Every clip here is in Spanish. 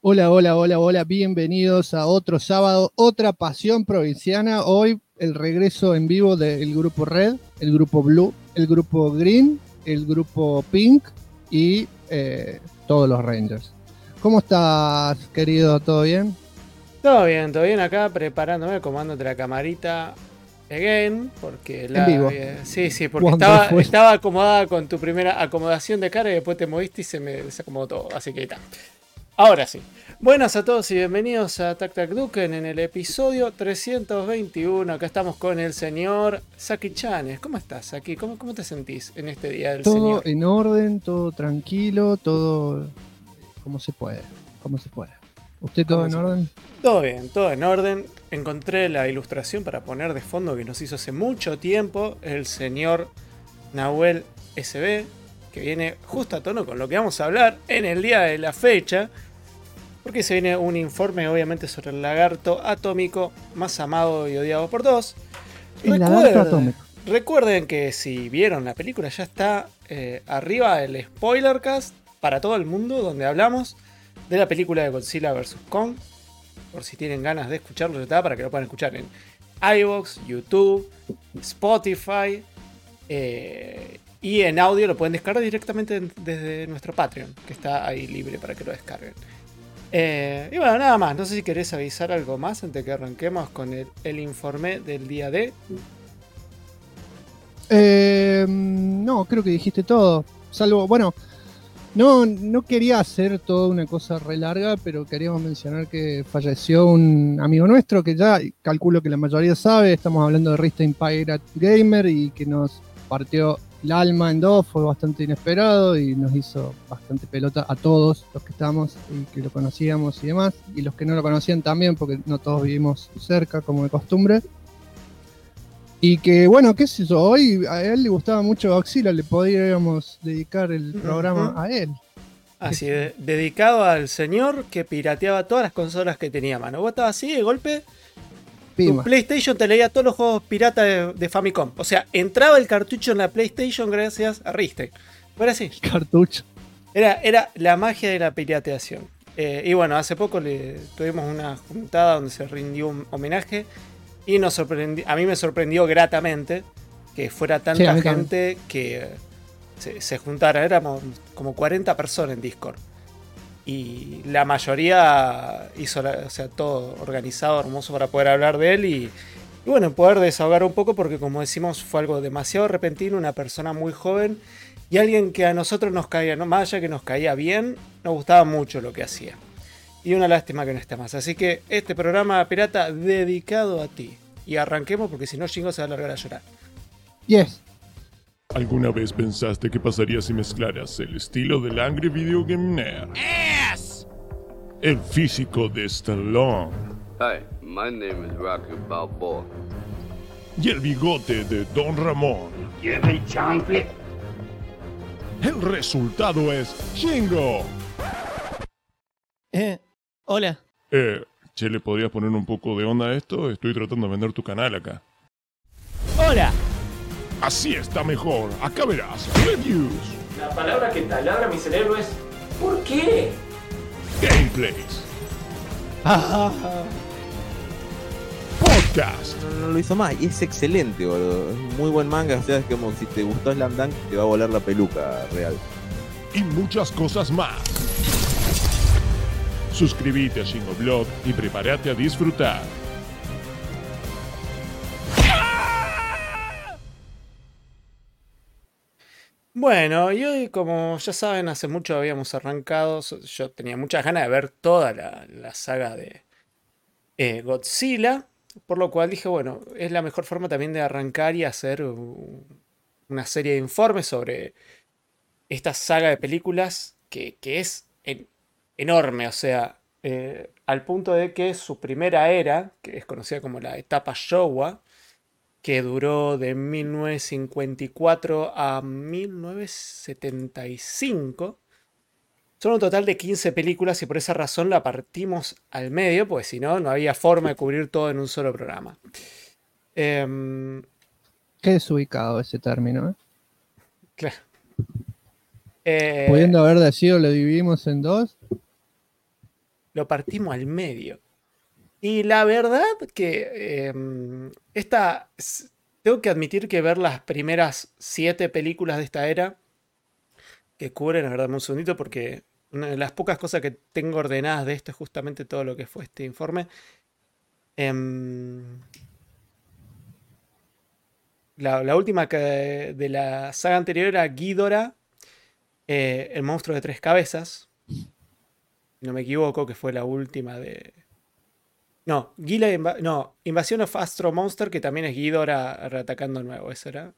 Hola, hola, hola, hola, bienvenidos a otro sábado, otra pasión provinciana. Hoy el regreso en vivo del grupo Red, el grupo Blue, el grupo Green, el grupo Pink y todos los Rangers. ¿Cómo estás, querido? ¿Todo bien? Todo bien acá, preparándome, acomodándote la camarita again, porque En vivo. sí, porque Wonderful. estaba acomodada con tu primera acomodación de cara y después te moviste y se me desacomodó todo, así que ahí está. Ahora sí. Buenas a todos y bienvenidos a Tac Tac Duken en el episodio 321. Acá estamos con el señor Saki Chanes. ¿Cómo estás, Saki? ¿Cómo te sentís en este día del Todo señor? en orden, todo tranquilo, todo como se puede, como se puede. ¿Usted todo ¿Cómo en se puede? orden? Todo bien, todo en orden. Encontré la ilustración para poner de fondo que nos hizo hace mucho tiempo el señor Nahuel SB, que viene justo a tono con lo que vamos a hablar en el día de la fecha, porque se viene un informe obviamente sobre el lagarto atómico más amado y odiado por todos. El lagarto Recuerden, atómico. recuerden que si vieron la película ya está arriba el spoilercast para todo el mundo, donde hablamos de la película de Godzilla vs. Kong, por si tienen ganas de escucharlo, ya está, para que lo puedan escuchar en iVoox, YouTube, Spotify, y en audio lo pueden descargar directamente desde nuestro Patreon, que está ahí libre para que lo descarguen. Y bueno, nada más. No sé si querés avisar algo más antes de que arranquemos con el informe del día de. No, creo que dijiste todo. Salvo, bueno, no quería hacer toda una cosa re larga, pero queríamos mencionar que falleció un amigo nuestro que ya calculo que la mayoría sabe. Estamos hablando de Ristain Pirate Gamer y que nos partió el alma en dos. Fue bastante inesperado y nos hizo bastante pelota a todos los que estamos y que lo conocíamos y demás. Y los que no lo conocían también, porque no todos vivimos cerca, como de costumbre. Y que, bueno, qué sé yo, hoy a él le gustaba mucho Godzilla, le podríamos dedicar el programa Ujú. a él. ¿Qué Así, sé yo? dedicado al señor que pirateaba todas las consolas que tenía a mano. Vos estabas así de golpe. Tu Pima, PlayStation te leía todos los juegos pirata de Famicom. O sea, entraba el cartucho en la PlayStation gracias a Ristek. Fue así. el cartucho. Era la magia de la pirateación. Y bueno, hace poco tuvimos una juntada donde se rindió un homenaje. Y a mí me sorprendió gratamente que fuera Sí, a tanta mí también. gente que se juntara. Éramos como 40 personas en Discord. Y la mayoría hizo o sea, todo organizado, hermoso para poder hablar de él. Y bueno, poder desahogar un poco porque como decimos fue algo demasiado repentino, una persona muy joven y alguien que a nosotros nos caía, no más allá que nos caía bien, nos gustaba mucho lo que hacía. Y una lástima que no esté más. Así que este programa pirata dedicado a ti. Y arranquemos porque si no Shingo se va a largar a llorar. Yes. ¿Alguna vez pensaste qué pasaría si mezclaras el estilo del Angry Video Game Nerd, el físico de Stallone Hi, my name is Rocky Balboa. y el bigote de Don Ramón? Give me chocolate. El resultado es Shingo. Hola. Che, ¿le podrías poner un poco de onda a esto? Estoy tratando de vender tu canal acá. Hola. Así está mejor. Acá verás. Reviews, La palabra que taladra mi cerebro es ¿por qué? gameplays, podcast No lo hizo más y es excelente, boludo. Es un muy buen manga. O sea, es como si te gustó Slam Dunk, te va a volar la peluca real. y muchas cosas más. Suscríbete a Shingo Blog y prepárate a disfrutar. Bueno, y hoy, como ya saben, hace mucho habíamos arrancado. Yo tenía muchas ganas de ver toda la saga de Godzilla. Por lo cual dije, bueno, es la mejor forma también de arrancar y hacer una serie de informes sobre esta saga de películas que es enorme. O sea, al punto de que su primera era, que es conocida como la etapa Showa, que duró de 1954 a 1975. Son un total de 15 películas y por esa razón la partimos al medio, pues si no, no había forma de cubrir todo en un solo programa. Em, Qué desubicado ese término, ¿eh? claro. Eh, Pudiendo haber decidido lo dividimos en dos. lo partimos al medio. Y la verdad que tengo que admitir que ver las primeras 7 películas de esta era, que cubren, la verdad, un segundito, porque una de las pocas cosas que tengo ordenadas de esto es justamente todo lo que fue este informe. La última de la saga anterior era Ghidorah, el monstruo de 3 cabezas. Si no me equivoco, que fue la última de... No, Invasion of Astro Monster, que también es Ghidorah reatacando de nuevo. ¿Eso era?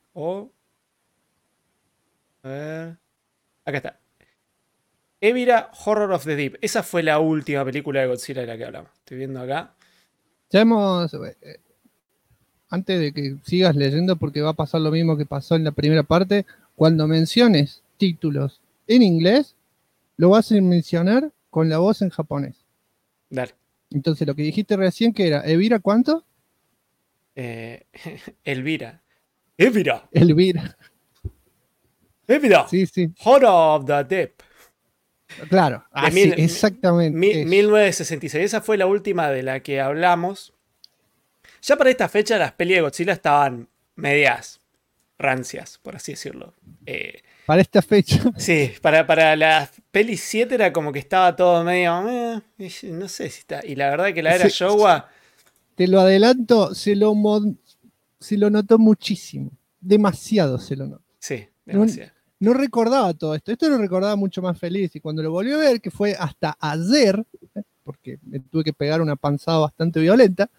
A ver... Acá está. Evira Horror of the Deep. Esa fue la última película de Godzilla de la que hablamos. Estoy viendo acá. Ya hemos, antes de que sigas leyendo, porque va a pasar lo mismo que pasó en la primera parte, cuando menciones títulos en inglés, lo vas a mencionar con la voz en japonés. Dale. Entonces, lo que dijiste recién, que era, ¿Evira cuánto? Elvira. Evira. Elvira. Evira. Sí, sí. Horror of the Deep. Claro, así, exactamente. 1966. Esa fue la última de la que hablamos. Ya para esta fecha las pelis de Godzilla estaban medias rancias, por así decirlo. Para esta fecha. Sí, para las pelis 7 era como que estaba todo medio... no sé si está... Y la verdad que la era Showa... Te lo adelanto, se lo notó muchísimo. Demasiado se lo notó. Sí, demasiado. No recordaba todo esto. Esto lo recordaba mucho más feliz. Y cuando lo volví a ver, que fue hasta ayer, porque me tuve que pegar una panzada bastante violenta,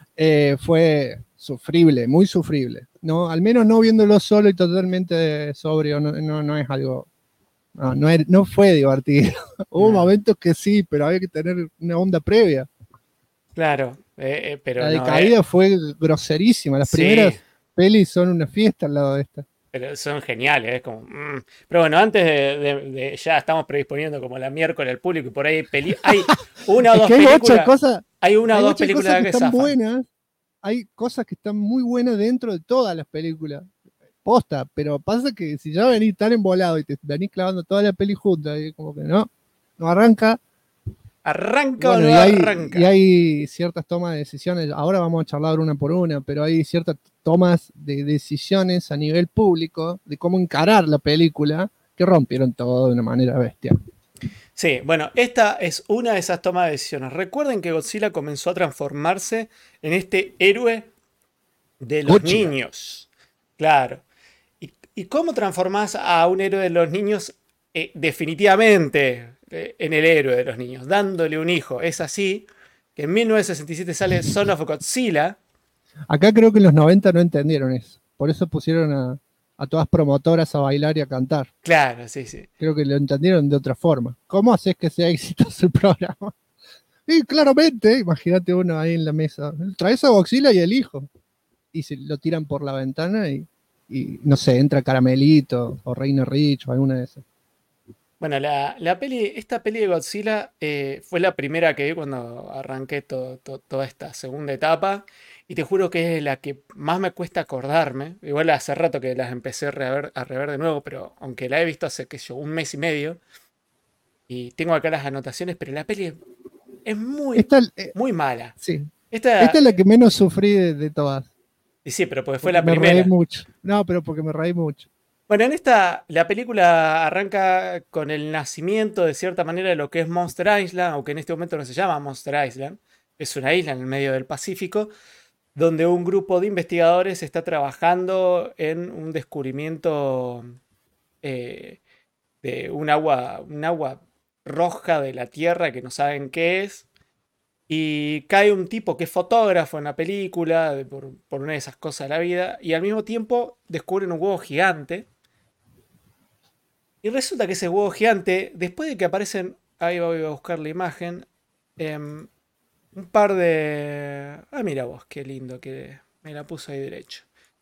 fue sufrible, muy sufrible. ¿No? Al menos no viéndolo solo y totalmente sobrio, no es algo... No fue divertido. Hubo momentos que sí, pero había que tener una onda previa. Claro, pero la de caída fue groserísima. Las primeras pelis son una fiesta al lado de esta. Pero son geniales, es como... Pero bueno, antes de ya estamos predisponiendo como la miércoles al público y por ahí hay una o dos películas. Hay una o dos películas que están buenas. Hay cosas que están muy buenas dentro de todas las películas. Posta, pero pasa que si ya venís tan embolado y te venís clavando toda la peli junta, y como que no arranca. Arranca bueno, o no arranca. Y hay ciertas tomas de decisiones, ahora vamos a charlar una por una, pero hay ciertas tomas de decisiones a nivel público de cómo encarar la película que rompieron todo de una manera bestia. Sí, bueno, esta es una de esas tomas de decisiones. Recuerden que Godzilla comenzó a transformarse en este héroe de los niños. Claro. ¿Y cómo transformás a un héroe de los niños? Definitivamente en el héroe de los niños, dándole un hijo. Es así que en 1967 sale Son of Godzilla. Acá creo que en los 90 no entendieron eso. Por eso pusieron a todas promotoras a bailar y a cantar. Claro, sí, sí. Creo que lo entendieron de otra forma. ¿Cómo haces que sea exitoso el programa? Y claramente, imagínate uno ahí en la mesa. Traes a Godzilla y el hijo. Y se lo tiran por la ventana y no sé, entra Caramelito o Reina Rich o alguna de esas. Bueno, esta peli de Godzilla fue la primera que vi cuando arranqué toda esta segunda etapa. Y te juro que es la que más me cuesta acordarme. Igual hace rato que las empecé a rever de nuevo, pero aunque la he visto hace, qué sé yo, un mes y medio. Y tengo acá las anotaciones, pero la peli es muy mala. Sí. Esta es la que menos sufrí de todas. Y sí, pero porque fue la primera. Me reí mucho. No, pero porque me reí mucho. Bueno, la película arranca con el nacimiento de cierta manera de lo que es Monster Island, aunque en este momento no se llama Monster Island, es una isla en el medio del Pacífico, donde un grupo de investigadores está trabajando en un descubrimiento de un agua roja de la Tierra que no saben qué es. Y cae un tipo que es fotógrafo en la película, por una de esas cosas de la vida, y al mismo tiempo descubren un huevo gigante. Y resulta que ese huevo gigante, después de que aparecen, ahí voy a buscar la imagen, un par de... Ah, mira vos, qué lindo que me la puso ahí derecho.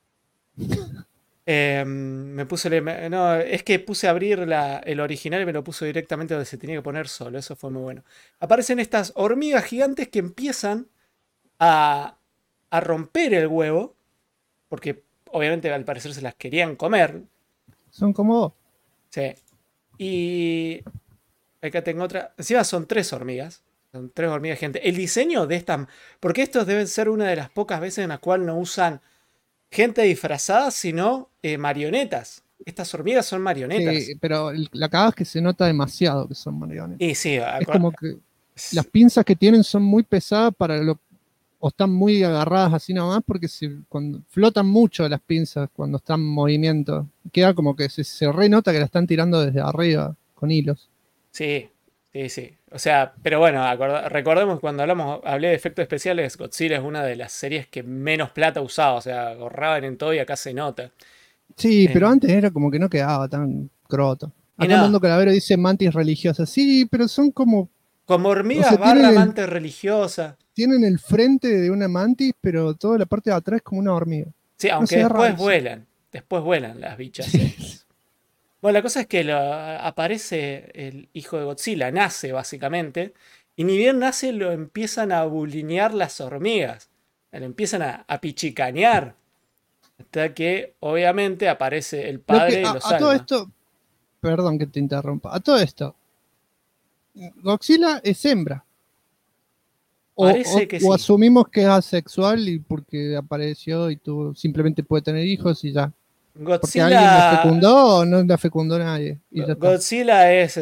No, es que puse a abrir el original y me lo puso directamente donde se tenía que poner solo. Eso fue muy bueno. Aparecen estas hormigas gigantes que empiezan a romper el huevo, porque obviamente al parecer se las querían comer. Son como... Sí. Y acá tengo otra. Encima son 3 hormigas. Son 3 hormigas gigantes. El diseño de estas... Porque estos deben ser una de las pocas veces en las cuales no usan gente disfrazada, sino marionetas. Estas hormigas son marionetas. Sí, pero la cagada es que se nota demasiado que son marionetas. Y sí, Es como que las pinzas que tienen son muy pesadas o están muy agarradas así nomás porque cuando flotan mucho las pinzas cuando están en movimiento. Queda como que se renota que la están tirando desde arriba con hilos. Sí, sí, sí. O sea, pero bueno, recordemos que cuando hablé de efectos especiales, Godzilla es una de las series que menos plata usaba. O sea, ahorraban en todo y acá se nota. Sí, pero antes era como que no quedaba tan croto. Acá Mondo Calavero dice mantis religiosas. Sí, pero son como hormigas barra mantis religiosa. Tienen el frente de una mantis, pero toda la parte de atrás es como una hormiga. Sí, aunque después vuelan. Después vuelan las bichas. Sí. Bueno, la cosa es que aparece el hijo de Godzilla, nace básicamente, y ni bien nace lo empiezan a bulinear las hormigas, lo empiezan a pichicanear, hasta que obviamente aparece el padre y lo salva. A todo esto, perdón que te interrumpa, a todo esto, Godzilla es hembra. Parece que sí. O asumimos que es asexual y porque apareció y tú simplemente puede tener hijos y ya. Godzilla, porque alguien la fecundó o no la fecundó nadie. Y ya Godzilla es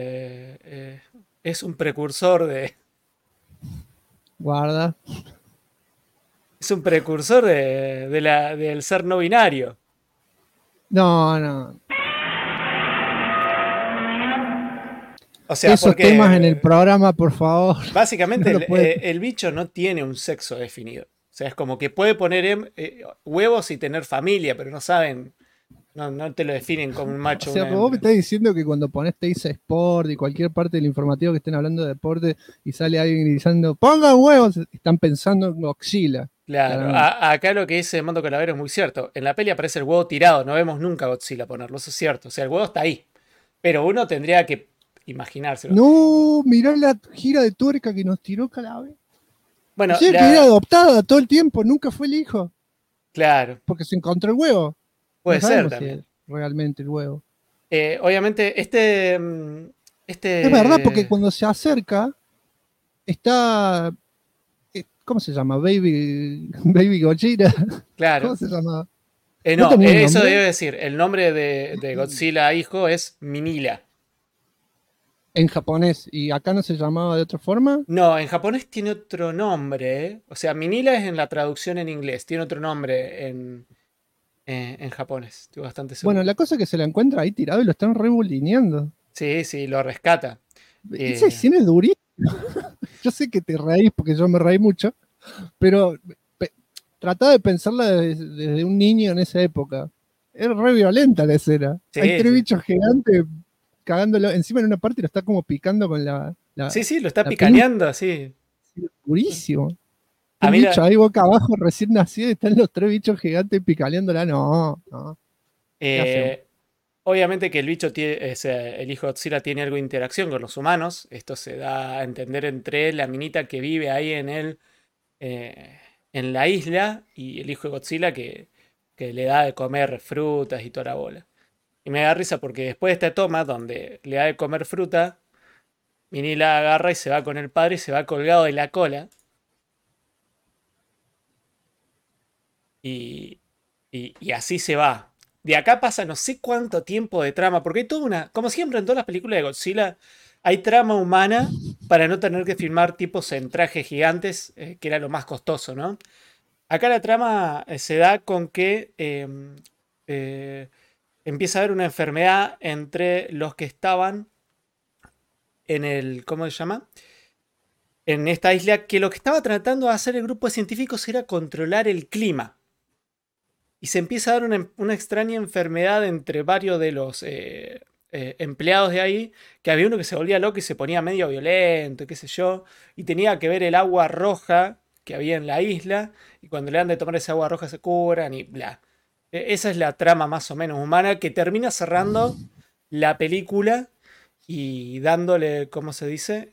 un precursor de... Guarda. Es un precursor del ser no binario. No. O sea, esos temas en el programa, por favor. Básicamente el bicho no tiene un sexo definido. O sea, es como que puede poner huevos y tener familia, pero no saben, no te lo definen como un macho. O sea, vos me estás diciendo que cuando pones Teisa Sport y cualquier parte del informativo que estén hablando de deporte y sale alguien diciendo pongan huevos, están pensando en Godzilla. Claro, acá lo que dice Mondo Calavero es muy cierto. En la peli aparece el huevo tirado, no vemos nunca a Godzilla ponerlo, eso es cierto. O sea, el huevo está ahí. Pero uno tendría que imaginárselo. No, mirá la gira de tuerca que nos tiró Calavera. Bueno, que era adoptada todo el tiempo, nunca fue el hijo. Claro. Porque se encontró el huevo. Puede ser también. Si realmente el huevo. Obviamente, Es verdad, porque cuando se acerca, está. ¿Cómo se llama? Baby Godzilla. Claro. ¿Cómo se llama? No, eso debe decir. El nombre de Godzilla hijo es Minilla. En japonés, ¿y acá no se llamaba de otra forma? No, en japonés tiene otro nombre. O sea, Minilla es en la traducción en inglés. Tiene otro nombre en japonés. Estoy bastante seguro. Bueno, la cosa es que se la encuentra ahí tirado y lo están rebulineando. Sí, lo rescata. Esa escena es durísima. Yo sé que te reís porque yo me reí mucho, pero tratá de pensarla desde un niño en esa época. Es re violenta la escena. Hay 3 bichos gigantes cagándolo. Encima en una parte lo está como picando con la sí, lo está picaneando, sí. Durísimo. Un bicho ahí boca abajo recién nacido y están los 3 bichos gigantes picaneándola. No. Obviamente que el bicho el hijo de Godzilla tiene algo de interacción con los humanos. Esto se da a entender entre la minita que vive ahí en la isla y el hijo de Godzilla que le da de comer frutas y toda la bola. Y me da risa porque después de esta toma donde le da de comer fruta, Minilla agarra y se va con el padre y se va colgado de la cola. Y así se va. De acá pasa no sé cuánto tiempo de trama, porque hay toda como siempre en todas las películas de Godzilla, hay trama humana para no tener que filmar tipos en trajes gigantes, que era lo más costoso, ¿no? Acá la trama se da con que empieza a haber una enfermedad entre los que estaban ¿cómo se llama? En esta isla, que lo que estaba tratando de hacer el grupo de científicos era controlar el clima. Y se empieza a dar una extraña enfermedad entre varios de los empleados de ahí, que había uno que se volvía loco y se ponía medio violento, qué sé yo, y tenía que ver el agua roja que había en la isla, y cuando le dan de tomar esa agua roja se curan y bla. Esa es la trama más o menos humana que termina cerrando la película y dándole, ¿cómo se dice?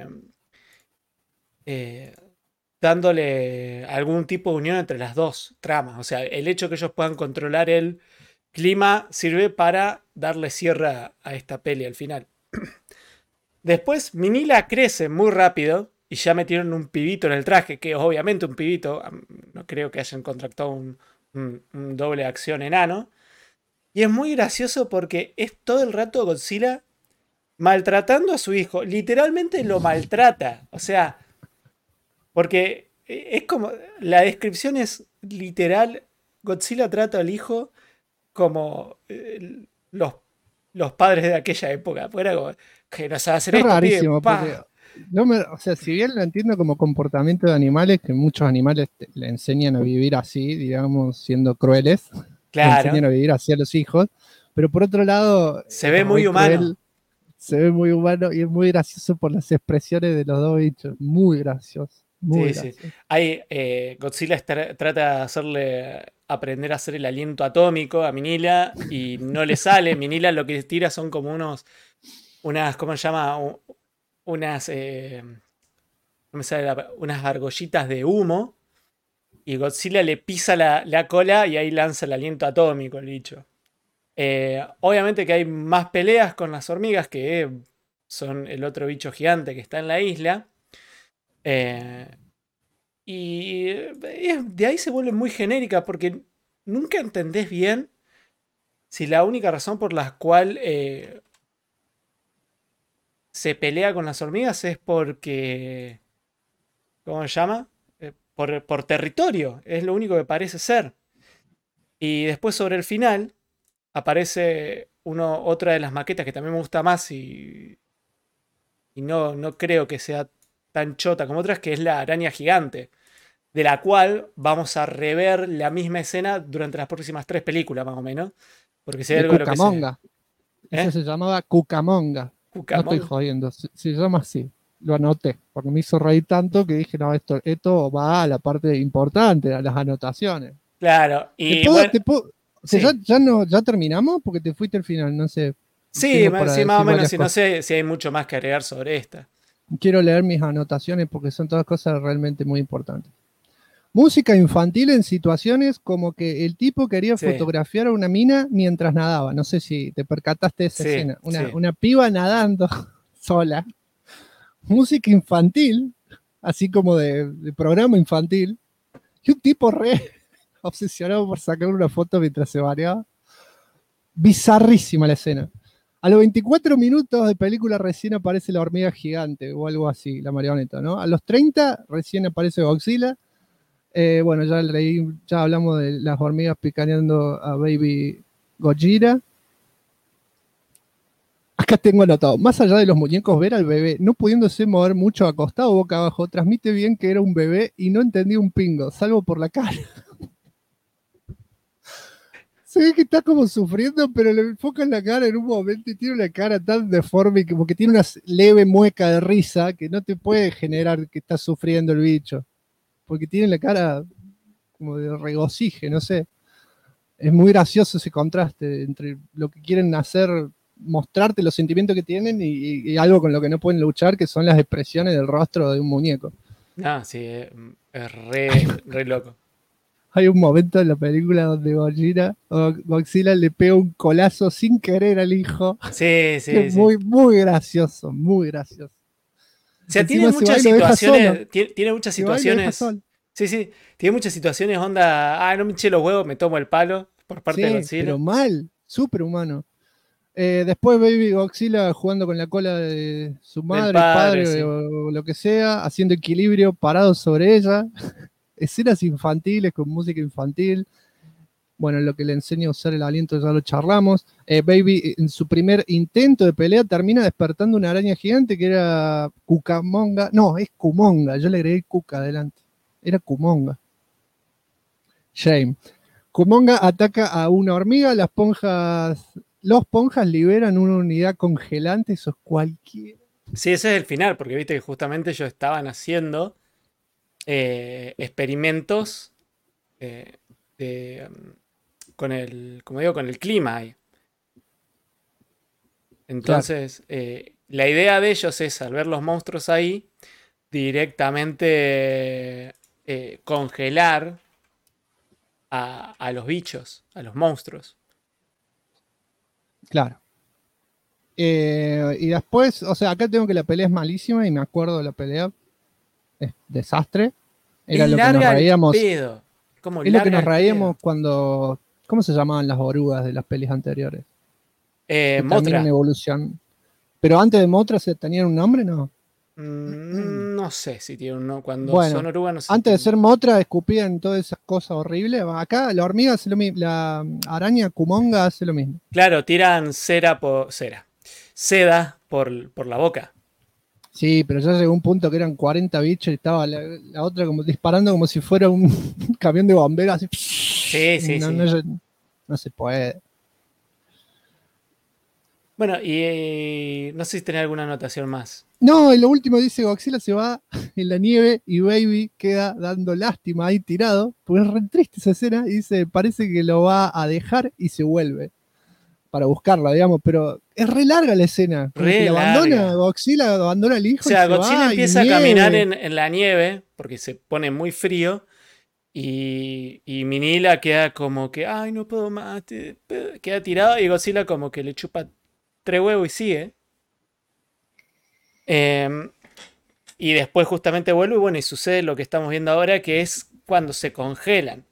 Dándole algún tipo de unión entre las dos tramas. O sea, el hecho de que ellos puedan controlar el clima sirve para darle cierre a esta peli al final. Después, Minilla crece muy rápido y ya metieron un pibito en el traje, que es obviamente un pibito, no creo que hayan contratado un doble acción enano. Y es muy gracioso porque es todo el rato Godzilla maltratando a su hijo. Literalmente lo maltrata. O sea, porque es como. La descripción es literal. Godzilla trata al hijo como los padres de aquella época. Fuera como, que no sabe hacer Es esto, pibe, rarísimo, porque pa. o sea, si bien lo entiendo como comportamiento de animales, que muchos animales le enseñan a vivir así, digamos, siendo crueles, le enseñan Claro, a vivir así a los hijos, pero por otro lado, se es ve muy re humano. cruel, se ve muy humano y es muy gracioso por las expresiones de los dos bichos. Muy gracioso, muy Sí, sí. gracioso. Hay, Godzilla trata de hacerle aprender a hacer el aliento atómico a Minilla y no le sale. Minilla lo que tira son como ¿cómo se llama? Unas, no me sale unas argollitas de humo y Godzilla le pisa la cola y ahí lanza el aliento atómico el bicho. Obviamente que hay más peleas con las hormigas que son el otro bicho gigante que está en la isla. Eh, Y de ahí se vuelve muy genérica porque nunca entendés bien si la única razón por la cual se pelea con las hormigas es porque, ¿cómo se llama? Por territorio, es lo único que parece ser. Y después sobre el final aparece otra de las maquetas que también me gusta más y no creo que sea tan chota como otras, que es la araña gigante, de la cual vamos a rever la misma escena durante las próximas 3 películas, más o menos. Porque si hay De algo de lo que se. Cucamonga. Esa ¿Eh? se llamaba Cucamonga. No estoy Cucamonga. jodiendo, se llama así. Lo anoté, porque me hizo reír tanto que dije, no, esto va a la parte importante, a las anotaciones. Claro, ¿Te y puedo, bueno, te puedo- o sea, sí. ya terminamos porque te fuiste al final, no sé. Sí, Tengo para sí, más o decir menos, varias si no cosas. sé si hay mucho más que agregar sobre esta. Quiero leer mis anotaciones porque son todas cosas realmente muy importantes. Música infantil en situaciones como que el tipo quería Sí, fotografiar a una mina mientras nadaba. No sé si te percataste de esa sí, escena. sí. Una piba nadando sola. Música infantil, así como de programa infantil. Y un tipo re obsesionado por sacar una foto mientras se bañaba. Bizarrísima la escena. A los 24 minutos de película recién aparece la hormiga gigante o algo así, la marioneta, ¿no? A los 30 recién aparece Godzilla. Bueno, ya hablamos de las hormigas picaneando a Baby Gojira. Acá tengo anotado, más allá de los muñecos, ver al bebé no pudiéndose mover mucho acostado o boca abajo, transmite bien que era un bebé y no entendí un pingo, salvo por la cara. Se ve que está como sufriendo, pero le enfocan la cara en un momento y tiene una cara tan deforme como que tiene una leve mueca de risa que no te puede generar que está sufriendo el bicho. Porque tiene la cara como de regocijo, no sé. Es muy gracioso ese contraste entre lo que quieren hacer, mostrarte los sentimientos que tienen y algo con lo que no pueden luchar, que son las expresiones del rostro de un muñeco. No, sí, es re loco. Hay un momento en la película donde Godzilla le pega un colazo sin querer al hijo, Sí, que es sí, sí. muy, muy gracioso, muy gracioso. O sea, tiene Encima se va muchas y lo deja solo, situaciones. Tiene muchas se va y lo deja situaciones. solo. Sí, sí. Tiene muchas situaciones, onda. No me hinché los huevos, me tomo el palo por parte de Sí, pero Godzilla. mal, súper humano. Después Baby Godzilla jugando con la cola de su Del madre, padre, padre sí. o lo que sea, haciendo equilibrio parado sobre ella. Escenas infantiles con música infantil. Bueno, lo que le enseña a usar el aliento ya lo charlamos. Baby en su primer intento de pelea termina despertando una araña gigante que era Cucamonga. No, es Kumonga, yo le agregué Cuca adelante. Era Kumonga. Shame. Kumonga ataca a una hormiga, los ponjas liberan una unidad congelante, eso es cualquier. Sí, ese es el final, porque viste que justamente ellos estaban haciendo experimentos eh, de, con como digo, con el clima ahí. Claro, Entonces, la idea de ellos es, al ver los monstruos ahí, directamente congelar a los bichos, a los monstruos. claro. Y después, o sea, acá tengo que la pelea es malísima y me acuerdo de la pelea. es desastre. Era Es lo que nos larga al reíamos. pedo. Como Es lo que larga nos al reíamos pedo. cuando. ¿Cómo se llamaban las orugas de las pelis anteriores? Que terminan en Mothra. evolución. Pero antes de Mothra se tenían un nombre, ¿no? No sé si tiene uno. Cuando son Bueno, orugas, no sé si antes de tiene. ser Mothra escupían todas esas cosas horribles. Acá la hormiga hace lo mismo, la araña Kumonga hace lo mismo. Claro, tiran cera por. Cera. Seda por la boca. Sí, pero ya llegó un punto que eran 40 bichos y estaba la otra como disparando como si fuera un camión de bomberos. Así. Sí, sí, No, sí. no se puede. Bueno, y no sé si tenés alguna anotación más. No, y lo último dice Godzilla se va en la nieve y Baby queda dando lástima ahí tirado, porque es re triste esa escena, y dice, parece que lo va a dejar y se vuelve para buscarla, digamos, pero es re larga la escena, como que Re la abandona, larga. Godzilla abandona al O hijo y sea, se Godzilla va, y empieza a caminar nieve. en la nieve porque se pone muy frío. Y Minilla queda como que, ay, no puedo más. Queda tirado y Godzilla como que le chupa tres huevos y sigue. Em, y después justamente vuelve y bueno, y sucede lo que estamos viendo ahora, que es cuando se congelan.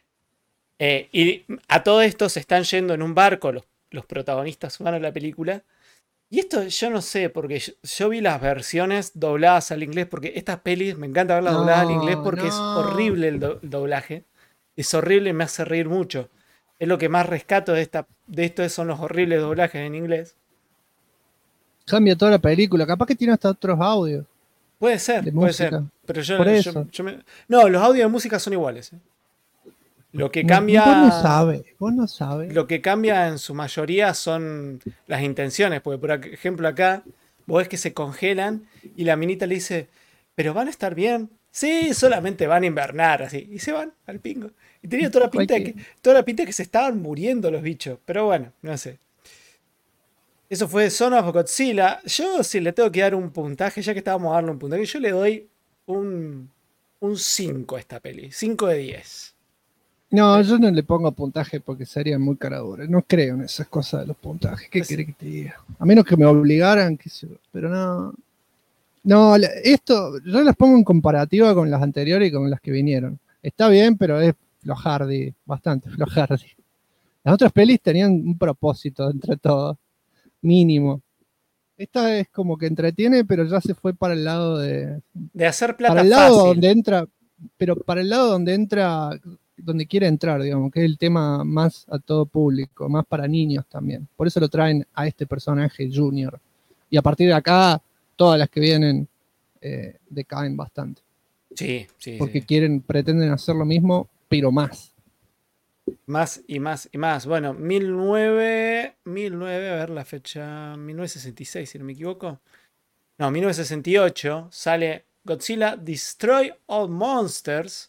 Y a todo esto se están yendo en un barco los protagonistas humanos de la película. Y esto yo no sé, porque yo vi las versiones dobladas al inglés, porque estas pelis me encanta verlas dobladas al inglés No, porque es no. horrible el doblaje. Es horrible y me hace reír mucho. Es lo que más rescato de esto son los horribles doblajes en inglés. Cambia toda la película, capaz que tiene hasta otros audios de Puede ser. música. Pero Por eso. No, los audios de música son iguales. Lo que No, vos no cambia. sabes, vos no sabes. Lo que cambia en su mayoría son las intenciones, porque por ejemplo acá vos ves que se congelan y la minita le dice, pero van a estar bien. Sí, solamente van a invernar así. Y se van al pingo. Y tenía Cualquier. toda la pinta de que se estaban muriendo los bichos. Pero bueno, no sé. Eso fue Son of Godzilla. Yo si le tengo que dar un puntaje, ya que estábamos a darle un puntaje, yo le doy un 5 a esta peli. 5 de 10. No, yo no le pongo puntaje porque sería muy cara dura. No creo en esas cosas de los puntajes. ¿Qué Pues, querés que te diga? A menos que me obligaran, qué sé yo. Pero no. No, esto yo las pongo en comparativa con las anteriores y con las que vinieron. Está bien, pero es flojardi, bastante flojardi. Las otras pelis tenían un propósito entre todos, mínimo. Esta es como que entretiene, pero ya se fue para el lado de hacer para plata el lado fácil. donde entra, pero para el lado donde entra, donde quiere entrar, digamos, que es el tema más a todo público, más para niños también. Por eso lo traen a este personaje Junior. Y a partir de acá, todas las que vienen decaen bastante. Sí, sí, Porque sí. pretenden hacer lo mismo, pero más. Más y más y más. Bueno, 1909, a ver la fecha, 1966, si no me equivoco. No, 1968 sale Godzilla Destroy All Monsters.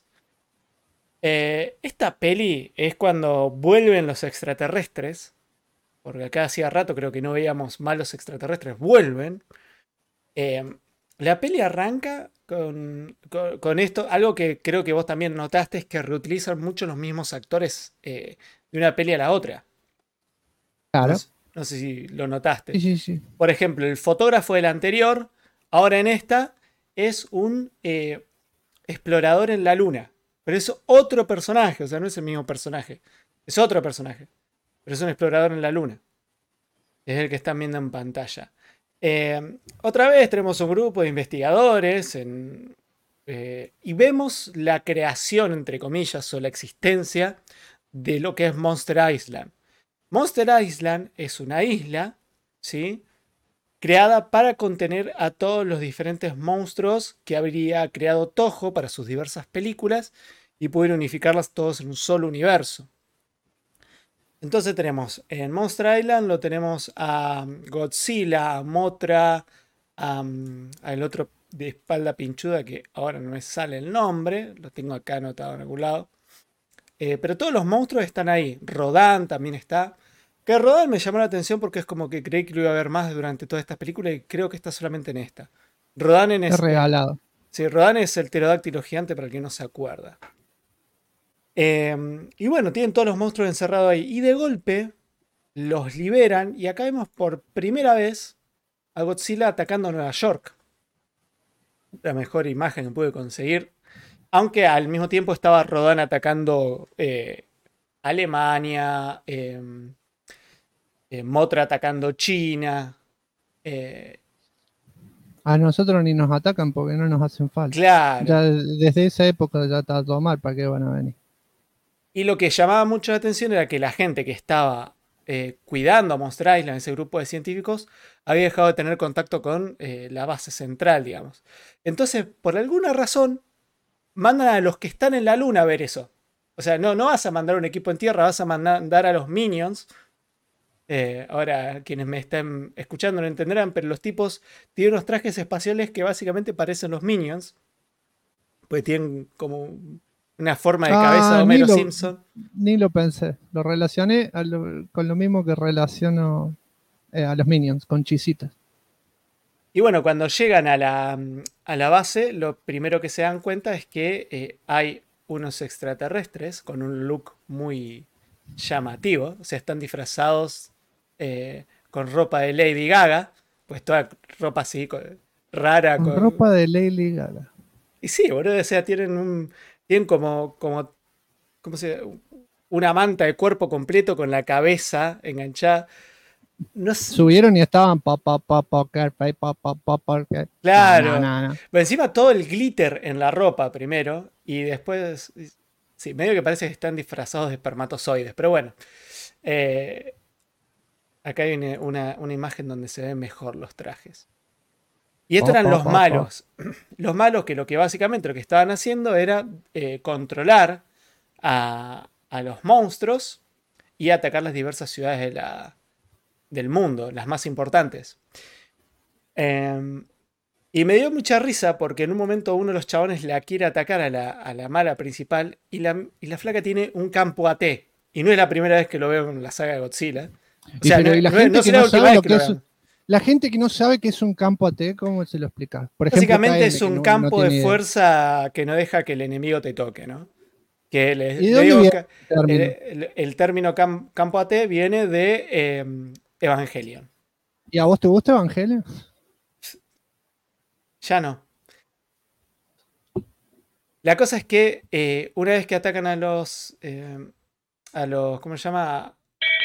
Esta peli es cuando vuelven los extraterrestres, porque acá hacía rato creo que no veíamos malos extraterrestres, vuelven. Eh, la peli arranca con esto, algo que creo que vos también notaste es que reutilizan mucho los mismos actores de una peli a la otra. No, Claro. no sé si lo notaste. Sí, sí, sí. Por ejemplo, el fotógrafo del anterior, ahora en esta, es un explorador en la luna. Pero es otro personaje, o sea, no es el mismo personaje. Es otro personaje. Pero es un explorador en la luna. Es el que están viendo en pantalla. Otra vez tenemos un grupo de investigadores y vemos la creación, entre comillas, o la existencia de lo que es Monster Island. Monster Island es una isla, ¿sí? Creada para contener a todos los diferentes monstruos que habría creado Toho para sus diversas películas y poder unificarlas todos en un solo universo. Entonces tenemos en Monster Island lo tenemos a Godzilla, a Mothra, al otro de espalda pinchuda que ahora no me sale el nombre, lo tengo acá anotado en algún lado. Pero todos los monstruos están ahí. Rodan también está. Que Rodan me llamó la atención porque es como que creí que lo iba a ver más durante todas estas películas y creo que está solamente en esta. Rodan Es regalado. sí, Rodan es el pterodáctilo gigante para el que no se acuerda. Y bueno, tienen todos los monstruos encerrados ahí. Y de golpe los liberan. Y acá vemos por primera vez a Godzilla atacando a Nueva York. La mejor imagen que pude conseguir. Aunque al mismo tiempo estaba Rodan atacando Alemania, Mothra atacando China. A nosotros ni nos atacan porque no nos hacen falta. Claro. Ya desde esa época ya está todo mal, ¿para qué van a venir? Y lo que llamaba mucho la atención era que la gente que estaba cuidando a Monster Island, ese grupo de científicos, había dejado de tener contacto con la base central, digamos. Entonces, por alguna razón, mandan a los que están en la luna a ver eso. O sea, no vas a mandar un equipo en tierra, vas a mandar a los minions. Ahora, quienes me estén escuchando no entenderán, pero los tipos tienen unos trajes espaciales que básicamente parecen los minions. Pues tienen como una forma de cabeza de Homero Simpson. Ni lo pensé. Lo relacioné con lo mismo que relaciono a los Minions, con chisitas. Y bueno, cuando llegan a la base, lo primero que se dan cuenta es que hay unos extraterrestres con un look muy llamativo. O sea, están disfrazados con ropa de Lady Gaga. Pues toda ropa así, rara. Con ropa de Lady Gaga. Y sí, boludo, o sea, tienen como ¿cómo se llama? Una manta de cuerpo completo con la cabeza enganchada. No sé. Subieron y estaban Claro. No. Pero encima todo el glitter en la ropa primero. Y después. Sí, medio que parece que están disfrazados de espermatozoides. Pero bueno. Acá hay una imagen donde se ven mejor los trajes. Y estos eran los malos. Los malos que lo que básicamente lo que estaban haciendo era controlar a los monstruos y atacar las diversas ciudades del mundo, las más importantes. Y me dio mucha risa porque en un momento uno de los chabones la quiere atacar a la mala principal y la flaca tiene un campo AT. Y no es la primera vez que lo veo en la saga de Godzilla. O sea, la gente que no sabe que es un campo AT, ¿cómo se lo explica? Por ejemplo, básicamente es un campo de fuerza que no deja que el enemigo te toque, ¿no? Que el término campo AT viene de Evangelion. ¿Y a vos te gusta Evangelion? Ya no. La cosa es que una vez que atacan a los ¿cómo se llama?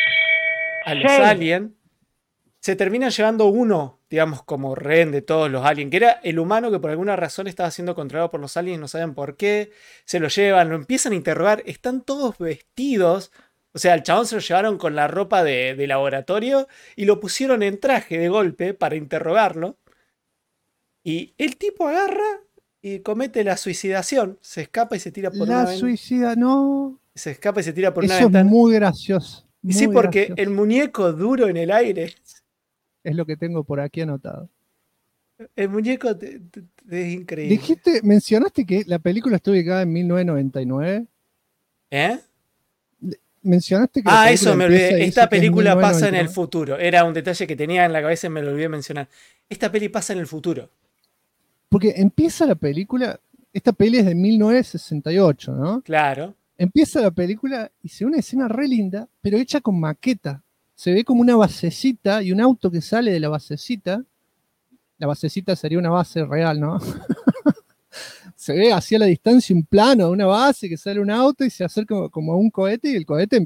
A los aliens, se terminan llevando uno, digamos, como rehén de todos los aliens, que era el humano que por alguna razón estaba siendo controlado por los aliens, no saben por qué, se lo llevan, lo empiezan a interrogar, están todos vestidos, o sea, al chabón se lo llevaron con la ropa de laboratorio y lo pusieron en traje de golpe para interrogarlo, y el tipo agarra y comete la suicidación, se escapa y se tira por una ventana. La suicida, no. Se escapa y se tira por una ventana. Eso es muy gracioso. Y sí, porque el muñeco duro en el aire. Es lo que tengo por aquí anotado. El muñeco es increíble. ¿Mencionaste que la película estuvo ubicada en 1999? ¿Eh? Mencionaste que eso me olvidé. Esta película pasa en el futuro. Era un detalle que tenía en la cabeza y me lo olvidé de mencionar. Esta peli pasa en el futuro. Porque empieza la película, esta peli es de 1968, ¿no? Claro. Empieza la película y se ve una escena re linda, pero hecha con maqueta. Se ve como una basecita y un auto que sale de la basecita. La basecita sería una base real, ¿no? Se ve hacia la distancia un plano de una base que sale un auto y se acerca como a un cohete y el cohete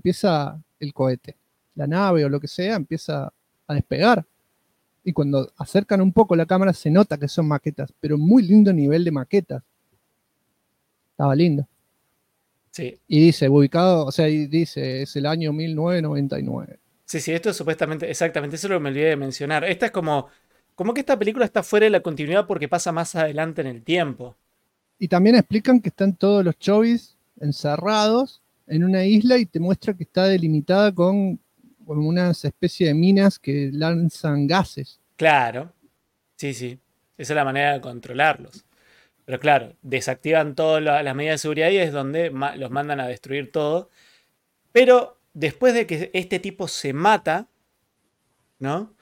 la nave o lo que sea, empieza a despegar. Y cuando acercan un poco la cámara se nota que son maquetas, pero muy lindo nivel de maquetas. Estaba lindo. Sí. Y dice, ubicado, o sea, dice, es el año 1999. Sí, esto es supuestamente, exactamente, eso es lo que me olvidé de mencionar. Esta es como que esta película está fuera de la continuidad porque pasa más adelante en el tiempo. Y también explican que están todos los chovis encerrados en una isla y te muestra que está delimitada con unas especies de minas que lanzan gases. Claro, sí, esa es la manera de controlarlos. Pero claro, desactivan todas las medidas de seguridad y es donde los mandan a destruir todo. Pero después de que este tipo se mata, ¿no?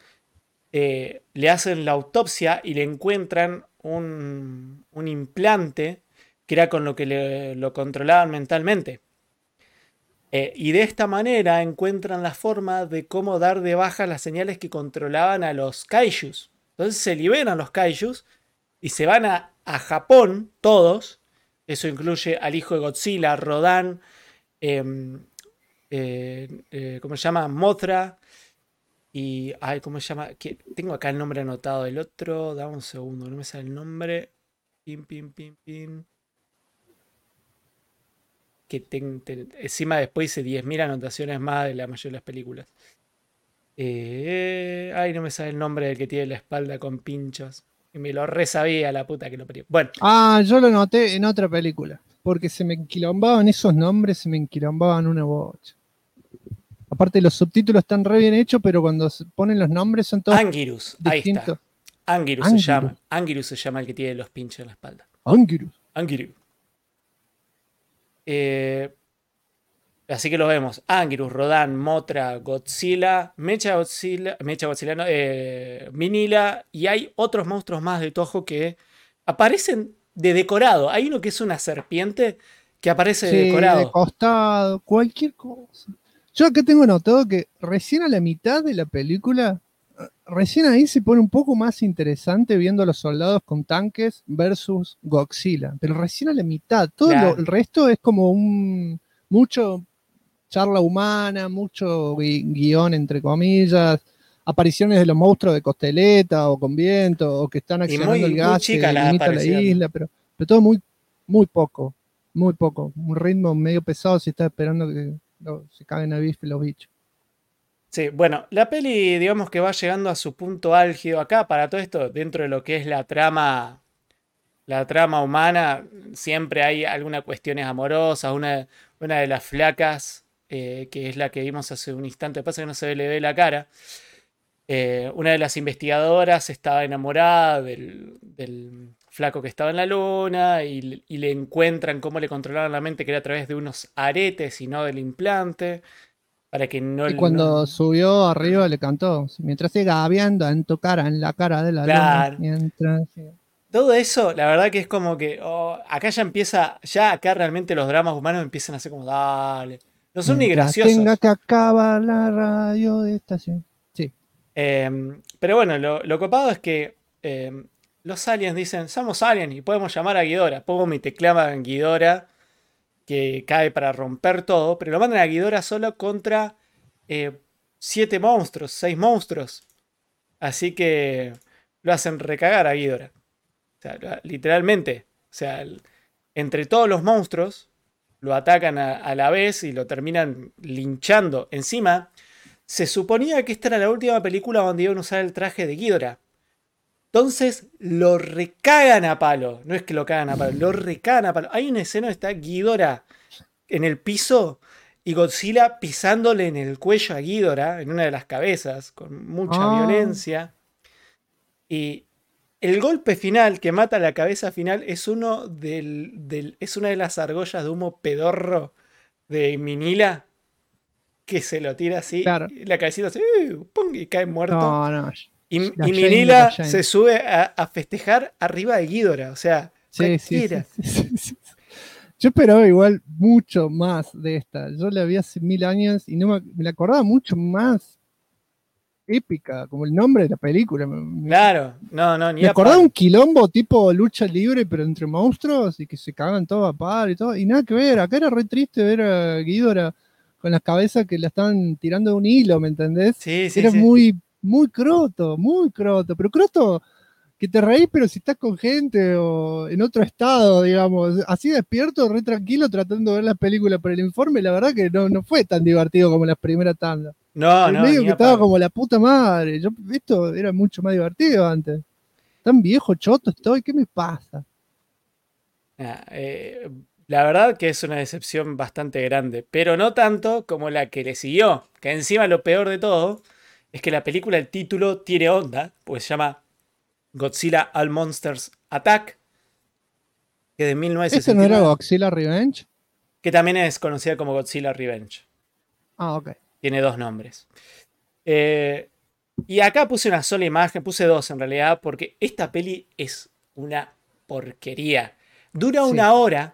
Le hacen la autopsia y le encuentran un implante que era con lo que lo controlaban mentalmente. Y de esta manera encuentran la forma de cómo dar de baja las señales que controlaban a los kaijus. Entonces se liberan los kaijus y se van a a Japón, todos. Eso incluye al hijo de Godzilla, Rodan, ¿cómo se llama? Mothra. Y, ay, ¿cómo se llama? Tengo acá el nombre anotado del otro. Dame un segundo, no me sale el nombre. Pim, pim, pim, pim. Que encima después hice 10.000 anotaciones más de la mayoría de las películas. Ay, no me sale el nombre del que tiene la espalda con pinchos. Y me lo resabía la puta que lo parió. Bueno. Yo lo noté en otra película. Porque se me enquilombaban esos nombres, se me enquilombaban una bocha. Aparte los subtítulos están re bien hechos, pero cuando se ponen los nombres son todos Anguirus, distintos. ahí está. Anguirus se llama. Anguirus se llama el que tiene los pinchos en la espalda. Anguirus. Así que lo vemos. Anguirus, Rodan, Mothra, Godzilla, no, Minilla, y hay otros monstruos más de Toho que aparecen de decorado. Hay uno que es una serpiente que aparece de decorado. De costado, cualquier cosa. Yo acá tengo notado que recién a la mitad de la película, recién ahí se pone un poco más interesante viendo a los soldados con tanques versus Godzilla. Pero recién a la mitad, todo el resto es como mucho charla humana, mucho guión entre comillas, apariciones de los monstruos de costeleta o con viento, o que están accionando el gas que limita la isla, pero todo muy, muy poco, un ritmo medio pesado si estás esperando que se caguen a bife los bichos. Sí, bueno, la peli digamos que va llegando a su punto álgido acá para todo esto, dentro de lo que es la trama humana, siempre hay algunas cuestiones amorosas, una de las flacas, que es la que vimos hace un instante, pasa que no se le ve la cara, una de las investigadoras estaba enamorada del flaco que estaba en la luna y le encuentran cómo le controlaban la mente, que era a través de unos aretes y no del implante. Para que no. Y cuando subió arriba le cantó, mientras siga viendo en tu cara, en la cara de la luna. Mientras... Todo eso, la verdad que es como que acá ya empieza, ya acá realmente los dramas humanos empiezan a ser como, dale, no son ni graciosos. Tenga que acabar la radio de estación. Sí. Pero bueno, lo copado es que los aliens dicen, somos aliens y podemos llamar a Ghidorah. Pum, y te claman Ghidorah, que cae para romper todo, pero lo mandan a Ghidorah solo contra 7 monstruos, 6 monstruos. Así que lo hacen recagar a Ghidorah. O sea, literalmente. O sea, entre todos los monstruos lo atacan a la vez y lo terminan linchando. Encima, se suponía que esta era la última película donde iban a usar el traje de Ghidorah. Entonces lo recagan a palo. No es que lo cagan a palo, lo recagan a palo. Hay una escena donde está Ghidorah en el piso y Godzilla pisándole en el cuello a Ghidorah, en una de las cabezas, con mucha violencia. Y el golpe final que mata la cabeza final es es una de las argollas de humo pedorro de Minilla, que se lo tira así, claro. Y la cabecita así, ¡pum! Y cae muerto. No. Y Minilla se sube a festejar arriba de Ghidorah. O sea, sí. Yo esperaba igual mucho más de esta. Yo la vi hace 1000 años y no me la acordaba mucho más épica, como el nombre de la película. Claro, no, ni me acordaba un quilombo tipo lucha libre, pero entre monstruos y que se cagan todos a par y todo. Y nada que ver, acá era re triste ver a Ghidorah con las cabezas que la estaban tirando de un hilo, ¿me entendés? Sí. Era muy croto, pero croto que te reís, pero si estás con gente o en otro estado, digamos, así despierto, re tranquilo, tratando de ver las películas por el informe, la verdad que no fue tan divertido como las primeras tandas. No, medio que estaba como la puta madre. Esto era mucho más divertido antes. Tan viejo, choto estoy, ¿qué me pasa? La verdad que es una decepción bastante grande, pero no tanto como la que le siguió, que encima lo peor de todo es que la película, el título tiene onda, pues se llama Godzilla All Monsters Attack, que de 1969. ¿Este no era Godzilla Revenge? Que también es conocida como Godzilla Revenge. Ok. Tiene 2 nombres. Y acá puse una sola imagen, puse 2 en realidad, porque esta peli es una porquería. Dura una hora.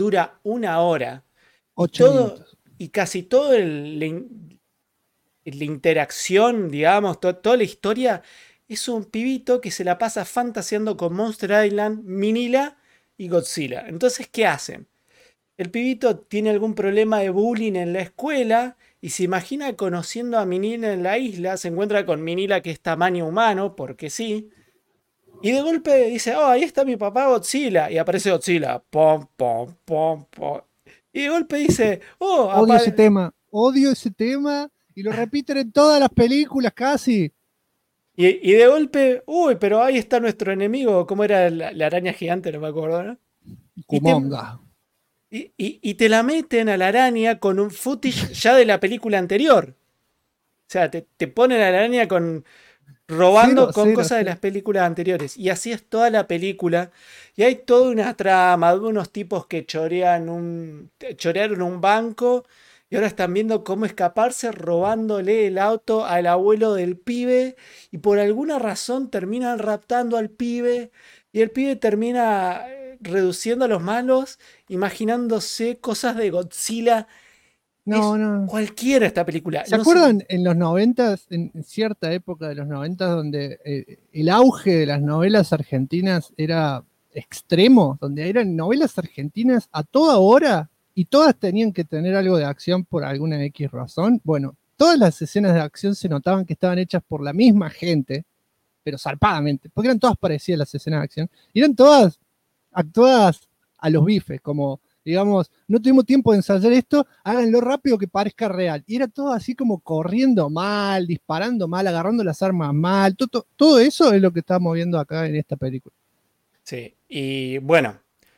8 minutos. Y casi toda la interacción, digamos, toda la historia es un pibito que se la pasa fantaseando con Monster Island, Minilla y Godzilla. Entonces, ¿qué hacen? El pibito tiene algún problema de bullying en la escuela y se imagina conociendo a Minilla en la isla, se encuentra con Minilla que es tamaño humano, porque sí, y de golpe dice, oh, ahí está mi papá Godzilla, y aparece Godzilla, pom, pom, pom, pom. Y de golpe dice, oh, Odio ese tema y lo repiten en todas las películas casi. y de golpe, uy, pero ahí está nuestro enemigo, ¿cómo era la araña gigante? No me acuerdo, ¿no? Kumonga. Y te la meten a la araña con un footage ya de la película anterior. O sea, te ponen a la araña robando Cero, con cero, cosas de cero. las películas anteriores. Y así es toda la película. Y hay toda una trama de unos tipos que chorearon un banco y ahora están viendo cómo escaparse robándole el auto al abuelo del pibe. Y por alguna razón terminan raptando al pibe. Y el pibe termina reduciendo a los malos, imaginándose cosas de Godzilla. No, Es no. cualquiera esta película. ¿Se No sé- acuerdan en los 90, en cierta época de los 90, donde el auge de las novelas argentinas era extremo, donde eran novelas argentinas a toda hora y todas tenían que tener algo de acción por alguna X razón? Bueno, todas las escenas de acción se notaban que estaban hechas por la misma gente, pero zarpadamente, porque eran todas parecidas las escenas de acción, y eran todas actuadas a los bifes, como, digamos, no tuvimos tiempo de ensayar esto, háganlo rápido que parezca real. Y era todo así como corriendo mal, disparando mal, agarrando las armas mal, todo eso es lo que estamos viendo acá en esta película. Sí, y bueno,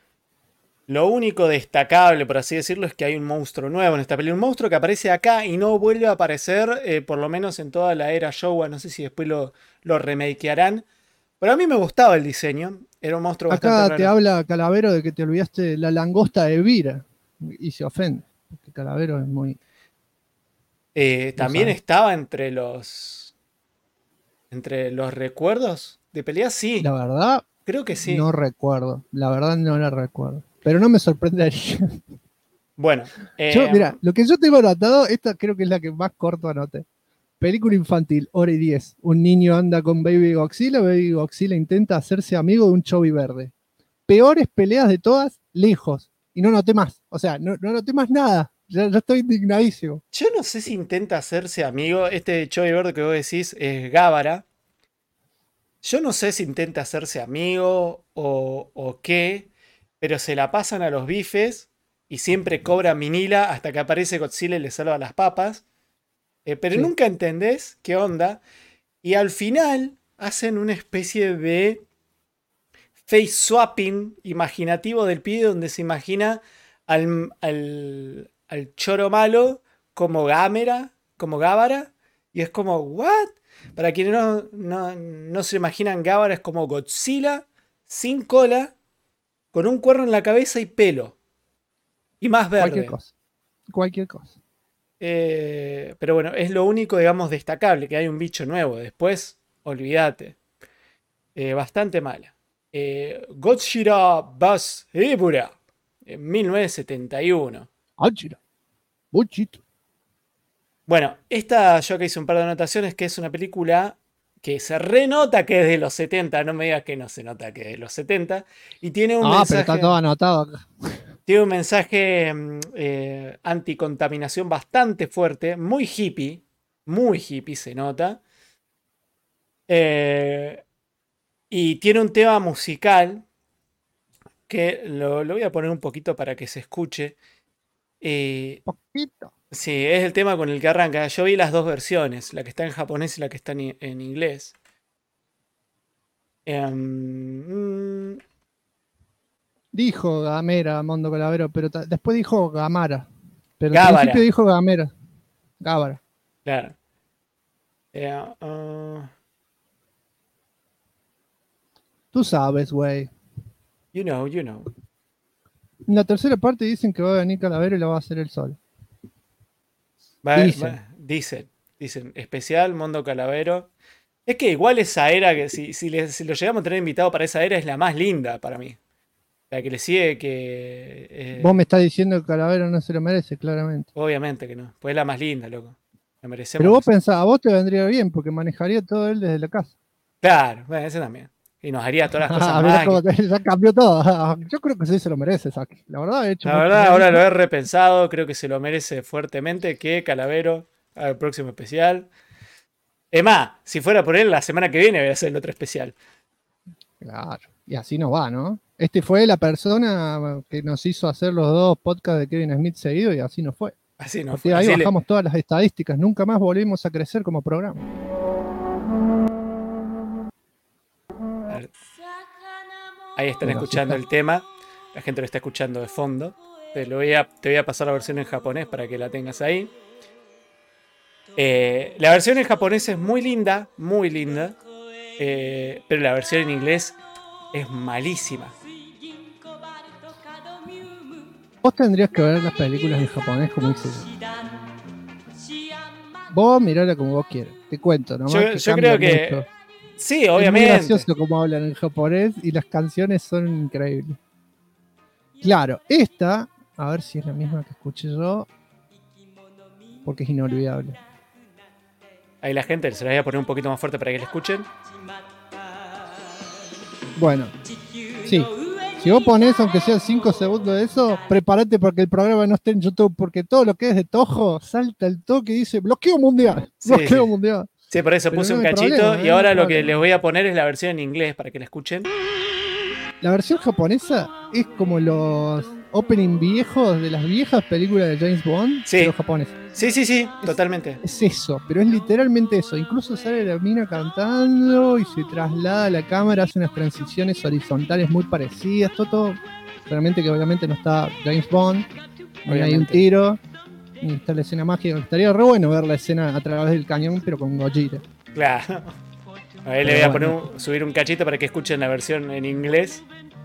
lo único destacable, por así decirlo, es que hay un monstruo nuevo en esta película. Un monstruo que aparece acá y no vuelve a aparecer, por lo menos en toda la era Showa. No sé si después lo remakearán. Pero a mí me gustaba el diseño. Era un monstruo bastante Acá te raro. habla Calavero de que te olvidaste de la langosta de Vira y se ofende, porque Calavero es muy... no También sabe. estaba entre los recuerdos de pelea. La Sí, verdad, creo que sí. no recuerdo, la verdad no la recuerdo, pero no me sorprendería. Bueno, Yo, mira, lo que yo tengo anotado, esta creo que es la que más corto anoté. Película infantil, hora y 10. Un niño anda con Baby Godzilla intenta hacerse amigo de un Chubby verde. Peores peleas de todas, lejos. Y no noté más. O sea, no noté más nada. Ya estoy indignadísimo. yo no sé si intenta hacerse amigo. Este Choi Verde que vos decís es Gábara. Yo no sé si intenta hacerse amigo o qué, pero se la pasan a los bifes y siempre cobra Minila hasta que aparece Godzilla y le salva las papas. Pero Sí. nunca entendés qué onda. Y al final hacen una especie de face swapping imaginativo del pibe donde se imagina al choro malo como Gámera, como Gábara. Y es como, ¿what? Para quienes no se imaginan, Gábara es como Godzilla sin cola, con un cuerno en la cabeza y pelo. Y más Cualquier verde. cosa. Cualquier cosa. Pero bueno, es lo único, digamos, destacable, que hay un bicho nuevo. Después, olvídate. Bastante mala. Godzilla Buzz Ebura, en 1971. Áchira. Buchito. Bueno, esta yo que hice un par de anotaciones, que es una película que se renota que es de los 70, no me digas que no se nota que es de los 70, y tiene un Pero está todo mensaje, anotado acá. tiene un mensaje anticontaminación bastante fuerte, muy hippie se nota, eh, y tiene un tema musical que lo voy a poner un poquito para que se escuche. Poquito. Sí, es el tema con el que arranca. Yo vi las dos versiones, la que está en japonés y la que está en inglés. Em, mm, Dijo Gamera, Mondo Calavero, pero después dijo Gamara. Pero al Gábara, principio dijo Gamera. Gábara. claro. Ah, Tú sabes, güey. you know, you know. En la tercera parte dicen que va a venir Calavero y la va a hacer él solo. Dicen. Dicen, especial Mundo Calavero. Es que igual esa era, que si lo llegamos a tener invitado para esa era, es la más linda para mí. La que le sigue, que. Vos me estás diciendo que Calavero no se lo merece, claramente. Obviamente que no. Pues es la más linda, loco. La Pero merecemos. vos pensás, a vos te vendría bien porque manejaría todo él desde la casa. Claro, bueno, ese también. Y nos haría todas las cosas Mirá más. cómo ya cambió todo. Yo creo que sí se lo merece, Saki. La verdad, he hecho La mucho verdad, ahora lo realismo. he repensado. Creo que se lo merece fuertemente que Calavero haga el próximo especial. Es más, si fuera por él, la semana que viene voy a hacer el otro especial. Claro. Y así nos va, ¿no? Este fue la persona que nos hizo hacer los 2 podcasts de Kevin Smith seguidos y así nos fue. Así A no partir fue. de ahí Así le... bajamos todas las estadísticas. Nunca más volvimos a crecer como programa. A ver. Ahí están Pero así escuchando está. el tema. La gente lo está escuchando de fondo. Te voy a pasar la versión en japonés para que la tengas ahí. La versión en japonés es muy linda, muy linda. Pero la versión en inglés es malísima. Vos tendrías que ver las películas en japonés como hice yo. Vos mirala como vos quieras. Te cuento nomás que Yo cambia creo que mucho. sí, Es muy obviamente. gracioso cómo hablan en japonés y las canciones son increíbles. Claro, esta, a ver si es la misma que escuché yo, porque es inolvidable. Ahí la gente se la voy a poner un poquito más fuerte para que la escuchen. Bueno, sí. Si vos ponés, aunque sea 5 segundos de eso, prepárate porque el programa no esté en YouTube, porque todo lo que es de Tojo salta el toque y dice bloqueo mundial, Sí, bloqueo sí. mundial. Sí, por eso Pero puse no un hay cachito problema, y no ahora hay lo que problema. les voy a poner es la versión en inglés para que la escuchen. La versión japonesa es como los opening viejos de las viejas películas de James Bond, Sí. pero japoneses. Sí, totalmente. Es eso, pero es literalmente eso. Incluso sale la mina cantando y se traslada a la cámara, hace unas transiciones horizontales muy parecidas. Todo realmente que obviamente no está James Bond, ni hay un Obviamente. tiro, ni está la escena mágica. Estaría re bueno ver la escena a través del cañón, pero con Gojira. Claro. Ahí le voy a poner subir un cachito para que escuchen la versión en inglés.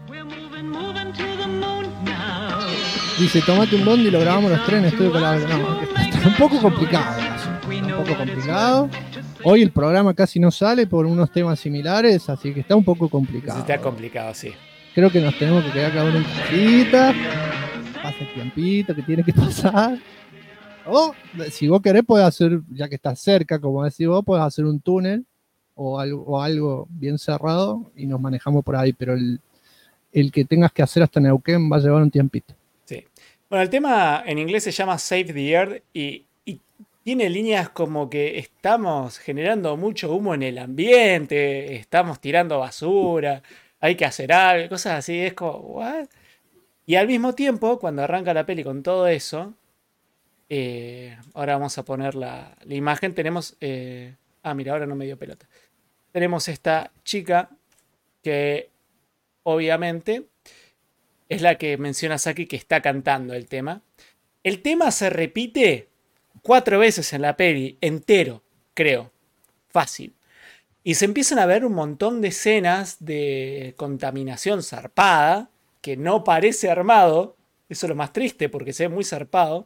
Dice, tomate un Bond y lo grabamos los 3 en estudio con la... No, está un poco complicado. Está un poco complicado. Hoy el programa casi no sale por unos temas similares, así que está un poco complicado. Está complicado, sí. Creo que nos tenemos que quedar cada uno en casita. Pasa el tiempito que tiene que pasar. O, si vos querés, podés hacer, ya que estás cerca, como decís vos, podés hacer un túnel o algo bien cerrado y nos manejamos por ahí, pero el que tengas que hacer hasta Neuquén va a llevar un tiempito. Sí. Bueno, el tema en inglés se llama Save the Earth y tiene líneas como que estamos generando mucho humo en el ambiente, estamos tirando basura, hay que hacer algo, cosas así. Es como, ¿what? Y al mismo tiempo, cuando arranca la peli con todo eso, ahora vamos a poner la imagen, tenemos... mira, ahora no me dio pelota. Tenemos esta chica que obviamente es la que menciona Saki que está cantando el tema. El tema se repite 4 veces en la peli, entero, creo. Fácil. Y se empiezan a ver un montón de escenas de contaminación zarpada, que no parece armado. Eso es lo más triste porque se ve muy zarpado.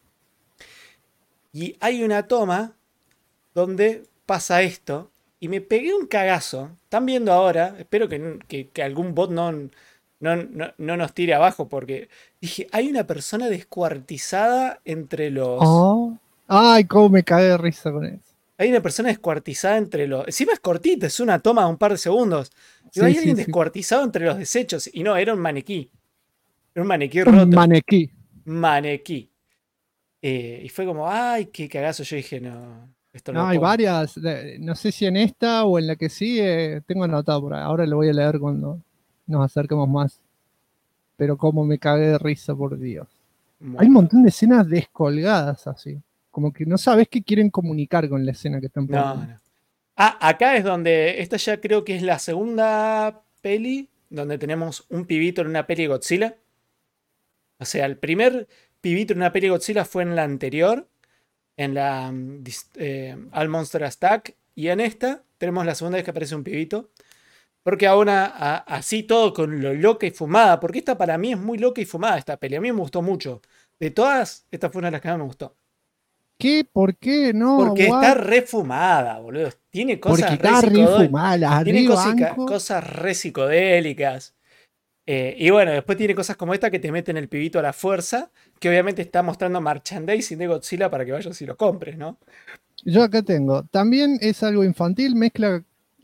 Y hay una toma donde pasa esto. Y me pegué un cagazo. Están viendo ahora. Espero que algún bot no nos tire abajo. Porque dije, hay una persona descuartizada entre los... Oh. Ay, cómo me cagué de risa con eso. Hay una persona descuartizada entre los... Encima es cortita, es una toma de un par de segundos. Digo, Sí, hay alguien sí. descuartizado entre los desechos. Y no, era un maniquí. Era un maniquí Un roto. maniquí. Maniquí. Y fue como, ay, qué cagazo. Yo dije, no, esto no No, lo hay puedo. varias. No sé si en esta o en la que sigue. Tengo anotado por ahí. Ahora lo voy a leer cuando nos acerquemos más. Pero cómo me cagué de risa, por Dios. Muy Hay un mal. montón de escenas descolgadas así. Como que no sabes qué quieren comunicar con la escena que están poniendo. No. Acá es donde. Esta ya creo que es la segunda peli donde tenemos un pibito en una peli de Godzilla. O sea, el primer pibito en una peli de Godzilla fue en la anterior, en la All Monster Attack. Y en esta tenemos la segunda vez que aparece un pibito. Porque ahora, así todo con lo loca y fumada. Porque esta para mí es muy loca y fumada esta peli. A mí me gustó mucho. De todas, esta fue una de las que más me gustó. ¿Qué? ¿Por qué? No, Porque what? está refumada, boludo. Tiene cosas Porque está re fumada, Tiene arriba, banco. cosas re psicodélicas. Y bueno, después tiene cosas como esta que te meten el pibito a la fuerza. Que obviamente está mostrando merchandising de Godzilla para que vayas y lo compres, ¿no? Yo acá tengo. También es algo infantil, mezcla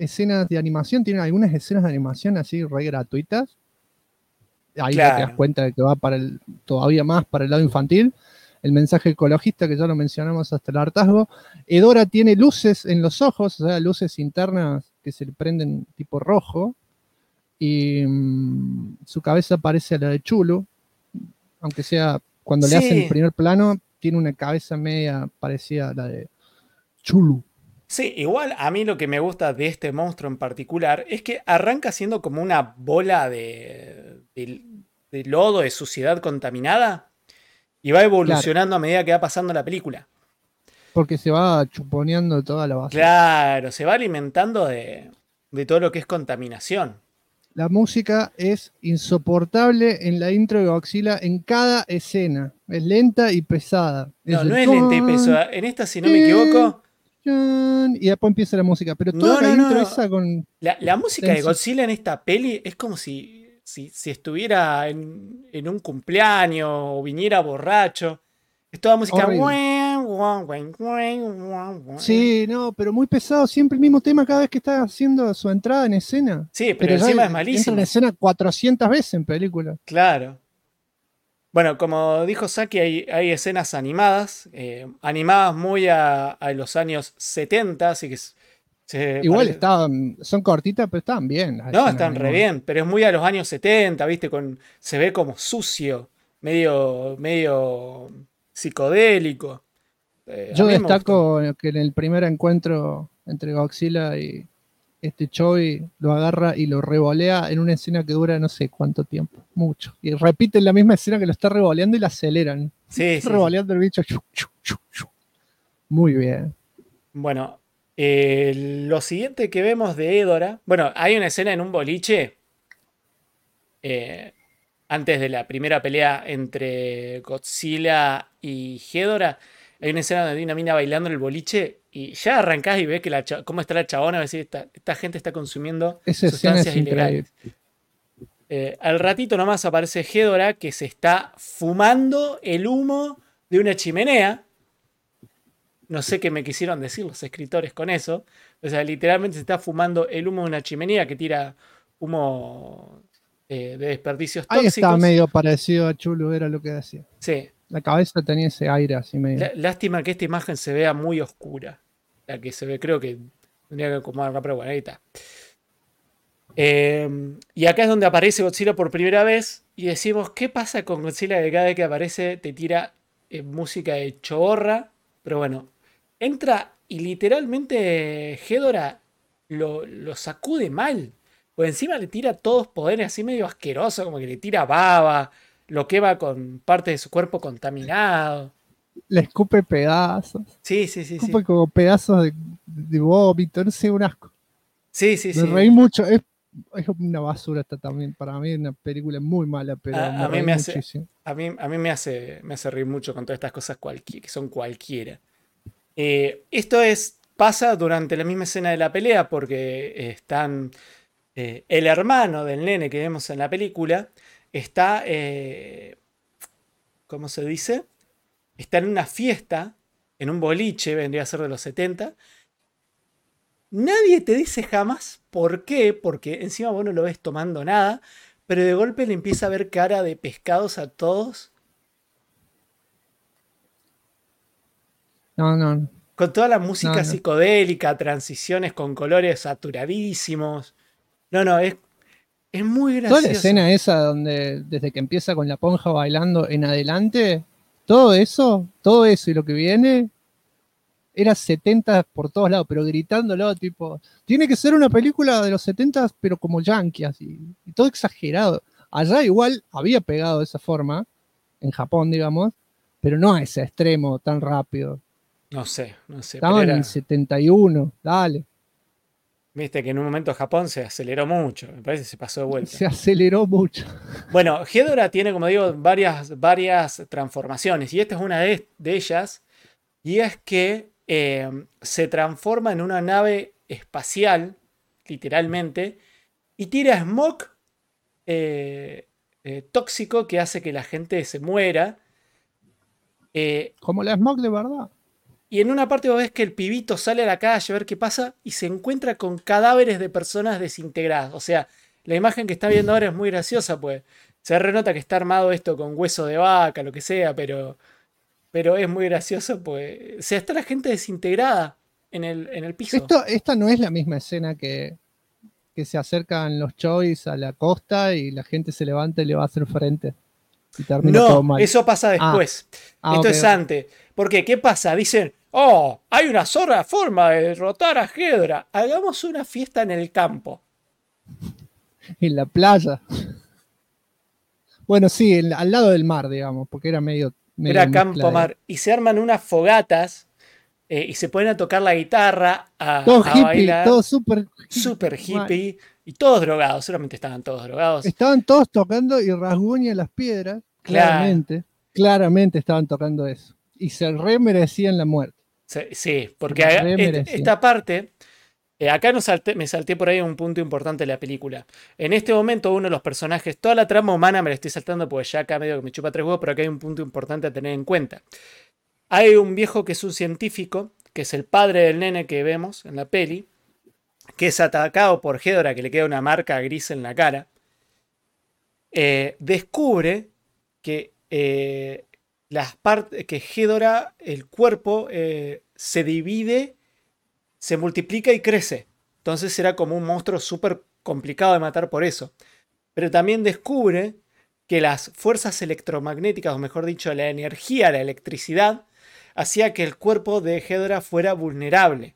escenas de animación, tiene algunas escenas de animación así re gratuitas. Ahí ya te das Claro. cuenta de que va todavía más para el lado infantil. El mensaje ecologista, que ya lo mencionamos hasta el hartazgo. Edora tiene luces en los ojos, o sea, luces internas que se le prenden tipo rojo. Y su cabeza parece a la de Chulu, aunque sea cuando le hacen el Sí, primer plano, tiene una cabeza media parecida a la de Chulu. sí, igual a mí lo que me gusta de este monstruo en particular es que arranca siendo como una bola de lodo, de suciedad contaminada, y va Claro, evolucionando a medida que va pasando la película. porque se va chuponeando toda la basura. Claro, se va alimentando de todo lo que es contaminación. La música es insoportable en la intro de Godzilla en cada escena. Es lenta y pesada. Es No, no el es lenta y ton, pesada. En esta, si no me tin, equivoco, chan, y después empieza la música. Pero toda no, la no, intro no. esa con La música de tensi- Godzilla en esta peli es como si estuviera en un cumpleaños o viniera borracho. Es toda música. horrible. Sí, no, pero muy pesado, siempre el mismo tema cada vez que está haciendo su entrada en escena. Sí, pero Pero ya encima es entra en malísimo. escena 400 veces en película. Claro. Bueno, como dijo Saki, hay escenas animadas, animadas muy a los años 70, así que se Igual parece. son cortitas, pero estaban bien las No, escenas están re animadas. bien, pero es muy a los años 70, ¿viste? Se ve como sucio, medio psicodélico. A Yo mí me gustó. destaco que en el primer encuentro entre Godzilla y este Choi lo agarra y lo revolea en una escena que dura no sé cuánto tiempo, mucho. Y repiten la misma escena que lo está revoleando y la aceleran. Sí, sí, sí. Revoleando el bicho. Chu, chu, chu, chu. Muy bien. Bueno, lo siguiente que vemos de Edora. Bueno, hay una escena en un boliche. eh, Antes de la primera pelea entre Godzilla y Ghidorah, hay una escena donde hay una mina bailando en el boliche y ya arrancás y ves que cómo está la chabona, a decir, esta gente está consumiendo Esa escena sustancias es increíble. ilegales. Al ratito nomás aparece Ghidorah que se está fumando el humo de una chimenea. No sé qué me quisieron decir los escritores con eso. O sea, literalmente se está fumando el humo de una chimenea que tira humo de desperdicios Ahí está tóxicos. medio parecido a Chulu, era lo que decía. Sí, La cabeza tenía ese aire así medio. lástima que esta imagen se vea muy oscura. La que se ve, creo que tendría que acomodarla, pero bueno, ahí está. Y acá es donde aparece Godzilla por primera vez. Y decimos, ¿qué pasa con Godzilla que cada vez que aparece te tira música de chorra? Pero bueno, entra y literalmente Ghidorah lo sacude mal. Por encima le tira todos poderes así medio asqueroso, como que le tira baba, lo quema con parte de su cuerpo contaminado. Le escupe pedazos. Sí, sí, sí, sí. Escupe como pedazos de vómito, no sé, un asco. Sí, sí, Me sí. reí mucho. Es una basura esta también. Para mí es una película muy mala, pero me A mí reí me hace, muchísimo. a mí me hace reír mucho con todas estas cosas que son cualquiera. Pasa durante la misma escena de la pelea porque están el hermano del nene que vemos en la película está, ¿cómo se dice? Está en una fiesta, en un boliche, vendría a ser de los 70. Nadie te dice jamás por qué, porque encima vos no lo ves tomando nada, pero de golpe le empieza a ver cara de pescados a todos, No, no, con toda la no, música no. psicodélica, transiciones con colores saturadísimos. No, no, es muy Toda la gracioso. escena esa donde desde que empieza con la ponja bailando en adelante, todo eso y lo que viene, era 70 por todos lados, pero gritándolo, tipo, tiene que ser una película de los 70, pero como yankee, así, y todo exagerado. Allá igual había pegado de esa forma, en Japón, digamos, pero no a ese extremo tan rápido. No sé, pero Estaban en era. 71, dale. Viste que en un momento Japón se aceleró mucho, me parece que se pasó de vuelta. Se aceleró mucho. Bueno, Ghidorah tiene, como digo, varias transformaciones, y esta es una de ellas, y es que se transforma en una nave espacial, literalmente, y tira smog tóxico que hace que la gente se muera. Eh, Como la Smog de verdad. Y en una parte vos ves que el pibito sale a la calle a ver qué pasa y se encuentra con cadáveres de personas desintegradas. O sea, la imagen que está viendo ahora es muy graciosa, pues se renota que está armado esto con hueso de vaca, lo que sea, pero es muy gracioso, pues. O sea, está la gente desintegrada en el piso. Esta no es la misma escena que se acercan los chois a la costa y la gente se levanta y le va a hacer frente. Y termina todo No, mal. eso pasa después. Esto ok, es ok. antes. ¿Por qué? ¿Qué pasa? Dicen, oh, hay una sola forma de derrotar a Hedra. Hagamos una fiesta en el campo. En la playa. Bueno, sí, al lado del mar, digamos, porque era medio Era mezcla campo de- mar. Y se arman unas fogatas y se ponen a tocar la guitarra, Todo a hippie, bailar. todo súper Súper mal. hippie. Y todos drogados. Seguramente estaban todos drogados. Estaban todos tocando y rasguña las piedras, Claro. claramente estaban tocando eso. Y se re merecían la muerte. Sí, porque Se la re merecían. esta parte, acá me salté por ahí un punto importante de la película. En este momento uno de los personajes, toda la trama humana me la estoy saltando porque ya acá medio que me chupa tres huevos, pero acá hay un punto importante a tener en cuenta. Hay un viejo que es un científico, que es el padre del nene que vemos en la peli, que es atacado por Hedora, que le queda una marca gris en la cara. Descubre que las partes que Hedora, el cuerpo, se divide, se multiplica y crece. Entonces era como un monstruo súper complicado de matar por eso. Pero también descubre que las fuerzas electromagnéticas, o mejor dicho, la energía, la electricidad, hacía que el cuerpo de Hedora fuera vulnerable.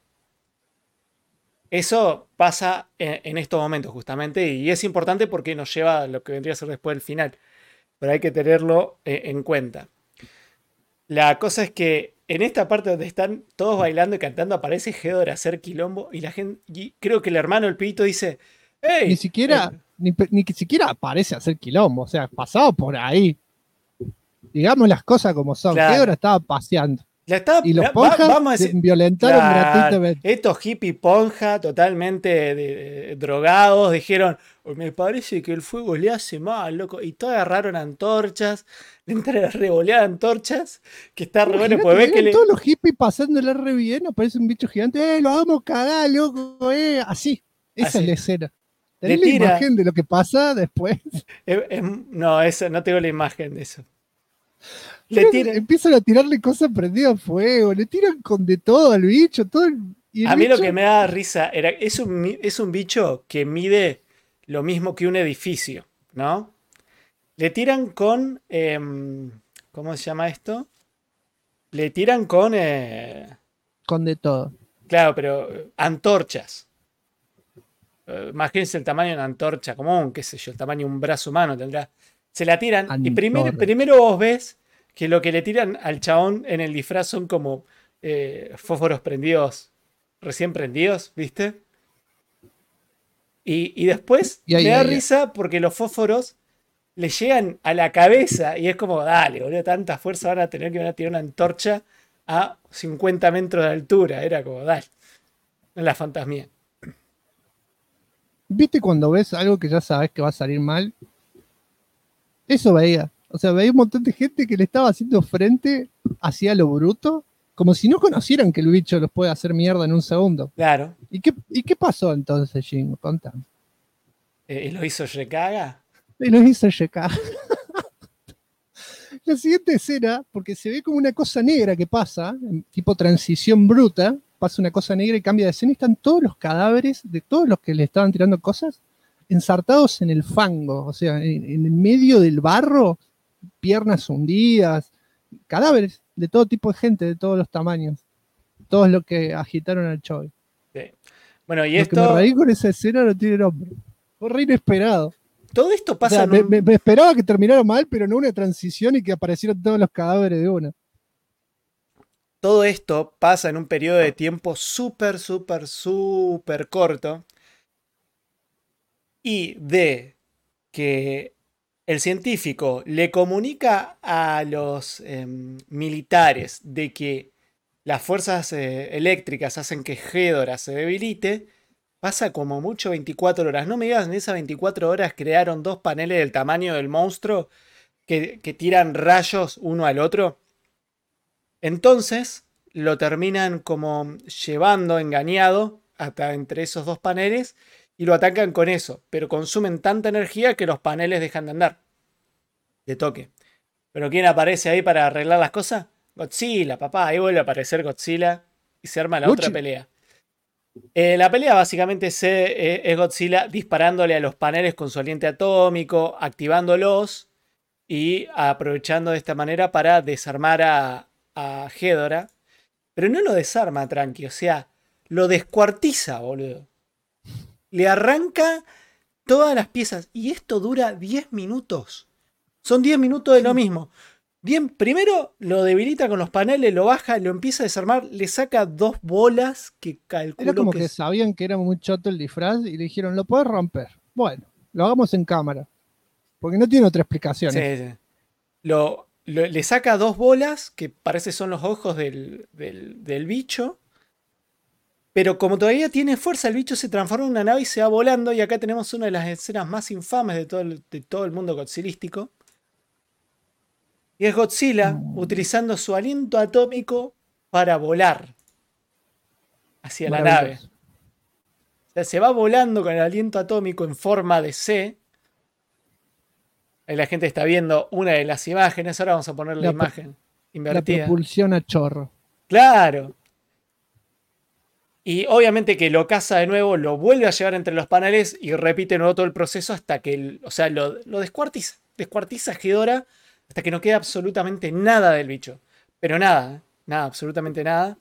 Eso pasa en estos momentos justamente y es importante porque nos lleva a lo que vendría a ser después del final. Pero hay que tenerlo en cuenta. La cosa es que en esta parte donde están todos bailando y cantando aparece Hedor a hacer quilombo y la gente, y creo que el hermano del pibito dice, Ni ¡Hey! siquiera, ni que siquiera parece hacer quilombo, o sea, pasaba por ahí. Digamos las cosas como son. Claro. Hedora estaba paseando. La está, Y los va- ponjas vamos a decir, violentaron claro, gratuitamente. estos hippie ponja totalmente drogados dijeron, "Oh, me parece que el fuego le hace mal, loco. Y todos agarraron antorchas, le entraron a revolear antorchas, que está re bueno, pues ve que Eran le... todos los hippies pasándola re bien, aparece un bicho gigante, lo vamos a cagar, loco, así. Esa Así. es la escena. Le ¿Tenés la tira. imagen de lo que pasa después? No, no tengo la imagen de eso. Le tira. Empiezan a tirarle cosas prendidas a fuego, le tiran con de todo al bicho, todo y el A mí lo bicho- que me da risa es un bicho que mide lo mismo que un edificio, ¿no? Le tiran con. ¿Cómo se llama esto? Le tiran con. con de todo. Claro, pero antorchas. Imagínense el tamaño de una antorcha común, qué sé yo, el tamaño de un brazo humano tendrá. Se la tiran y Antorcha. primero vos ves que lo que le tiran al chabón en el disfraz son como fósforos prendidos, recién prendidos, ¿viste? Y después Y ahí, me da ahí, risa porque los fósforos le llegan a la cabeza y es como, dale, boludo, tanta fuerza van a tener que van a tirar una antorcha a 50 metros de altura. Era como, dale, no es la fantasmía. ¿Viste cuando ves algo que ya sabes que va a salir mal? Eso veía. O sea, veía un montón de gente que le estaba haciendo frente hacia lo bruto, como si no conocieran que el bicho los puede hacer mierda en un segundo. Claro. ¿Y qué pasó entonces, Jingo? Contame. ¿Y lo hizo Rekaga? Y los hizo llegar. La siguiente escena, porque se ve como una cosa negra que pasa, tipo transición bruta, pasa una cosa negra y cambia de escena y están todos los cadáveres de todos los que le estaban tirando cosas ensartados en el fango, o sea, en el medio del barro, piernas hundidas, cadáveres de todo tipo de gente, de todos los tamaños, todos los que agitaron al Choi. Sí. Bueno, y Lo que me esto. reí con esa escena no tiene nombre. Fue re inesperado. Todo esto O pasa sea, en un- me esperaba que terminara mal, pero no una transición y que aparecieran todos los cadáveres de una. Todo esto pasa en un periodo de tiempo súper, súper, súper corto. Y de que el científico le comunica a los militares de que las fuerzas eléctricas hacen que Hedora se debilite, pasa como mucho 24 horas. No me digas, en esas 24 horas crearon dos paneles del tamaño del monstruo que tiran rayos uno al otro. Entonces, lo terminan como llevando engañado hasta entre esos dos paneles y lo atacan con eso, pero consumen tanta energía que los paneles dejan de andar. De toque. ¿Pero quién aparece ahí para arreglar las cosas? Godzilla, papá. Ahí vuelve a aparecer Godzilla y se arma la otra pelea. La pelea básicamente es Godzilla disparándole a los paneles con su aliento atómico, activándolos y aprovechando de esta manera para desarmar a Ghidorah. Pero no lo desarma, tranqui. O sea, lo descuartiza, boludo. Le arranca todas las piezas. Y esto dura 10 minutos. Son 10 minutos de lo mismo. Bien, primero lo debilita con los paneles, lo baja, lo empieza a desarmar, le saca 2 bolas que calculo Era como que sabían que era muy choto el disfraz y le dijeron, lo podés romper. Bueno, lo hagamos en cámara. Porque no tiene otra explicación. Sí. Le saca 2 bolas, que parece son los ojos del bicho. Pero como todavía tiene fuerza, el bicho se transforma en una nave y se va volando. Y acá tenemos una de las escenas más infames de todo el mundo godzilístico. Y es Godzilla utilizando su aliento atómico para volar hacia la nave. O sea, se va volando con el aliento atómico en forma de C. Ahí la gente está viendo una de las imágenes. Ahora vamos a poner la imagen invertida. La propulsión a chorro. Claro. Y obviamente que lo caza de nuevo, lo vuelve a llevar entre los paneles y repite de nuevo todo el proceso hasta que lo descuartiza. Descuartiza a Ghidorah hasta que no queda absolutamente nada del bicho. Pero nada, absolutamente nada.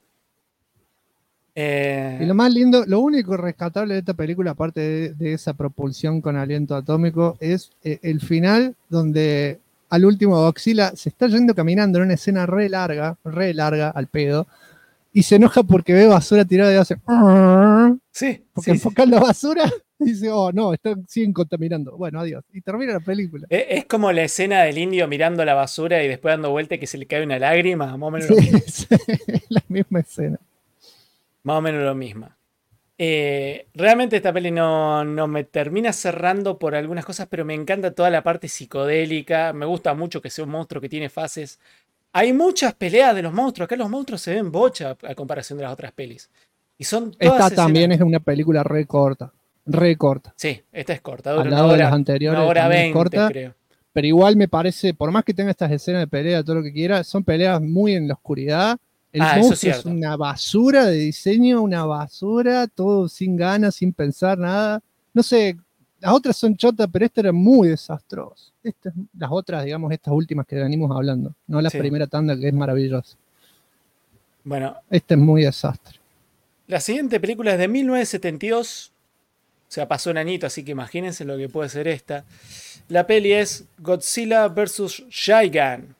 Y lo más lindo, lo único rescatable de esta película, aparte de esa propulsión con aliento atómico, es el final donde al último Godzilla se está yendo caminando en una escena re larga al pedo, y se enoja porque ve basura tirada y hace... Sí. Porque enfocan la basura y dice, oh no, siguen contaminando. Bueno, adiós. Y termina la película. Es como la escena del indio mirando la basura y después dando vuelta y que se le cae una lágrima. Más o menos sí, la misma escena. Más o menos lo mismo. Realmente esta peli no me termina cerrando por algunas cosas, pero me encanta toda la parte psicodélica. Me gusta mucho que sea un monstruo que tiene fases. Hay muchas peleas de los monstruos. Acá los monstruos se ven bocha a comparación de las otras pelis. Y son todas esta también es una película re corta. Sí, esta es corta. Al lado de las anteriores. Una hora 20, corta, creo. Pero igual me parece, por más que tenga estas escenas de pelea, todo lo que quiera, son peleas muy en la oscuridad. El monstruo es una basura de diseño, una basura, todo sin ganas, sin pensar nada. No sé, las otras son chotas, pero esta era muy desastrosa. Las otras, digamos, estas últimas que venimos hablando, no la primera tanda que es maravillosa. Bueno. Esta es muy desastre. La siguiente película es de 1972. O sea, pasó un añito, así que imagínense lo que puede ser esta. La peli es Godzilla vs. Gigan.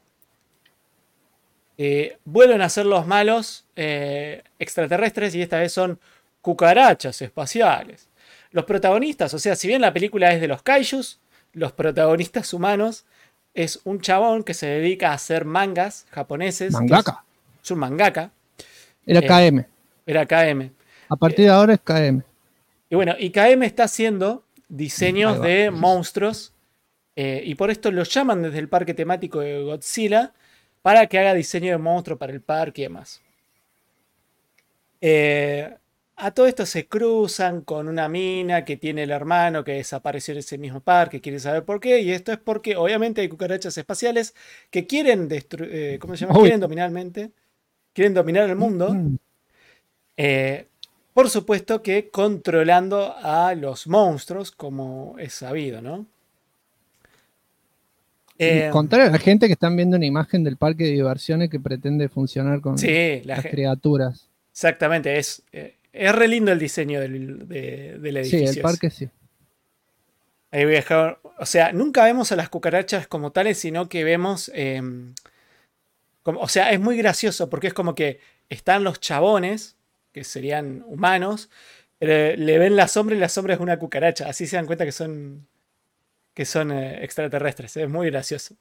Vuelven a ser los malos extraterrestres y esta vez son cucarachas espaciales. Los protagonistas, o sea, si bien la película es de los kaijus, los protagonistas humanos es un chabón que se dedica a hacer mangas japoneses. Mangaka. Es un mangaka. Era KM. Era KM. A partir de ahora es KM. Y bueno, y KM está haciendo diseños de monstruos y por esto lo llaman desde el parque temático de Godzilla para que haga diseño de monstruo para el parque y demás. A todo esto se cruzan con una mina que tiene el hermano que desapareció en ese mismo parque, quiere saber por qué, y esto es porque obviamente hay cucarachas espaciales que quieren ¿cómo se llama? Quieren dominar el mundo. Por supuesto que controlando a los monstruos, como es sabido, ¿no? Contar a la gente que están viendo una imagen del parque de diversiones que pretende funcionar con las criaturas. Exactamente, es re lindo el diseño del edificio. Sí, el parque sí. Ahí voy a dejar, o sea, nunca vemos a las cucarachas como tales, sino que vemos... o sea, es muy gracioso porque es como que están los chabones, que serían humanos, pero le ven la sombra y la sombra es una cucaracha. Así se dan cuenta que son extraterrestres. Es muy gracioso.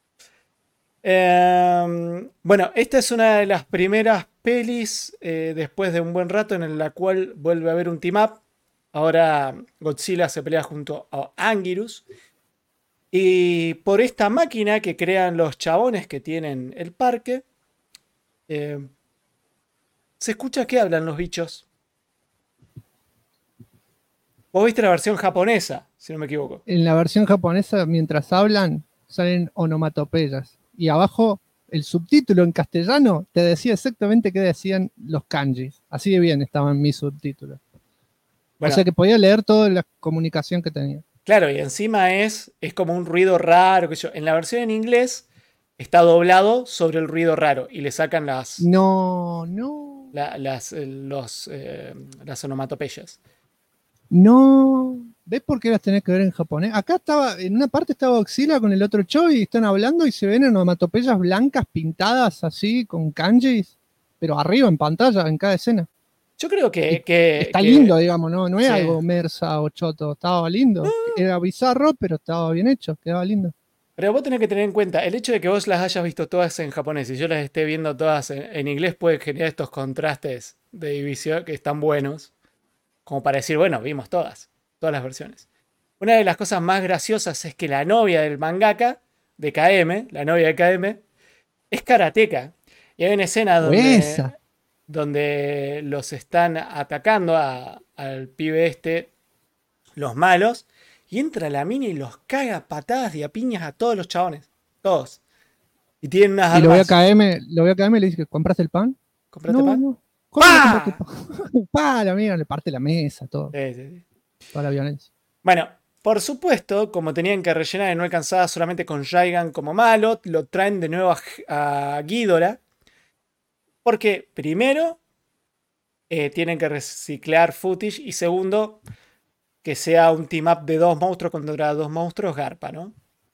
Bueno, esta es una de las primeras pelis después de un buen rato en la cual vuelve a haber un team up. Ahora Godzilla se pelea junto a Anguirus. Y por esta máquina que crean los chabones que tienen el parque, se escucha que hablan los bichos. Vos viste la versión japonesa, si no me equivoco. En la versión japonesa, mientras hablan, salen onomatopeyas. Y abajo, el subtítulo en castellano te decía exactamente qué decían los kanjis. Así de bien estaban mis subtítulos. Bueno, O sea que podía leer toda la comunicación que tenía. claro, y encima es como un ruido raro. Que yo. En la versión en inglés está doblado sobre el ruido raro y le sacan No. las onomatopeyas. No. ¿Ves por qué las tenés que ver en japonés? Acá estaba, en una parte estaba Oxila con el otro Cho y están hablando y se ven onomatopeyas blancas pintadas así con kanjis, pero arriba en pantalla, en cada escena. Yo creo Y está lindo, digamos, no es sí. algo mersa o choto, estaba lindo. Era bizarro, pero estaba bien hecho, quedaba lindo. Pero vos tenés que tener en cuenta, el hecho de que vos las hayas visto todas en japonés y yo las esté viendo todas en inglés puede generar estos contrastes de división que están buenos, como para decir, bueno, vimos todas las versiones. Una de las cosas más graciosas es que la novia del mangaka de KM, la novia de KM, es karateca. Y hay una escena O esa. donde los están atacando al pibe este, los malos, y entra la mina y los caga a patadas y a piñas a todos los chabones. Todos. Y tienen unas Y armas. lo voy a KM y le dice, ¿compraste el pan? ¿Compraste pan? No. ¿Cómo no compraste ¡Pah! pan? Pa, la mía, le parte la mesa, todo. Sí, sí, sí. Toda la violencia. Bueno, por supuesto, como tenían que rellenar y no alcanzaba solamente con Jaigan como malo, lo traen de nuevo a Ghidorah. Porque primero tienen que reciclar footage y segundo que sea un team up de dos monstruos contra dos monstruos garpa, ¿no?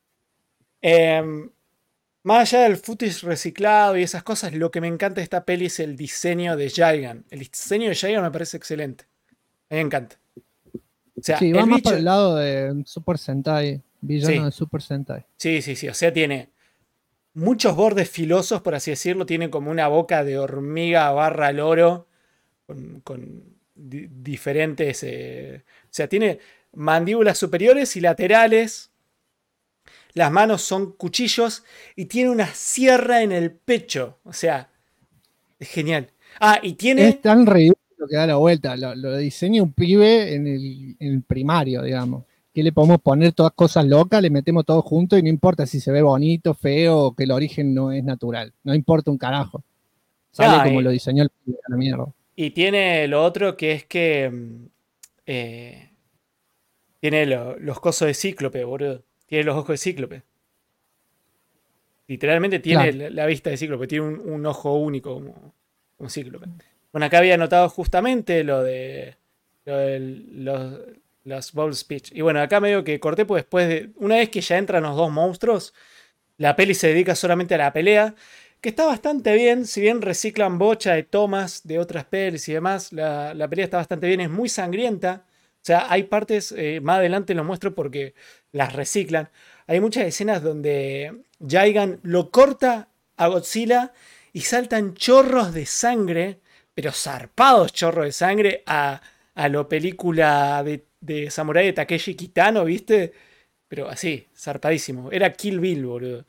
Más allá del footage reciclado y esas cosas, lo que me encanta de esta peli es el diseño de Jaigan. El diseño de Jaigan me parece excelente. A mí me encanta. O sea, Sí, va el más bicho. para el lado de Super Sentai, villano Sí, de Super Sentai. sí, sí, sí. O sea, tiene muchos bordes filosos, por así decirlo. Tiene como una boca de hormiga barra loro con diferentes. O sea, tiene mandíbulas superiores y laterales. Las manos son cuchillos y tiene una sierra en el pecho. O sea, es genial. Ah, y Es tiene. tan ridículo que da la vuelta. Lo diseña un pibe en el primario, digamos. Que le podemos poner todas cosas locas, le metemos todo junto y no importa si se ve bonito, feo o que el origen no es natural. No importa un carajo. Sale No, como lo diseñó el pibe a la mierda. y tiene lo otro que es que. Eh, tiene los cosos de cíclope, boludo. Tiene los ojos de cíclope. Literalmente tiene Claro. la vista de cíclope. Tiene un ojo único como cíclope. Bueno, acá había notado justamente lo de los Bowl Speech. Y bueno, acá medio que corté, pues después de. Una vez que ya entran los dos monstruos, la peli se dedica solamente a la pelea. Que está bastante bien, si bien reciclan bocha de tomas de otras pelis y demás, la pelea está bastante bien, es muy sangrienta. O sea, hay partes, más adelante lo muestro porque las reciclan. Hay muchas escenas donde Jaigan lo corta a Godzilla y saltan chorros de sangre, pero zarpados chorros de sangre a lo película de Samurai de Takeshi Kitano, ¿viste? Pero así, zarpadísimo. Era Kill Bill, boludo.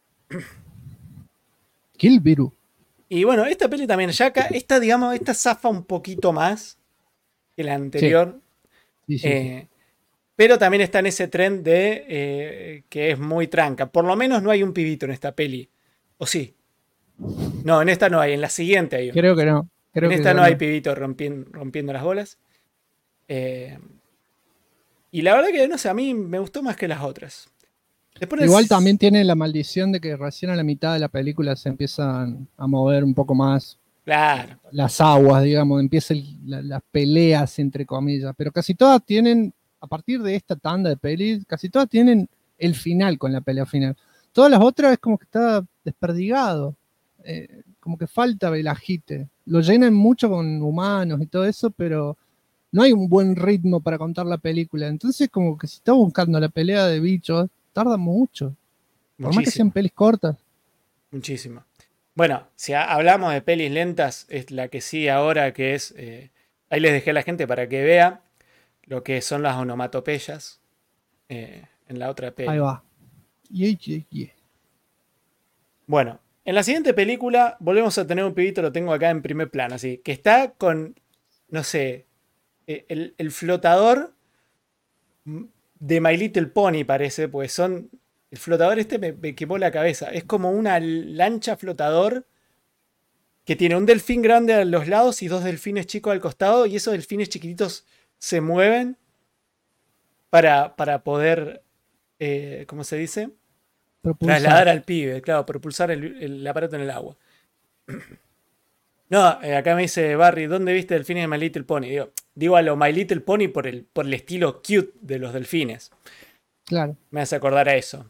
Kill Biru. Y bueno, esta peli también, ya acá, esta, digamos, esta zafa un poquito más que la Sí, anterior. sí. eh, pero también está en ese tren de que es muy tranca. Por lo menos no hay un pibito en esta peli. ¿O sí? No, en esta no hay, en la siguiente hay uno. Creo que no. En Creo que esta ya no hay no. pibito rompiendo las bolas. Eh, y la verdad que, no sé, a mí me gustó más que las otras. Igual también Después, tiene la maldición de que recién a la mitad de la película se empiezan a mover un poco más claro. las aguas, digamos, empiezan las peleas, entre comillas, pero casi todas tienen, a partir de esta tanda de pelis, casi todas tienen el final con la pelea final. Todas las otras es como que está desperdigado, como que falta el agite. Lo llenan mucho con humanos y todo eso, pero no hay un buen ritmo para contar la película. Entonces, como que si está buscando la pelea de bichos, tarda mucho, por más que sean Muchísimo, pelis cortas. muchísimo. Bueno, si hablamos de pelis lentas, es la que sí ahora, que es. Ahí les dejé a la gente para que vea lo que son las onomatopeyas en la otra Ahí peli. va. Yeah. Bueno, En la siguiente película volvemos a tener un pibito, lo tengo acá en primer plano, así, que está con, no sé, el flotador de My Little Pony parece, pues son... El flotador este me quemó la cabeza. Es como una lancha flotador que tiene un delfín grande a los lados y dos delfines chicos al costado, y esos delfines chiquititos se mueven para poder, ¿cómo se dice? Propulsar. Trasladar al pibe, claro, propulsar el aparato en el agua. No, acá me dice Barry, ¿dónde viste delfines de My Little Pony? Digo a lo My Little Pony por el estilo cute de los delfines. Claro. Me hace acordar a eso.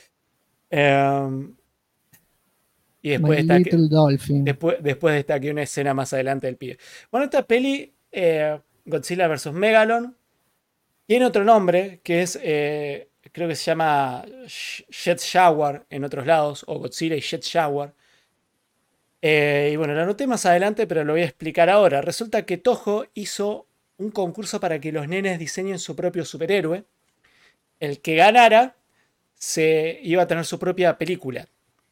Y después My está, Little Dolphin. después está aquí una escena más adelante del pibe. Bueno, esta peli, Godzilla vs. Megalon, tiene otro nombre que es, creo que se llama Jet Shower en otros lados, o Godzilla y Jet Shower. Y bueno, lo anoté más adelante, pero lo voy a explicar ahora. Resulta que Toho hizo un concurso para que los nenes diseñen su propio superhéroe. El que ganara se iba a tener su propia película.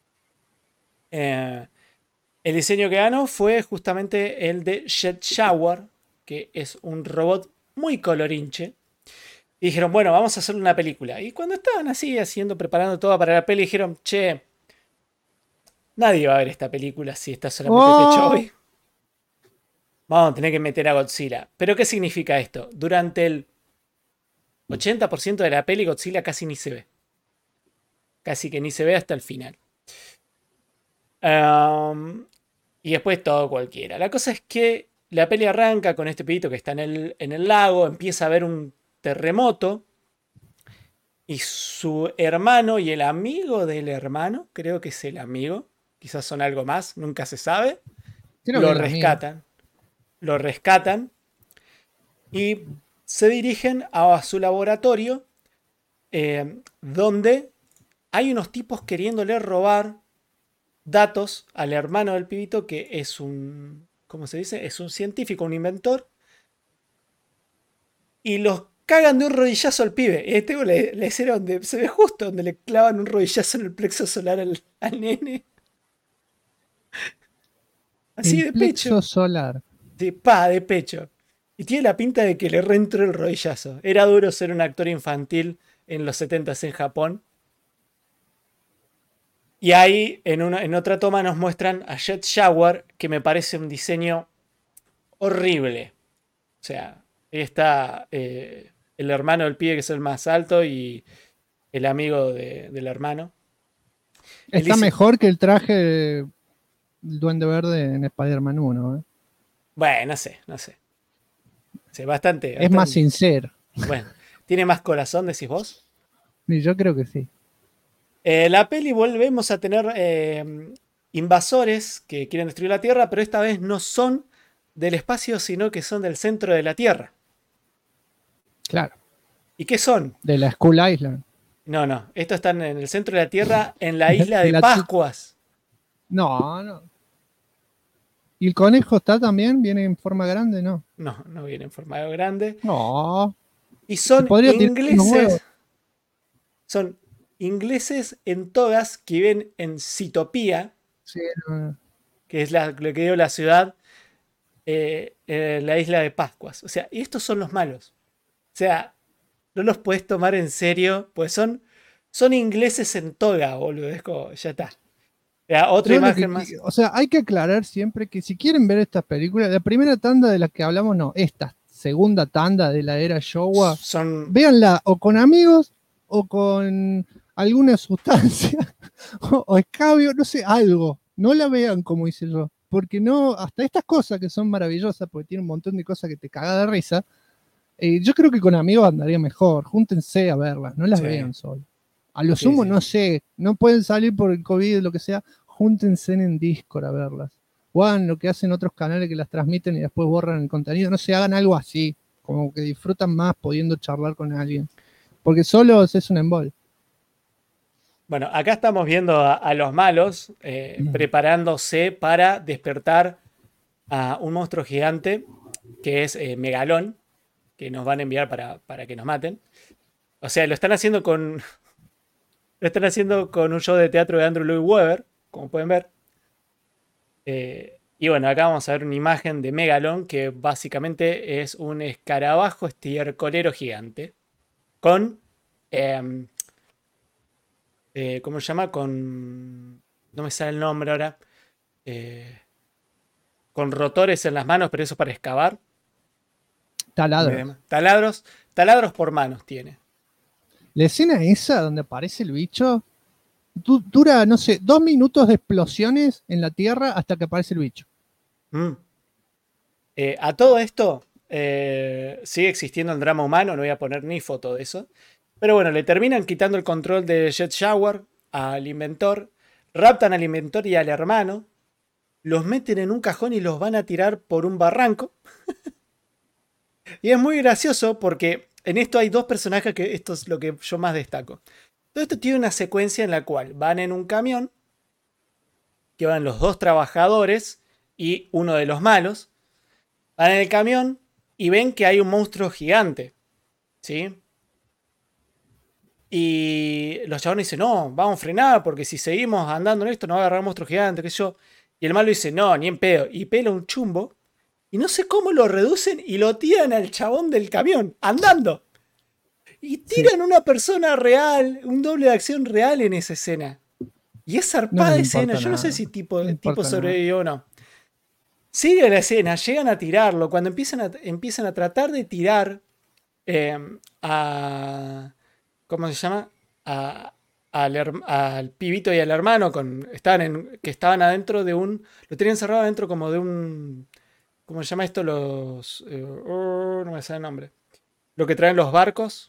El diseño que ganó fue justamente el de Jet Shower, que es un robot muy colorinche. Y dijeron, bueno, vamos a hacer una película. Y cuando estaban así, preparando todo para la peli, dijeron, che, nadie va a ver esta película si está solamente este Chovy. Vamos a tener que meter a Godzilla. ¿Pero qué significa esto? Durante el 80% de la peli, Godzilla casi ni se ve. Casi que ni se ve hasta el final. Y después todo cualquiera. La cosa es que la peli arranca con este pibito que está en el lago, empieza a haber un terremoto y su hermano y el amigo del hermano, creo que es el amigo, quizás son algo más, nunca se sabe, lo rescatan y se dirigen a su laboratorio donde hay unos tipos queriéndole robar datos al hermano del pibito, que es un, ¿cómo se dice? Es un científico, un inventor. Y los cagan de un rodillazo al pibe. Y tengo la escena donde se ve justo donde le clavan un rodillazo en el plexo solar al nene. Así el de plexo pecho. solar. De pecho. Y tiene la pinta de que le reentró el rodillazo. Era duro ser un actor infantil en los 70s en Japón. Y ahí, en otra toma, nos muestran a Jet Shower, que me parece un diseño horrible. O sea, ahí está el hermano del pibe, que es el más alto, y el amigo del hermano. Está mejor que el traje del Duende Verde en Spider-Man 1. Bueno, no sé. Sí, bastante. Es más sincero. Bueno, ¿tiene más corazón, decís vos? Y yo creo que sí. La peli volvemos a tener invasores que quieren destruir la Tierra, pero esta vez no son del espacio, sino que son del centro de la Tierra. Claro. ¿Y qué son? De la Skull Island. No. Estos están en el centro de la Tierra, en la isla de Pascuas. No. ¿Y el conejo está también? ¿Viene en forma grande? No. No viene en forma grande. No. Y son ingleses. Son ingleses en togas que viven en Citopía, Sí, no. que es lo que dio la ciudad, la isla de Pascuas. O sea, y estos son los malos. O sea, no los puedes tomar en serio, pues son ingleses en toga, boludo. Es como, ya está. Otra imagen más. O sea, hay que aclarar siempre que si quieren ver estas películas, la primera tanda de las que hablamos, no, esta segunda tanda de la era Showa, véanla o con amigos o con alguna sustancia o escabio, no sé, algo. No la vean como hice yo, porque no, hasta estas cosas que son maravillosas, porque tiene un montón de cosas que te caga de risa, yo creo que con amigos andaría mejor. Júntense a verlas, no las vean solo. A lo sumo, no sé, no pueden salir por el COVID, lo que sea, júntense en Discord a verlas. O hagan lo que hacen otros canales que las transmiten y después borran el contenido. No sé, hagan algo así, como que disfrutan más pudiendo charlar con alguien. Porque solos es un embol. Bueno, acá estamos viendo a los malos preparándose para despertar a un monstruo gigante que es Megalón, que nos van a enviar para que nos maten. O sea, lo están haciendo con un show de teatro de Andrew Lloyd Webber, como pueden ver. Y bueno, acá vamos a ver una imagen de Megalon, que básicamente es un escarabajo estiércolero gigante. Con... ¿cómo se llama? Con... No me sale el nombre ahora. Con rotores en las manos, pero eso para excavar. Taladro. Taladros por manos tiene. La escena esa donde aparece el bicho dura, no sé, 2 minutos de explosiones en la tierra hasta que aparece el bicho. A todo esto sigue existiendo el drama humano, no voy a poner ni foto de eso. Pero bueno, le terminan quitando el control de Jet Shower al inventor, raptan al inventor y al hermano, los meten en un cajón y los van a tirar por un barranco. Y es muy gracioso porque en esto hay dos personajes que esto es lo que yo más destaco. Todo esto tiene una secuencia en la cual van en un camión, que van los dos trabajadores y uno de los malos. Van en el camión y ven que hay un monstruo gigante. ¿Sí? Y los chabones dicen, no, vamos a frenar porque si seguimos andando en esto nos va a agarrar un monstruo gigante, qué sé yo. Y el malo dice, no, ni en pedo. Y pela un chumbo. Y no sé cómo lo reducen y lo tiran al chabón del camión, andando. Y tiran una persona real, un doble de acción real en esa escena. Y es zarpada escena. Yo no sé si el tipo sobrevivió o no. Sigue la escena, llegan a tirarlo. Cuando empiezan a tratar de tirar ¿cómo se llama? Al pibito y al hermano que estaban adentro de un... Lo tenían encerrado adentro como de un... ¿Cómo se llama esto? No me sale el nombre. Lo que traen los barcos.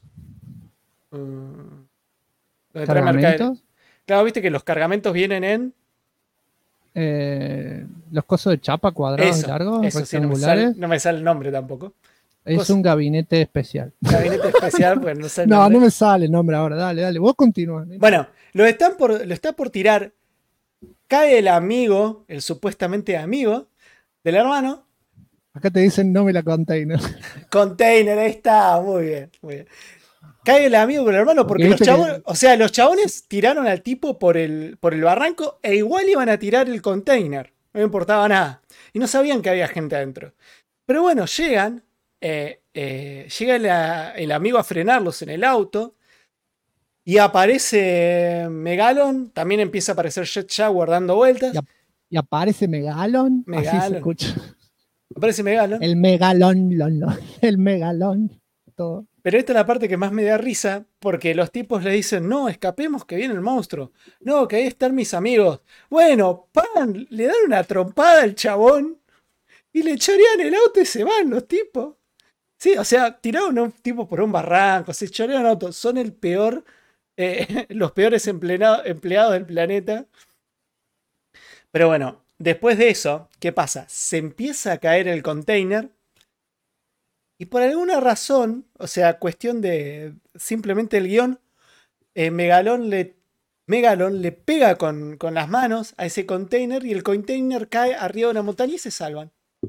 ¿Cargamentos? Claro, viste que los cargamentos vienen en... Los cosos de chapa cuadrados y largos, eso rectangulares. Sí, no me sale el nombre tampoco. Es un gabinete especial. Gabinete especial, pues no sé el No, nombre. no me sale el nombre ahora. Dale, vos continúa. Bueno, lo está por tirar. Cae el amigo, el supuestamente amigo del hermano. Acá te dicen no me la container. Container, ahí está, muy bien, muy bien. Cae el amigo con el hermano porque los chabones, los chabones tiraron al tipo por el barranco e igual iban a tirar el container. No le importaba nada. Y no sabían que había gente adentro. Pero bueno, llegan. Llega el amigo a frenarlos en el auto. Y aparece Megalon. También empieza a aparecer Jet Shower dando vueltas. Y aparece Megalon. Así se escucha. Aparece Megalon. El Megalón. El Megalón. Todo. Pero esta es la parte que más me da risa, porque los tipos le dicen, no, escapemos que viene el monstruo. No, que ahí están mis amigos. Bueno, pan, le dan una trompada al chabón y le chorean el auto y se van los tipos. Sí, o sea, tiraron a un tipo por un barranco, se chorean el auto. Son el peor, los peores empleados del planeta. Pero bueno, después de eso, ¿qué pasa? Se empieza a caer el container. Y por alguna razón, o sea, cuestión de simplemente el guión, Megalon le pega con las manos a ese container y el container cae arriba de una montaña y se salvan.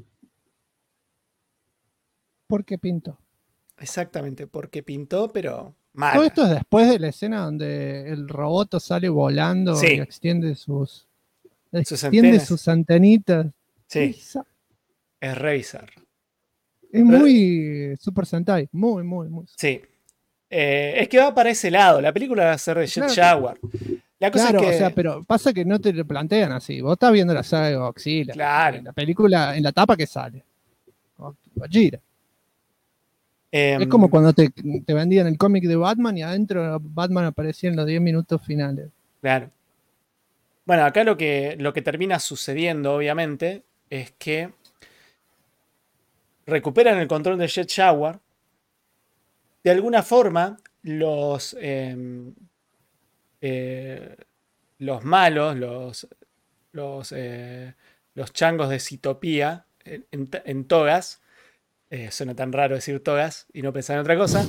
Porque pintó. Exactamente, porque pintó, pero mal. Todo esto es después de la escena donde el robot sale volando y extiende sus antenitas. Sí, es re bizarro. Es muy Super Sentai, muy. Sí. Es que va para ese lado. La película va a ser de Jet Shower. La cosa es que... o sea, pero pasa que no te lo plantean así. Vos estás viendo la saga de Godzilla. Claro. La película, en la tapa que sale. Gojira. Es como cuando te vendían el cómic de Batman y adentro Batman aparecía en los 10 minutos finales. Claro. Bueno, acá lo que termina sucediendo, obviamente, es que recuperan el control de Jet Shower. De alguna forma, los malos, los changos de Citopía en togas, suena tan raro decir togas y no pensar en otra cosa,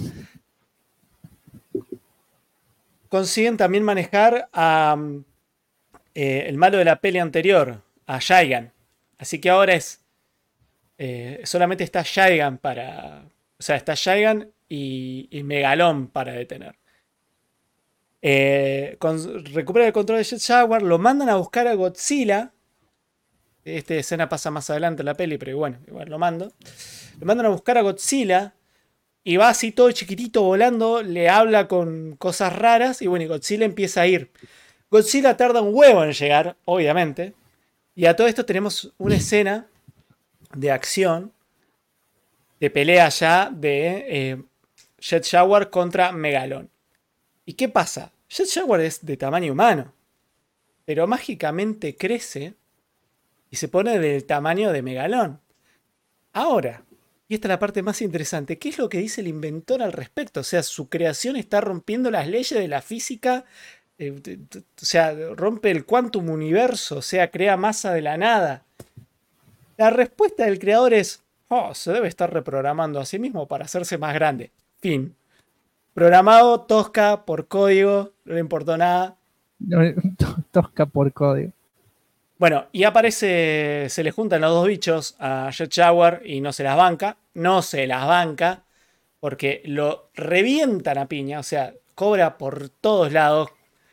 consiguen también manejar a el malo de la peli anterior, a Jigan. Así que ahora solamente está Jigan está Jigan y Megalón para detener. Recupera el control de Jet Jaguar, lo mandan a buscar a Godzilla. Esta escena pasa más adelante en la peli, pero bueno, igual lo mando. Lo mandan a buscar a Godzilla y va así todo chiquitito volando, le habla con cosas raras y bueno, y Godzilla empieza a ir. Godzilla tarda un huevo en llegar, obviamente. Y a todo esto tenemos una escena de acción, de pelea ya de Jet Jaguar contra Megalón. ¿Y qué pasa? Jet Jaguar es de tamaño humano, pero mágicamente crece y se pone del tamaño de Megalón. Ahora, y esta es la parte más interesante, ¿qué es lo que dice el inventor al respecto? O sea, su creación está rompiendo las leyes de la física, o sea, rompe el quantum universo, o sea, crea masa de la nada. La respuesta del creador es, se debe estar reprogramando a sí mismo para hacerse más grande. Fin. Programado, tosca, por código, no le importó nada. Tosca por código. Bueno, y aparece, se le juntan los dos bichos a Jet Jaguar y no se las banca. No se las banca porque lo revientan a piña. O sea, cobra por todos lados.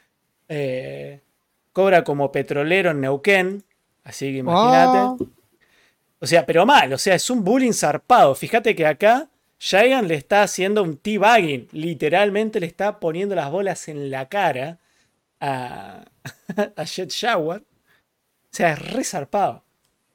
Cobra como petrolero en Neuquén. Así que imagínate. O sea, pero mal. O sea, es un bullying zarpado. Fíjate que acá Gigan le está haciendo un teabagging. Literalmente le está poniendo las bolas en la cara a Jet Jaguar. O sea, es re zarpado.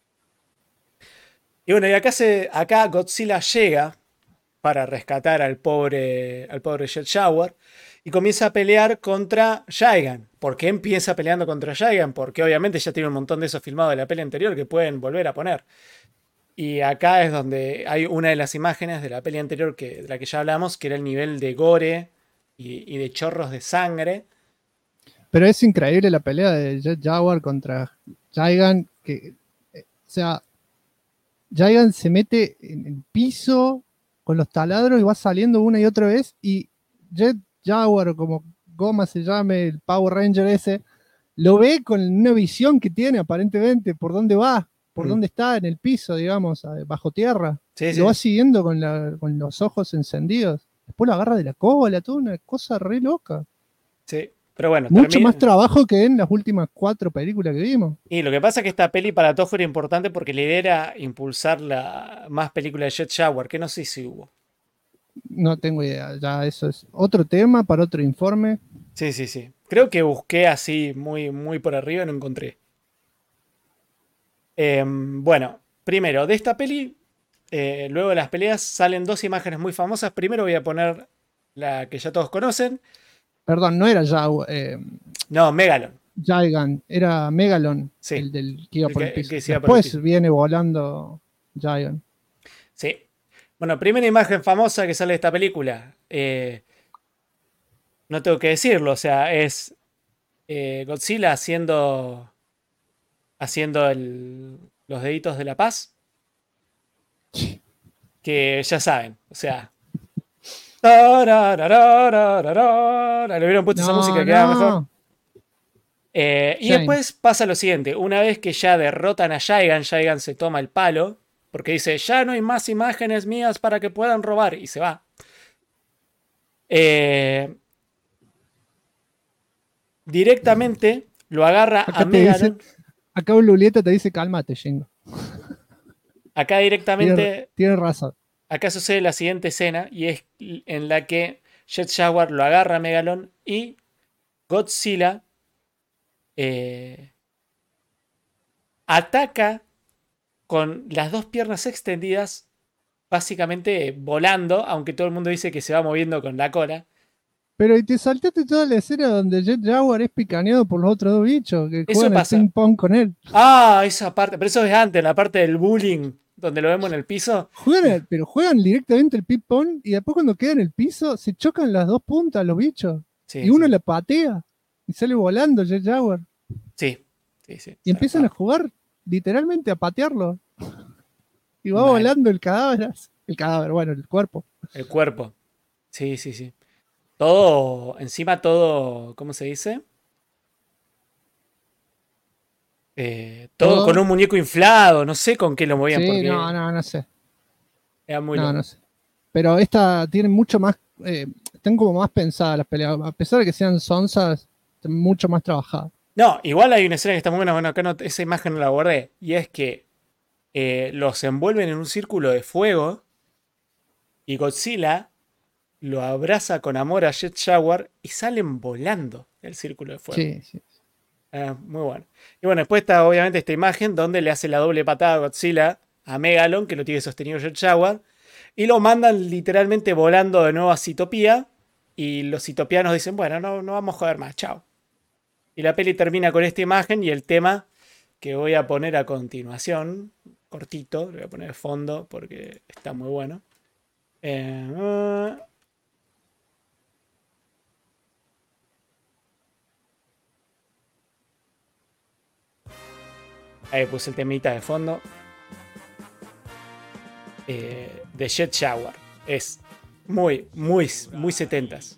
Y bueno, y acá Godzilla llega para rescatar al pobre Jet Jaguar y comienza a pelear contra Gigan. ¿Por qué empieza peleando contra Gigan? Porque obviamente ya tiene un montón de eso filmado de la peli anterior que pueden volver a poner. Y acá es donde hay una de las imágenes de la peli anterior de la que ya hablamos, que era el nivel de gore y de chorros de sangre. Pero es increíble la pelea de Jet Jaguar contra Gigan, que, o sea, Gigan se mete en el piso con los taladros y va saliendo una y otra vez, y Jet Jaguar, o como Goma se llame, el Power Ranger ese, lo ve con una visión que tiene aparentemente, por dónde va, por dónde está en el piso, digamos, bajo tierra. Sí, lo va siguiendo con los ojos encendidos. Después lo agarra de la cola, toda una cosa re loca. Sí. Pero bueno, mucho más trabajo que en las últimas 4 películas que vimos. Y lo que pasa es que esta peli para Toho era importante porque la idea era impulsar más películas de Jet Jaguar, que no sé si hubo. No tengo idea, ya eso es otro tema para otro informe. Sí. Creo que busqué así muy, muy por arriba y no encontré. Bueno, primero, de esta peli, luego de las peleas salen 2 imágenes muy famosas. Primero voy a poner la que ya todos conocen. Perdón, no era Jaguar. No, Megalon. Gigan, era Megalon, sí. el del que iba por el piso. Después por el piso. Viene volando Gigan. Sí. Bueno, primera imagen famosa que sale de esta película. No tengo que decirlo, o sea, es Godzilla haciendo los deditos de la paz. Que ya saben, o sea. Le hubieran puesto esa música que quedaba mejor. Y después pasa lo siguiente. Una vez que ya derrotan a Gigan, Gigan se toma el palo. Porque dice, ya no hay más imágenes mías para que puedan robar. Y se va. Directamente lo agarra a Megalon. Acá un Lulieta te dice, cálmate, Shingo. Acá directamente... Tiene razón. Acá sucede la siguiente escena y es en la que Jet Jaguar lo agarra a Megalon y Godzilla ataca con las 2 piernas extendidas, básicamente volando, aunque todo el mundo dice que se va moviendo con la cola. Pero y te saltaste toda la escena donde Jet Jaguar es picaneado por los otros 2 bichos que juegan el ping pong con él. Ah, esa parte, pero eso es antes, la parte del bullying, donde lo vemos en el piso. Pero juegan directamente el ping pong y después cuando queda en el piso se chocan las 2 puntas los bichos. Sí, y uno la patea y sale volando Jet Jaguar. Sí. Y empiezan a jugar literalmente a patearlo. Y va volando el cadáver. El cadáver, bueno, el cuerpo. El cuerpo. Sí. Todo, encima todo, ¿cómo se dice? Todo con un muñeco inflado, no sé con qué lo movían. Sí, porque no sé. Era muy loco. No sé. Pero esta tiene mucho más, están como más pensadas las peleas. A pesar de que sean sonsas, están mucho más trabajadas. No, igual hay una escena que está muy buena. Bueno, acá esa imagen no la guardé. Y es que los envuelven en un círculo de fuego y Godzilla lo abraza con amor a Jet Jaguar y salen volando del círculo de fuego. Sí. Muy bueno. Y bueno, después está obviamente esta imagen donde le hace la doble patada a Godzilla a Megalon, que lo tiene sostenido Jet Jaguar, y lo mandan literalmente volando de nuevo a Zootopia. Y los citopianos dicen, bueno, no vamos a joder más, chao. Y la peli termina con esta imagen y el tema que voy a poner a continuación, cortito, lo voy a poner de fondo porque está muy bueno. Ahí puse el temita de fondo. De Jet Jaguar. Es muy 70s.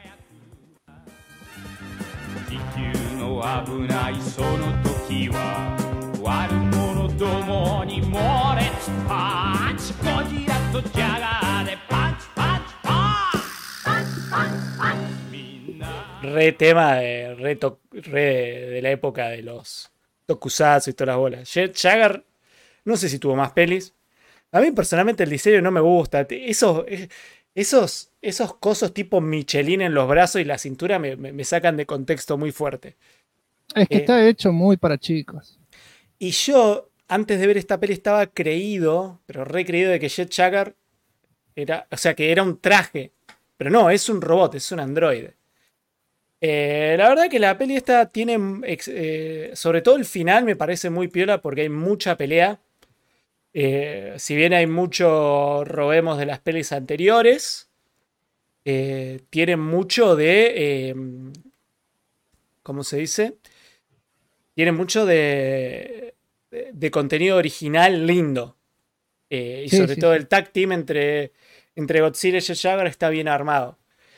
地球の危ないその時は悪者どもに猛烈パンチゴジラとジャガーでパンチパンチパンチパンチパンチみんな Re tema de la época de los tokusatsu y todas las bolas. Jet Jaguar, no sé si tuvo más pelis. A mí personalmente el diseño no me gusta. Esos cosos tipo Michelin en los brazos y la cintura me sacan de contexto muy fuerte. Es que está hecho muy para chicos. Y yo, antes de ver esta peli, estaba creído, pero recreído de que Jet Jaguar era, o sea, que era un traje. Pero no, es un robot, es un androide. La verdad que la peli esta tiene, sobre todo el final me parece muy piola porque hay mucha pelea. Si bien hay mucho robemos de las pelis anteriores, tienen mucho de... ¿cómo se dice? Tienen mucho de contenido original lindo. Y sobre todo el tag team entre Godzilla y Jet Jaguar está bien armado.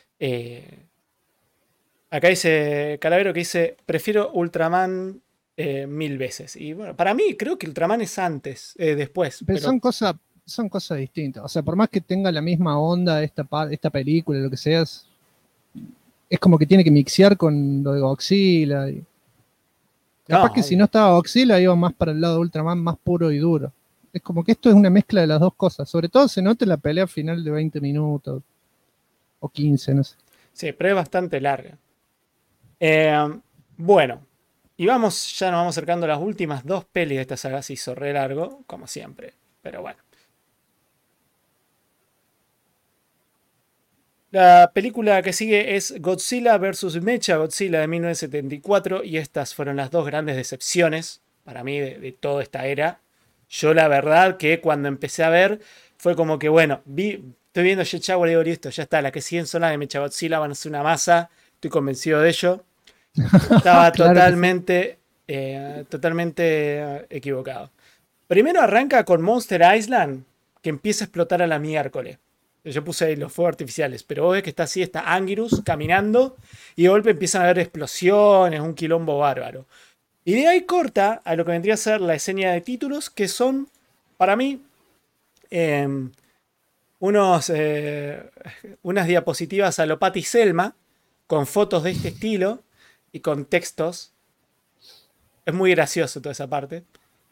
Acá dice Calavero que dice, prefiero Ultraman 1000 veces. Y bueno, para mí creo que Ultraman es antes, después. Pero son cosas distintas. O sea, por más que tenga la misma onda esta película, lo que sea, es como que tiene que mixear con lo de Godzilla. Capaz que si no estaba Godzilla iba más para el lado de Ultraman, más puro y duro. Es como que esto es una mezcla de las dos cosas. Sobre todo se nota en la pelea final de 20 minutos o 15, no sé. Sí, pero es bastante larga. Bueno, y ya nos vamos acercando a las últimas dos pelis de esta saga. Se hizo re largo, como siempre, pero bueno. La película que sigue es Godzilla vs. Mechagodzilla de 1974 y estas fueron las dos grandes decepciones para mí de toda esta era. Yo la verdad que cuando empecé a ver fue como que bueno, estoy viendo Jet Jaguar y digo listo, ya está, las que siguen son las de Mechagodzilla, van a ser una masa, estoy convencido de ello. Estaba Claro totalmente equivocado. Primero arranca con Monster Island, que empieza a explotar a la miércoles. Yo puse ahí los fuegos artificiales, pero vos ves que está así, está Anguirus caminando y de golpe empiezan a haber explosiones, un quilombo bárbaro. Y de ahí corta a lo que vendría a ser la escena de títulos, que son, para mí, unas diapositivas a lo Patty Selma, con fotos de este estilo y con textos. Es muy gracioso toda esa parte.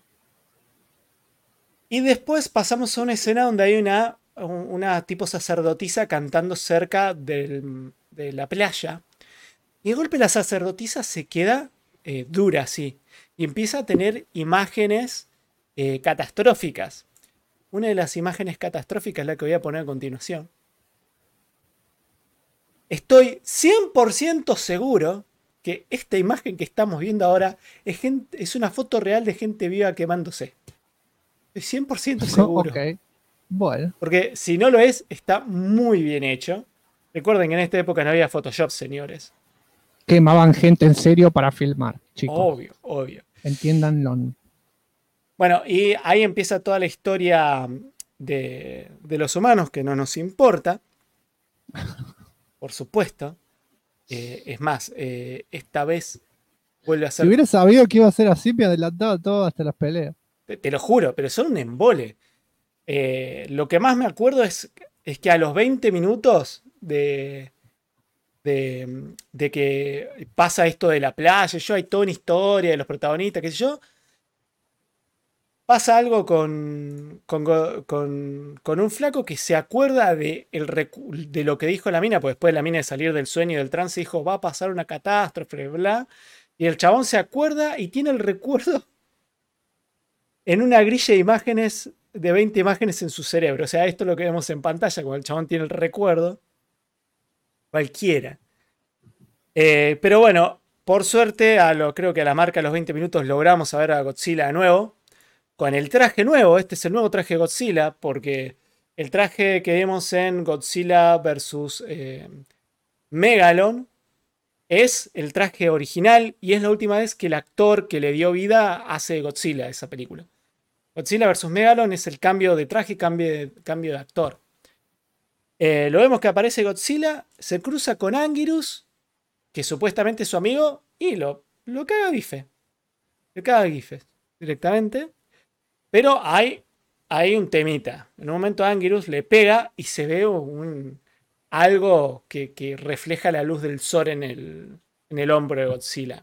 Y después pasamos a una escena donde hay una tipo sacerdotisa cantando cerca de la playa. Y de golpe la sacerdotisa se queda dura así. Y empieza a tener imágenes catastróficas. Una de las imágenes catastróficas es la que voy a poner a continuación. Estoy 100% seguro que esta imagen que estamos viendo ahora es una foto real de gente viva quemándose. Estoy 100% seguro. Ok, bueno. Porque si no lo es, está muy bien hecho. Recuerden que en esta época no había Photoshop, señores. Quemaban gente en serio para filmar, chicos. Obvio. Entiéndanlo. Bueno, y ahí empieza toda la historia de los humanos, que no nos importa. Por supuesto. Es más, esta vez vuelve a ser... Si hubiera sabido que iba a ser así, me adelantaba todo hasta las peleas. Te lo juro, pero son un embole. Lo que más me acuerdo es que a los 20 minutos de de que pasa esto de la playa, hay toda una historia de los protagonistas, qué sé yo. Pasa algo con un flaco que se acuerda de lo que dijo la mina, pues después de la mina de salir del sueño y del trance dijo, va a pasar una catástrofe, bla. Y el chabón se acuerda y tiene el recuerdo en una grilla de imágenes, de 20 imágenes en su cerebro. O sea, esto es lo que vemos en pantalla, cuando el chabón tiene el recuerdo. Cualquiera. Pero bueno, por suerte, creo que a la marca de los 20 minutos logramos ver a Godzilla de nuevo. Con el traje nuevo, este es el nuevo traje de Godzilla, porque el traje que vemos en Godzilla vs. Megalon es el traje original y es la última vez que el actor que le dio vida hace de Godzilla esa película. Godzilla vs. Megalon es el cambio de traje, cambio de actor. Lo vemos que aparece Godzilla, se cruza con Anguirus, que supuestamente es su amigo, y lo caga a bife. Le caga a bife directamente. Pero hay un temita. En un momento Anguirus le pega y se ve algo que refleja la luz del sol en el hombro de Godzilla.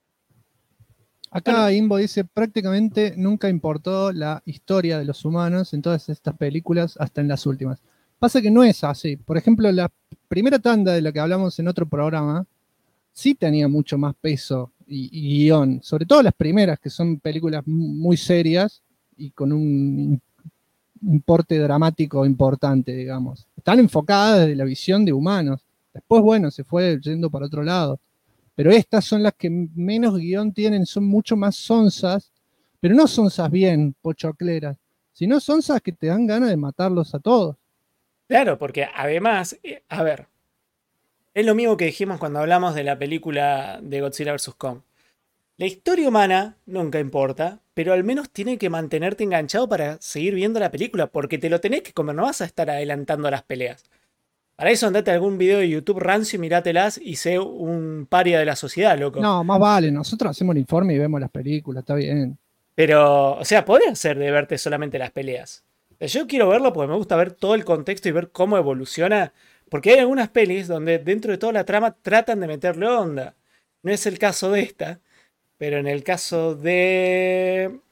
Acá Imbo dice, prácticamente nunca importó la historia de los humanos en todas estas películas, hasta en las últimas. Pasa que no es así. Por ejemplo, la primera tanda de la que hablamos en otro programa, sí tenía mucho más peso y guión. Sobre todo las primeras, que son películas muy serias y con un importe dramático importante, digamos. Están enfocadas desde la visión de humanos. Después, bueno, se fue yendo para otro lado. Pero estas son las que menos guión tienen, son mucho más sonzas, pero no sonzas bien, pochocleras, sino sonzas que te dan ganas de matarlos a todos. Claro, porque además, a ver, es lo mismo que dijimos cuando hablamos de la película de Godzilla vs. Kong. La historia humana nunca importa, pero al menos tiene que mantenerte enganchado para seguir viendo la película, porque te lo tenés que comer, no vas a estar adelantando las peleas. Para eso andate a algún video de YouTube rancio y mirátelas y sé un paria de la sociedad, loco. No, más vale, nosotros hacemos el informe y vemos las películas, está bien. Pero, o sea, podría ser de verte solamente las peleas. Yo quiero verlo porque me gusta ver todo el contexto y ver cómo evoluciona. Porque hay algunas pelis donde dentro de toda la trama tratan de meterle onda. No es el caso de esta, pero en el caso de...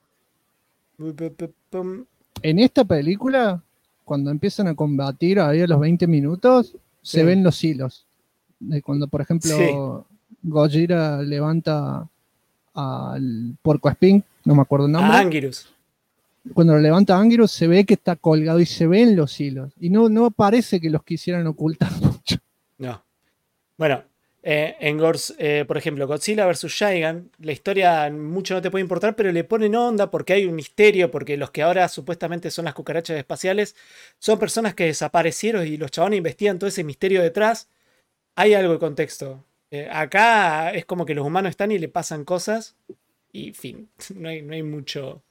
En esta película, cuando empiezan a combatir ahí a los 20 minutos, se ven los hilos. De cuando, por ejemplo, Gojira levanta al Porcoespín, no me acuerdo el nombre. A Anguirus. Cuando lo levanta Anguirus se ve que está colgado y se ven los hilos. Y no parece que los quisieran ocultar mucho. No. Bueno, por ejemplo, Godzilla vs. Gigan, la historia mucho no te puede importar, pero le ponen onda porque hay un misterio, porque los que ahora supuestamente son las cucarachas espaciales son personas que desaparecieron y los chabones investigan todo ese misterio detrás. Hay algo de contexto. Acá es como que los humanos están y le pasan cosas y fin, no hay mucho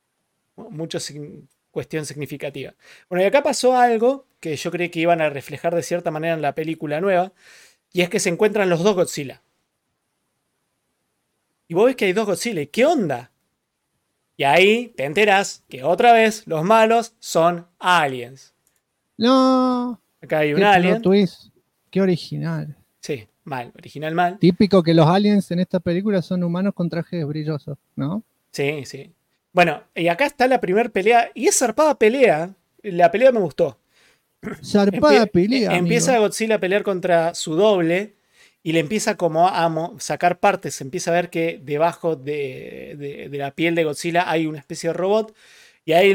cuestión significativa. Bueno, y acá pasó algo que yo creí que iban a reflejar de cierta manera en la película nueva, y es que se encuentran los dos Godzilla. Y vos ves que hay dos Godzilla. ¿Y qué onda? Y ahí te enterás que otra vez los malos son aliens. No. Acá hay un qué alien. plot twist. Qué original. Sí, mal. Original mal. Típico que los aliens en esta película son humanos con trajes brillosos, ¿no? Sí, sí. Bueno, y acá está la primera pelea. Y es zarpada pelea. La pelea me gustó. Zarpada pelea. Empieza amigo. Godzilla a pelear contra su doble y le empieza como a sacar partes. Se empieza a ver que debajo de la piel de Godzilla hay una especie de robot y ahí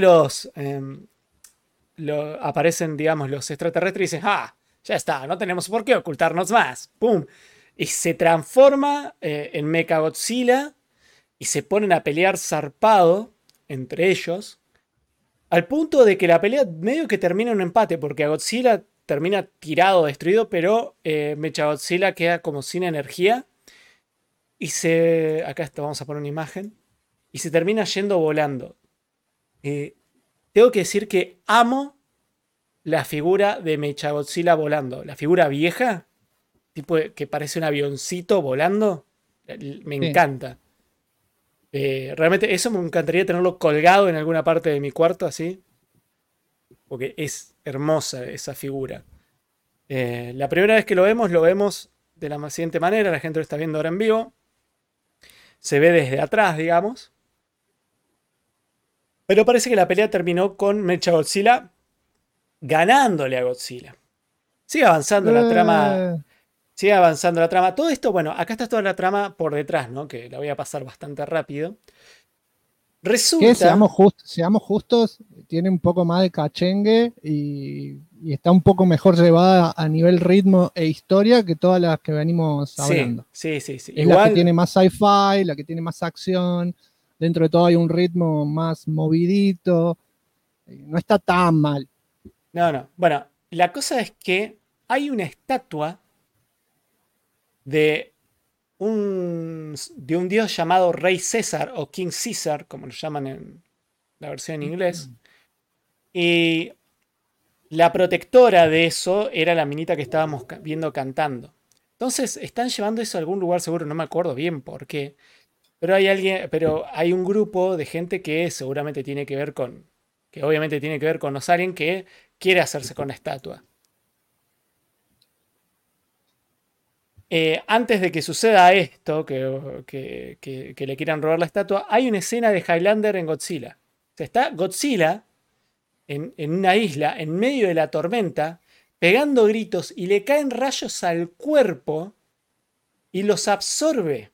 aparecen, digamos, los extraterrestres y dicen, ya está, no tenemos por qué ocultarnos más. ¡Pum! Y se transforma en Mechagodzilla y se ponen a pelear zarpado entre ellos. Al punto de que la pelea medio que termina en un empate, porque a Godzilla termina tirado, destruido, pero Mechagodzilla queda como sin energía. Y acá vamos a poner una imagen. Y se termina yendo volando. Tengo que decir que amo la figura de Mechagodzilla volando. La figura vieja, tipo que parece un avioncito volando. Me encanta. Realmente eso me encantaría tenerlo colgado en alguna parte de mi cuarto así. Porque es hermosa esa figura. La primera vez que lo vemos de la siguiente manera. La gente lo está viendo ahora en vivo. Se ve desde atrás, digamos. Pero parece que la pelea terminó con Mechagodzilla ganándole a Godzilla. Sigue avanzando la trama. Sigue avanzando la trama. Todo esto, bueno, acá está toda la trama por detrás, ¿no? Que la voy a pasar bastante rápido. Resulta. Que seamos justos, tiene un poco más de cachengue y está un poco mejor llevada a nivel ritmo e historia que todas las que venimos hablando. Sí. Es Igual, la que tiene más sci-fi, la que tiene más acción. Dentro de todo hay un ritmo más movidito. No está tan mal. No. Bueno, la cosa es que hay una estatua de un dios llamado Rey César o King Caesar, como lo llaman en la versión en inglés. Y la protectora de eso era la minita que estábamos viendo cantando. Entonces están llevando eso a algún lugar seguro, no me acuerdo bien por qué. Pero hay un grupo de gente que seguramente tiene que ver con, que obviamente tiene que ver con los aliens, que quiere hacerse con la estatua. Antes de que suceda esto, que le quieran robar la estatua, hay una escena de Highlander en Godzilla. O sea, está Godzilla en una isla, en medio de la tormenta, pegando gritos y le caen rayos al cuerpo y los absorbe.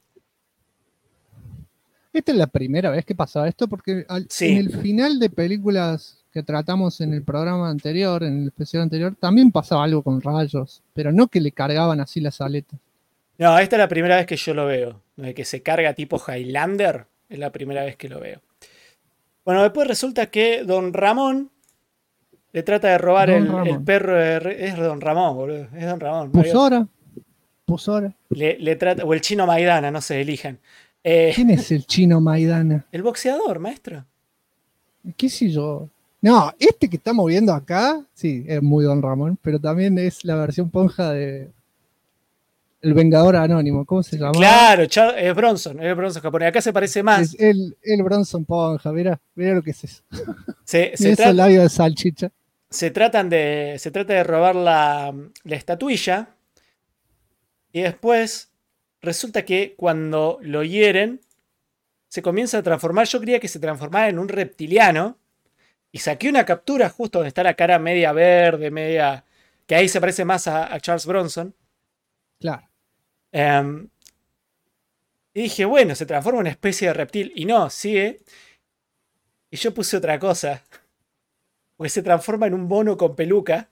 Esta es la primera vez que pasaba esto, porque Sí. en el final de películas que tratamos en el programa anterior, en el especial anterior, también pasaba algo con rayos, pero no que le cargaban así las aletas. No, esta es la primera vez que yo lo veo. De que se carga tipo Highlander, es la primera vez que lo veo. Bueno, después resulta que Don Ramón le trata de robar el perro es Don Ramón, boludo. Es Don Ramón. Pusora. Le trata, o el chino Maidana, no se elijan. ¿Quién es el chino Maidana? El boxeador, maestro. ¿Qué sé yo? No, este que estamos viendo acá, sí, es muy Don Ramón, pero también es la versión ponja de El Vengador Anónimo. ¿Cómo se llama? Claro, es Bronson japonés. Acá se parece más. Es el Bronson ponja, mirá lo que es eso. Esos labios de salchicha. Se trata de robar la estatuilla y después resulta que cuando lo hieren se comienza a transformar. Yo creía que se transformaba en un reptiliano y saqué una captura justo donde está la cara media verde, media... que ahí se parece más a Charles Bronson. Claro. Y dije, bueno, se transforma en una especie de reptil. Y no, sigue. Y yo puse otra cosa. Porque se transforma en un mono con peluca.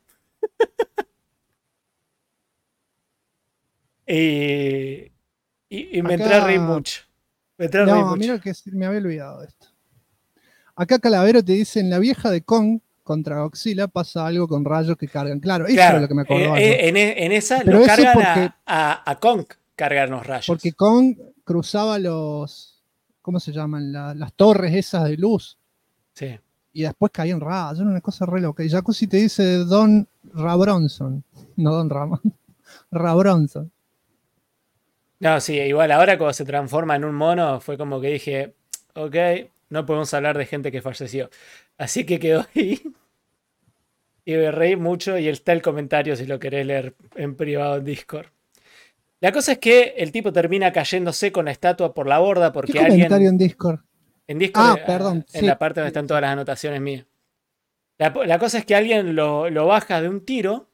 y me entré a reír mucho. Mira que me había olvidado de esto. Acá Calavero te dice, en la vieja de Kong contra Godzilla pasa algo con rayos que cargan. Claro, eso es lo que me acordaba. En esa pero lo cargan a Kong, cargan los rayos. Porque Kong cruzaba los... ¿Cómo se llaman? Las torres esas de luz. Sí. Y después caían rayos, una cosa re loca. Y Jacuzzi te dice Don Rabronson. No Don Ramón. Rabronson. No, sí, igual ahora cuando se transforma en un mono fue como que dije, ok, no podemos hablar de gente que falleció. Así que quedó ahí. Y me reí mucho y está el comentario si lo querés leer en privado en Discord. La cosa es que el tipo termina cayéndose con la estatua por la borda porque ¿Qué comentario en Discord? En Discord, perdón. En sí. la parte donde están todas las anotaciones mías. La cosa es que alguien lo baja de un tiro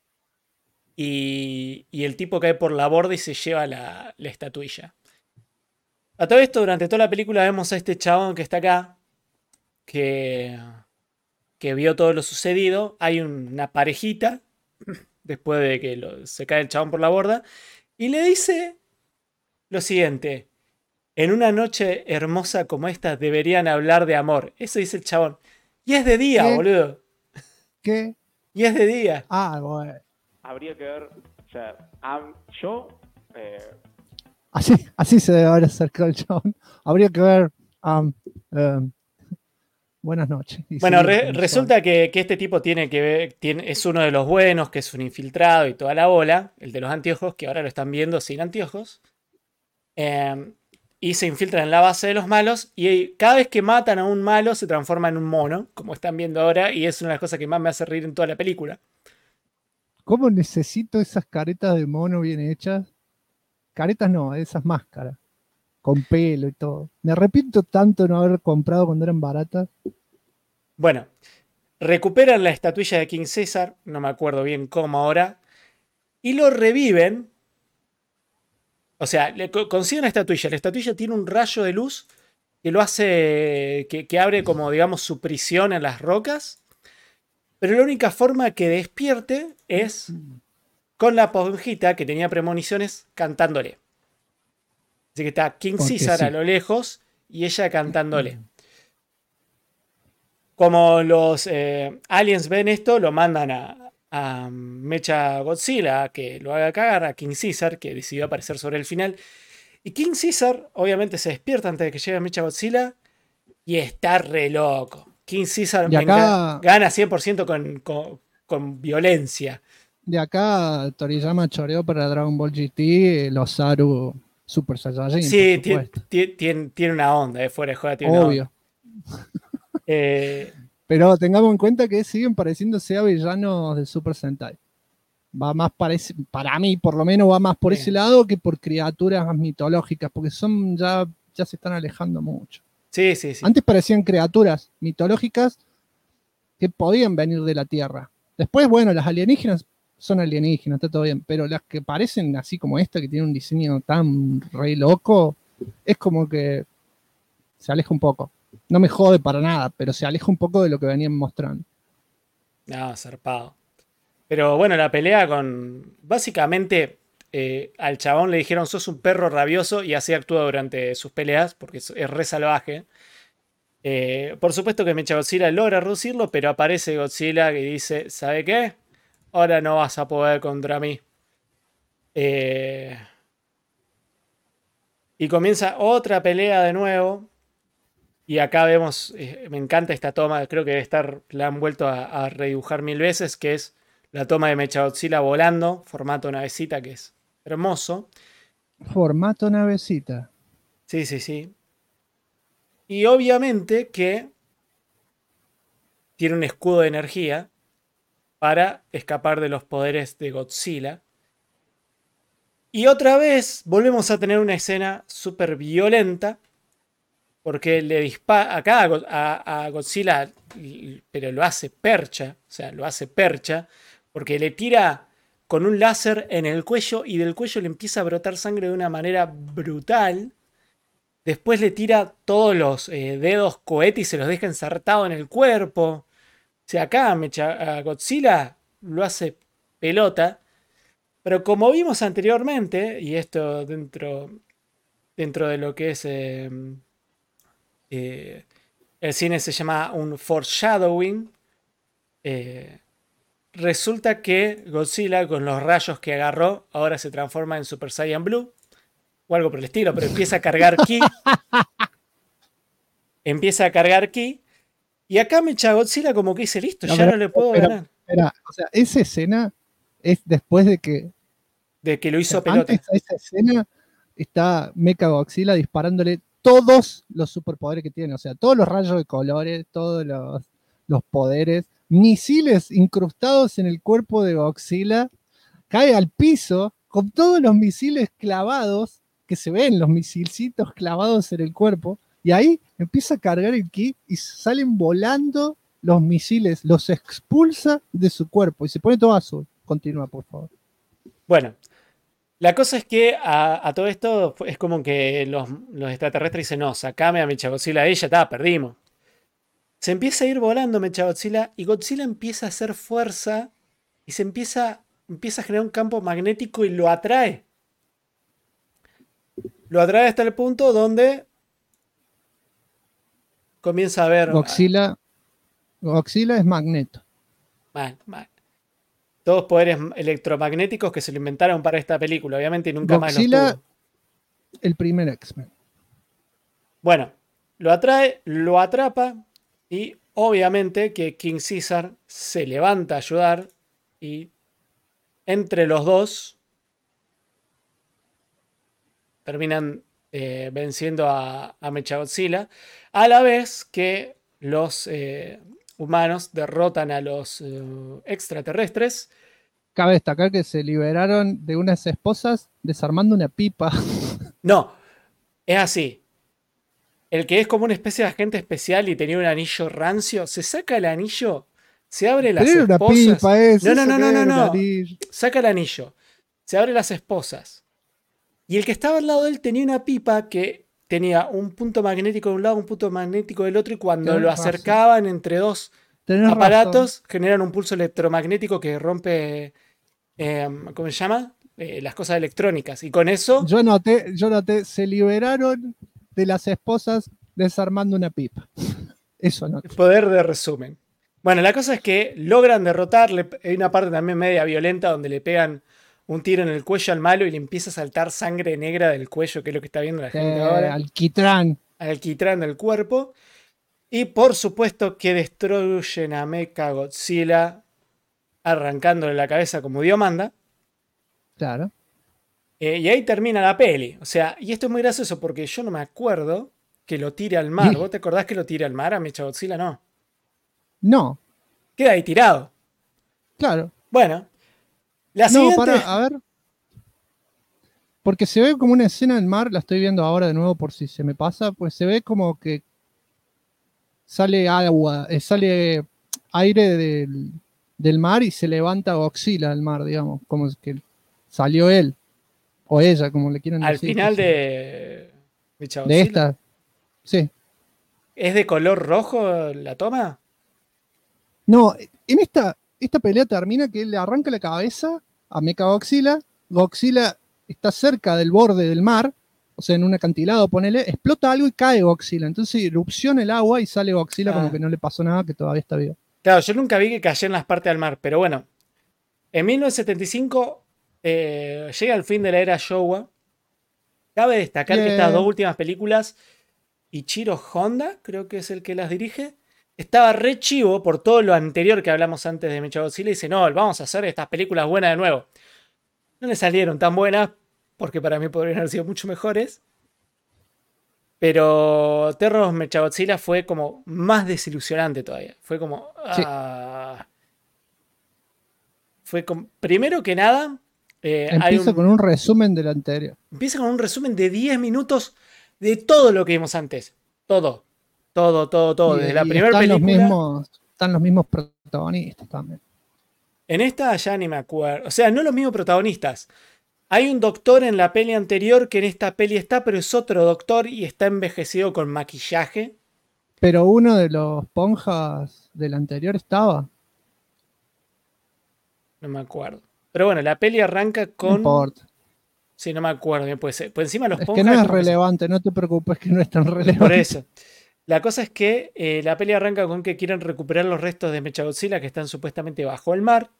y el tipo cae por la borda y se lleva la estatuilla. A todo esto, durante toda la película vemos a este chabón que está acá, que vio todo lo sucedido. Hay una parejita, después de que se cae el chabón por la borda, y le dice lo siguiente: en una noche hermosa como esta deberían hablar de amor. Eso dice el chabón. Y es de día, boludo. ¿Qué? Y es de día. Bueno. Habría que ver, o sea, yo... Así se debe haber acercado el chabón. Habría que ver... buenas noches. Bueno, resulta que este tipo tiene que ver, es uno de los buenos, que es un infiltrado y toda la bola, el de los anteojos, que ahora lo están viendo sin anteojos. Y se infiltran en la base de los malos. Y cada vez que matan a un malo se transforma en un mono, como están viendo ahora. Y es una de las cosas que más me hace reír en toda la película. ¿Cómo necesito esas caretas de mono bien hechas? Caretas no, esas máscaras, con pelo y todo. Me arrepiento tanto de no haber comprado cuando eran baratas. Bueno, recuperan la estatuilla de King Caesar, no me acuerdo bien cómo ahora, y lo reviven. O sea, consiguen la estatuilla. La estatuilla tiene un rayo de luz que lo hace, que abre como, digamos, su prisión en las rocas. Pero la única forma que despierte es con la esponjita que tenía premoniciones cantándole. Así que está King Porque Caesar sí. a lo lejos y ella cantándole. Como los aliens ven esto, lo mandan a Mecha Godzilla a que lo haga cagar, a King Caesar, que decidió aparecer sobre el final. Y King Caesar, obviamente, se despierta antes de que llegue Mecha Godzilla y está re loco. King Caesar Y acá, gana 100% con violencia. de acá Toriyama choreó para Dragon Ball GT los Saru Super Saiyajin, por Sí, supuesto. tiene una onda, fuera de joda, tiene una Obvio. onda. Eh, Pero tengamos en cuenta que siguen pareciéndose a villanos de Super Sentai. Va más para mí, por lo menos, va más por Sí. ese lado que por criaturas mitológicas, porque ya se están alejando mucho. sí, sí, sí. Antes parecían criaturas mitológicas que podían venir de la Tierra. Después, bueno, las alienígenas son alienígenas, está todo bien, pero las que parecen así como esta, que tiene un diseño tan re loco, es como que se aleja un poco. No me jode para nada, pero se aleja un poco de lo que venían mostrando. No, zarpado. Pero bueno, la pelea con. Básicamente, al chabón le dijeron: sos un perro rabioso, y así actúa durante sus peleas, porque es re salvaje. Por supuesto que Mecha Godzilla logra reducirlo, pero aparece Godzilla y dice: ¿Sabe qué? Ahora no vas a poder contra mí. Y comienza otra pelea de nuevo. Y acá vemos, me encanta esta toma, creo que debe estar, la han vuelto a redibujar 1000 veces, que es la toma de Mechagodzilla volando, formato navecita, que es hermoso. Formato navecita. Sí, sí, sí. Y obviamente que tiene un escudo de energía para escapar de los poderes de Godzilla. Y otra vez volvemos a tener una escena súper violenta, porque le dispara acá a Godzilla, pero lo hace percha, o sea, lo hace percha, porque le tira con un láser en el cuello y del cuello le empieza a brotar sangre de una manera brutal. Después le tira todos los dedos cohete y se los deja ensartado en el cuerpo. O sea, acá a Godzilla lo hace pelota. Pero como vimos anteriormente, y esto dentro de lo que es el cine se llama un foreshadowing, resulta que Godzilla, con los rayos que agarró, ahora se transforma en Super Saiyan Blue o algo por el estilo, pero empieza a cargar ki. Empieza a cargar ki. Y acá Mecha Godzilla como que dice: listo, ya no le puedo ganar. Espera, o sea, esa escena es después de que. De que lo hizo O sea, pelota. antes de esa escena está Mecha Godzilla disparándole todos los superpoderes que tiene. O sea, todos los rayos de colores, todos los poderes, misiles incrustados en el cuerpo de Godzilla. Cae al piso con todos los misiles clavados, que se ven los misilcitos clavados en el cuerpo, y ahí empieza a cargar el ki y salen volando los misiles, los expulsa de su cuerpo y se pone todo azul. Continúa, por favor. Bueno, la cosa es que a todo esto es como que los extraterrestres dicen: no, sacame a Mechagodzilla, ella está, perdimos. Se empieza a ir volando Mechagodzilla y Godzilla empieza a hacer fuerza y se empieza a generar un campo magnético y lo atrae. Lo atrae hasta el punto donde comienza a ver. Godzilla es Magneto. Mal. Todos poderes electromagnéticos que se lo inventaron para esta película, obviamente, y nunca más los Godzilla, tuvo. el primer X-Men. Bueno, lo atrae, lo atrapa y obviamente que King Caesar se levanta a ayudar y entre los dos terminan venciendo a Mechagodzilla, a la vez que los humanos derrotan a los extraterrestres Cabe destacar que se liberaron de unas esposas desarmando una pipa. No, es así. El que es como una especie de agente especial y tenía un anillo rancio, se saca el anillo, se abre las Pero era una esposas. pipa eso. No, no, no, no, no, no. Anillo. Saca el anillo, se abre las esposas. Y el que estaba al lado de él tenía una pipa que tenía un punto magnético de un lado, un punto magnético del otro, y cuando Tenés lo razón. acercaban entre dos Tenés aparatos, generan un pulso electromagnético que rompe, ¿cómo se llama? Las cosas electrónicas. Y con eso, Yo noté, se liberaron de las esposas desarmando una pipa. Eso no. poder de resumen. Bueno, la cosa es que logran derrotarle. Hay una parte también media violenta donde le pegan un tiro en el cuello al malo y le empieza a saltar sangre negra del cuello, que es lo que está viendo la gente ahora. Alquitrán. Alquitrán del cuerpo. Y por supuesto que destruyen a Mechagodzilla arrancándole la cabeza como Dios manda. Claro. Y ahí termina la peli. O sea, y esto es muy gracioso porque yo no me acuerdo que lo tire al mar. Sí. ¿Vos te acordás que lo tire al mar a Mechagodzilla? No. No, Queda ahí tirado. claro. Bueno. La No, siguiente... para, a ver. Porque se ve como una escena del mar, la estoy viendo ahora de nuevo por si se me pasa, pues se ve como que sale agua, sale aire del mar y se levanta Godzilla del mar, digamos, como que salió él, o ella, como le quieran Al decir. final que de sí. Mechagodzilla. De esta, sí. ¿Es de color rojo la toma? No, en esta pelea termina que él le arranca la cabeza a Mechagodzilla, Godzilla está cerca del borde del mar, o sea, en un acantilado, ponele, explota algo y cae Godzilla. Entonces erupciona el agua y sale Godzilla como que no le pasó nada, que todavía está vivo. Claro, yo nunca vi que cayera en las partes del mar, pero bueno. En 1975 llega el fin de la era Showa. Cabe destacar que estas dos últimas películas, Ichiro Honda, creo que es el que las dirige, estaba re chivo por todo lo anterior que hablamos antes de Mechagodzilla y dice, no, vamos a hacer estas películas buenas de nuevo. No le salieron tan buenas, porque para mí podrían haber sido mucho mejores. Pero Terror Mechagodzilla fue como más desilusionante todavía. Fue como... Sí. Fue como... Primero que nada... Empieza con un resumen del anterior. Empieza con un resumen de 10 minutos de todo lo que vimos antes. Todo. Desde la primera película... Están los mismos protagonistas también. En esta ya ni me acuerdo. O sea, no los mismos protagonistas. Hay un doctor en la peli anterior que en esta peli está, pero es otro doctor y está envejecido con maquillaje. Pero uno de los ponjas del anterior estaba. No me acuerdo. Pero bueno, la peli arranca con... No importa. Sí, no me acuerdo bien, puede ser. Pues encima los Es ponjas... que no es como que relevante, no te preocupes que no es tan relevante. Por eso. La cosa es que la peli arranca con que quieren recuperar los restos de Mechagodzilla que están supuestamente bajo el mar.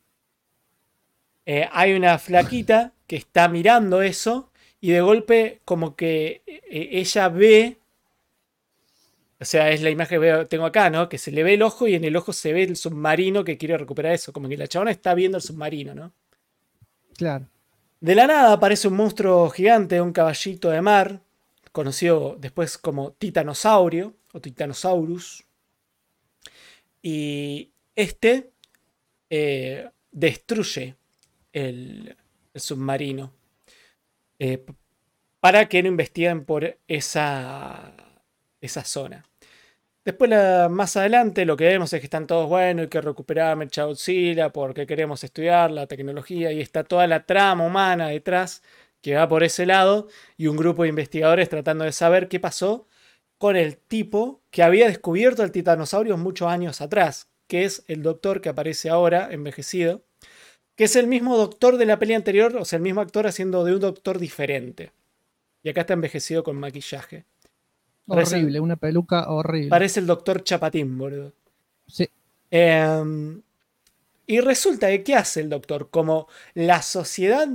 Hay una flaquita que está mirando eso y de golpe como que ella ve, o sea, es la imagen que tengo acá, ¿no? Que se le ve el ojo y en el ojo se ve el submarino que quiere recuperar eso. Como que la chabona está viendo el submarino, ¿no? Claro. De la nada aparece un monstruo gigante, un caballito de mar, conocido después como Titanosaurio o Titanosaurus. Y este destruye el submarino para que no investiguen por esa zona. Después, más adelante, lo que vemos es que están todos buenos, hay que recuperar a Mechagodzilla porque queremos estudiar la tecnología y está toda la trama humana detrás que va por ese lado y un grupo de investigadores tratando de saber qué pasó con el tipo que había descubierto el titanosaurio muchos años atrás, que es el doctor que aparece ahora, envejecido, que es el mismo doctor de la peli anterior, o sea, el mismo actor haciendo de un doctor diferente. Y acá está envejecido con maquillaje. Horrible, una peluca horrible. Parece el doctor Chapatín, boludo. Sí. Y resulta que, ¿qué hace el doctor? Como la sociedad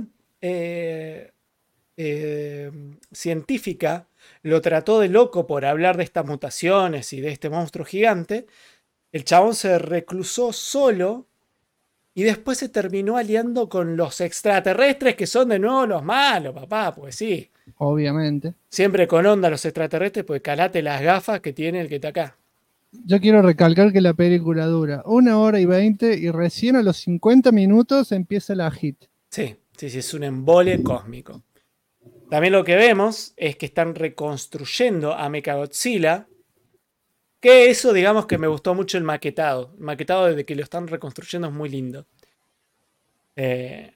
científica lo trató de loco por hablar de estas mutaciones y de este monstruo gigante, el chabón se reclusó solo y después se terminó aliando con los extraterrestres que son de nuevo los malos, papá, pues sí. Obviamente. Siempre con onda los extraterrestres, pues calate las gafas que tiene el que está acá. Yo quiero recalcar que la película dura 1 hora y 20 y recién a los 50 minutos empieza la hit. Sí, sí, sí, es un embole cósmico. También lo que vemos es que están reconstruyendo a Mechagodzilla. Que eso, digamos que me gustó mucho el maquetado. El maquetado desde que lo están reconstruyendo es muy lindo. Eh,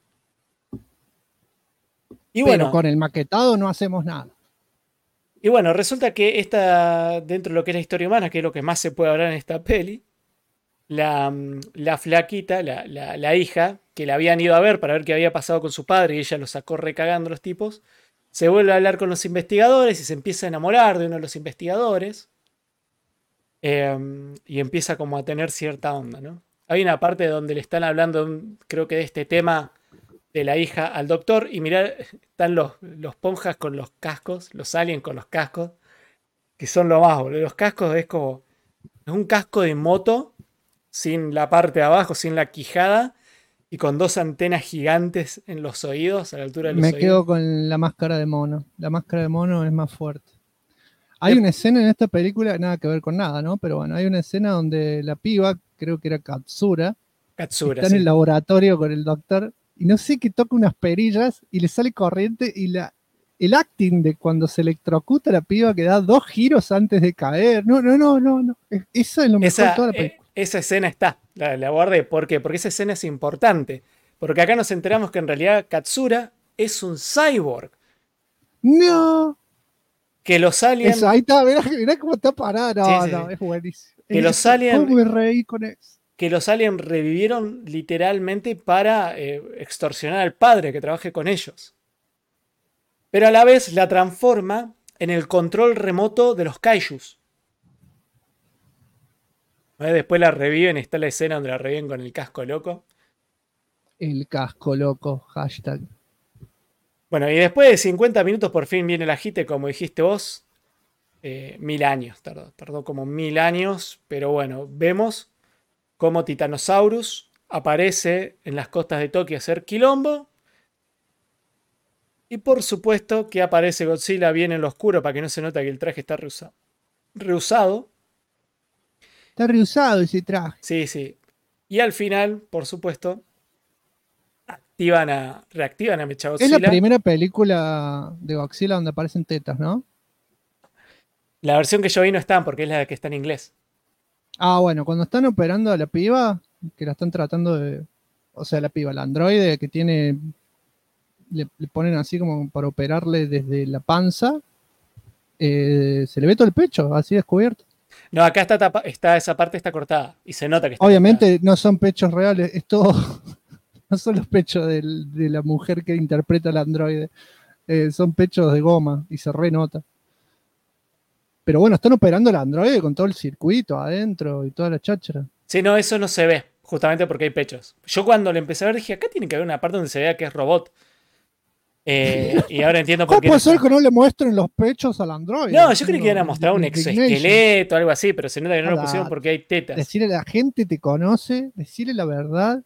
y Pero bueno, con el maquetado no hacemos nada. y bueno, resulta que esta, dentro de lo que es la historia humana, que es lo que más se puede hablar en esta peli, la flaquita, la hija, que la habían ido a ver para ver qué había pasado con su padre y ella lo sacó recagando a los tipos, se vuelve a hablar con los investigadores y se empieza a enamorar de uno de los investigadores. Y empieza como a tener cierta onda, ¿no? Hay una parte donde le están hablando, creo que de este tema de la hija al doctor, y mirá, están los ponjas con los cascos, los aliens con los cascos, que son lo más, boludo. Los cascos es como, es un casco de moto, sin la parte de abajo, sin la quijada, y con dos antenas gigantes en los oídos, a la altura de los Me oídos. quedo con la máscara de mono. La máscara de mono es más fuerte. Hay De- una escena en esta película, nada que ver con nada, ¿no? Pero bueno, hay una escena donde la piba, creo que era Katsura, Katsura, está en el sí. laboratorio con el doctor y no sé qué toca unas perillas y le sale corriente y el acting de cuando se electrocuta la piba que da 2 giros antes de caer. No, no, no, no, no. Eso es lo mejor de toda la película. Esa escena está, la guardé. ¿Por qué? Porque esa escena es importante. Porque acá nos enteramos que en realidad Katsura es un cyborg. No. Que los aliens. Eso, ahí está, mirá cómo está parada. No, Sí, sí, no, sí. es buenísimo. Que los ¿Cómo me aliens. reí con eso? Que los aliens revivieron literalmente para extorsionar al padre que trabaje con ellos. Pero a la vez la transforma en el control remoto de los kaijus. Después la reviven, está la escena donde la reviven con el casco loco. El casco loco, hashtag. Bueno, y después de 50 minutos por fin viene el agite, como dijiste vos. 1000 años tardó como 1000 años, pero bueno, vemos cómo Titanosaurus aparece en las costas de Tokio a hacer quilombo. Y por supuesto que aparece Godzilla bien en lo oscuro para que no se note que el traje está reusado. Está reusado ese traje. Sí, sí. Y al final, por supuesto, reactivan a Es Mechagodzilla. la primera película de Godzilla donde aparecen tetas, ¿no? La versión que yo vi no está porque es la que está en inglés. Ah, bueno, cuando están operando a la piba, que la están tratando de. O sea, la piba, la androide que tiene. Le ponen así como para operarle desde la panza. Se le ve todo el pecho, así descubierto. No, acá está esa parte está cortada. Y se nota que está Obviamente cortada. no son pechos reales, es todo. No son los pechos de la mujer que interpreta al androide. Son pechos de goma y se renota. Pero bueno, están operando al androide con todo el circuito adentro y toda la cháchara. Sí, no, eso no se ve. Justamente porque hay pechos. Yo cuando lo empecé a ver dije, acá tiene que haber una parte donde se vea que es robot. Y ahora entiendo por ¿Cómo qué. puede ser que no le muestren los pechos al androide? No, yo creí que iban a mostrar un Indignation. exoesqueleto o algo así, pero se nota que no lo Nada. pusieron porque hay tetas. Decirle a la gente te conoce, decirle la verdad.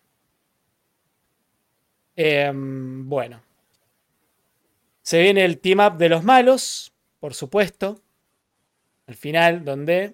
Bueno. Se viene el team up de los malos, por supuesto. Al final, donde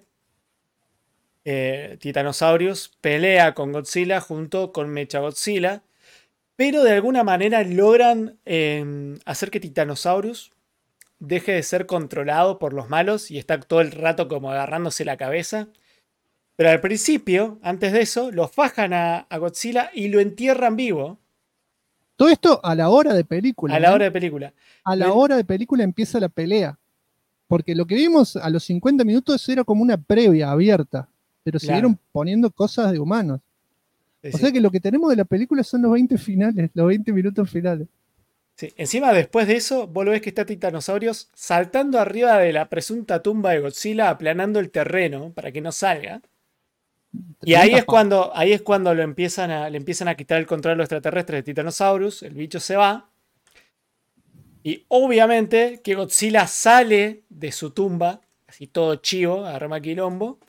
Titanosaurus pelea con Godzilla junto con Mechagodzilla. Pero de alguna manera logran hacer que Titanosaurus deje de ser controlado por los malos y está todo el rato como agarrándose la cabeza. Pero al principio, antes de eso, lo fajan a Godzilla y lo entierran vivo Todo esto a la hora de película. a la hora de película. A la hora de película empieza la pelea. Porque lo que vimos a los 50 minutos era como una previa abierta. Pero Claro. siguieron poniendo cosas de humanos. Sí, O sí. sea que lo que tenemos de la película son los 20 finales, los 20 minutos finales. Sí. Encima, después de eso, vos lo ves que está Titanosaurios saltando arriba de la presunta tumba de Godzilla, aplanando el terreno para que no salga. Y ahí es cuando le empiezan a quitar el control a los extraterrestres de Titanosaurus, el bicho se va. Y obviamente que Godzilla sale de su tumba, así todo chivo, arma quilombo.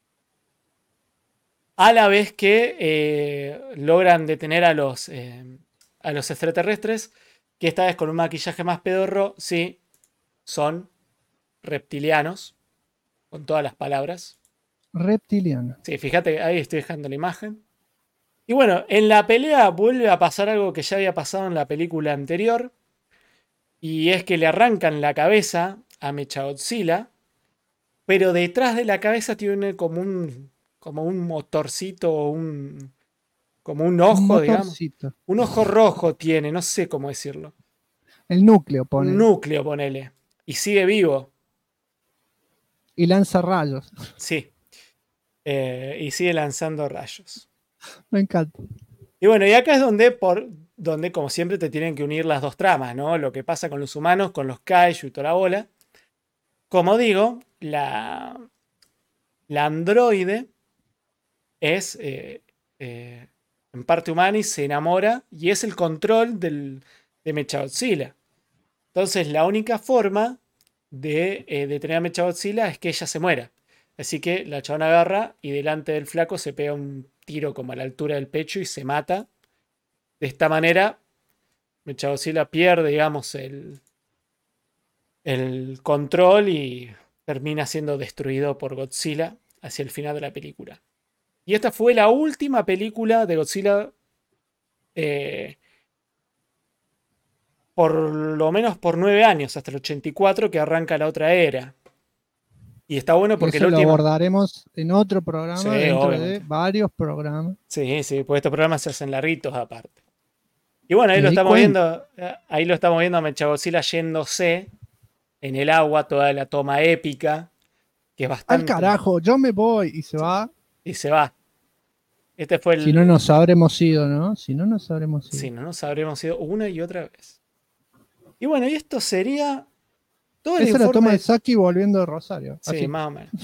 A la vez que logran detener a los extraterrestres, que esta vez con un maquillaje más pedorro, sí, son reptilianos, con todas las palabras. Reptiliano. Sí, fíjate, ahí estoy dejando la imagen. Y bueno, en la pelea vuelve a pasar algo que ya había pasado en la película anterior. Y es que le arrancan la cabeza a Mechagodzilla. Pero detrás de la cabeza tiene como un motorcito, como un ojo, Un digamos. motorcito. Un ojo rojo tiene, no sé cómo decirlo. El núcleo pone. Un núcleo, ponele. Y sigue vivo. Y lanza rayos. Sí. Y sigue lanzando rayos. Me encanta. Y bueno, y acá es donde, como siempre, te tienen que unir las dos tramas, ¿no? Lo que pasa con los humanos, con los kaiju y toda la bola. Como digo, la androide es en parte humana y se enamora y es el control de Mechagodzilla. Entonces la única forma de detener a Mechagodzilla es que ella se muera. Así que la chabona agarra y delante del flaco se pega un tiro como a la altura del pecho y se mata. De esta manera, Mechagodzilla pierde, digamos, el control y termina siendo destruido por Godzilla hacia el final de la película. Y esta fue la última película de Godzilla, por lo menos por 9 años, hasta el 84, que arranca la otra era. Y está bueno porque Eso la lo última... abordaremos en otro programa, Sí, dentro obviamente. de varios programas. Sí, porque estos programas se hacen larguitos aparte. Y bueno, ahí Me lo di estamos cuenta. viendo. Ahí lo estamos viendo a Mechagodzilla yéndose en el agua, toda la toma épica, que es Al bastante. carajo, yo me voy y se va. Y se va. Este fue el. Si no nos habremos ido, ¿no? Si no nos habremos ido. Si no nos habremos ido una y otra vez. Y bueno, y esto sería todo el Esa es la toma informe. de Saki volviendo de Rosario. Sí, Así. más o menos.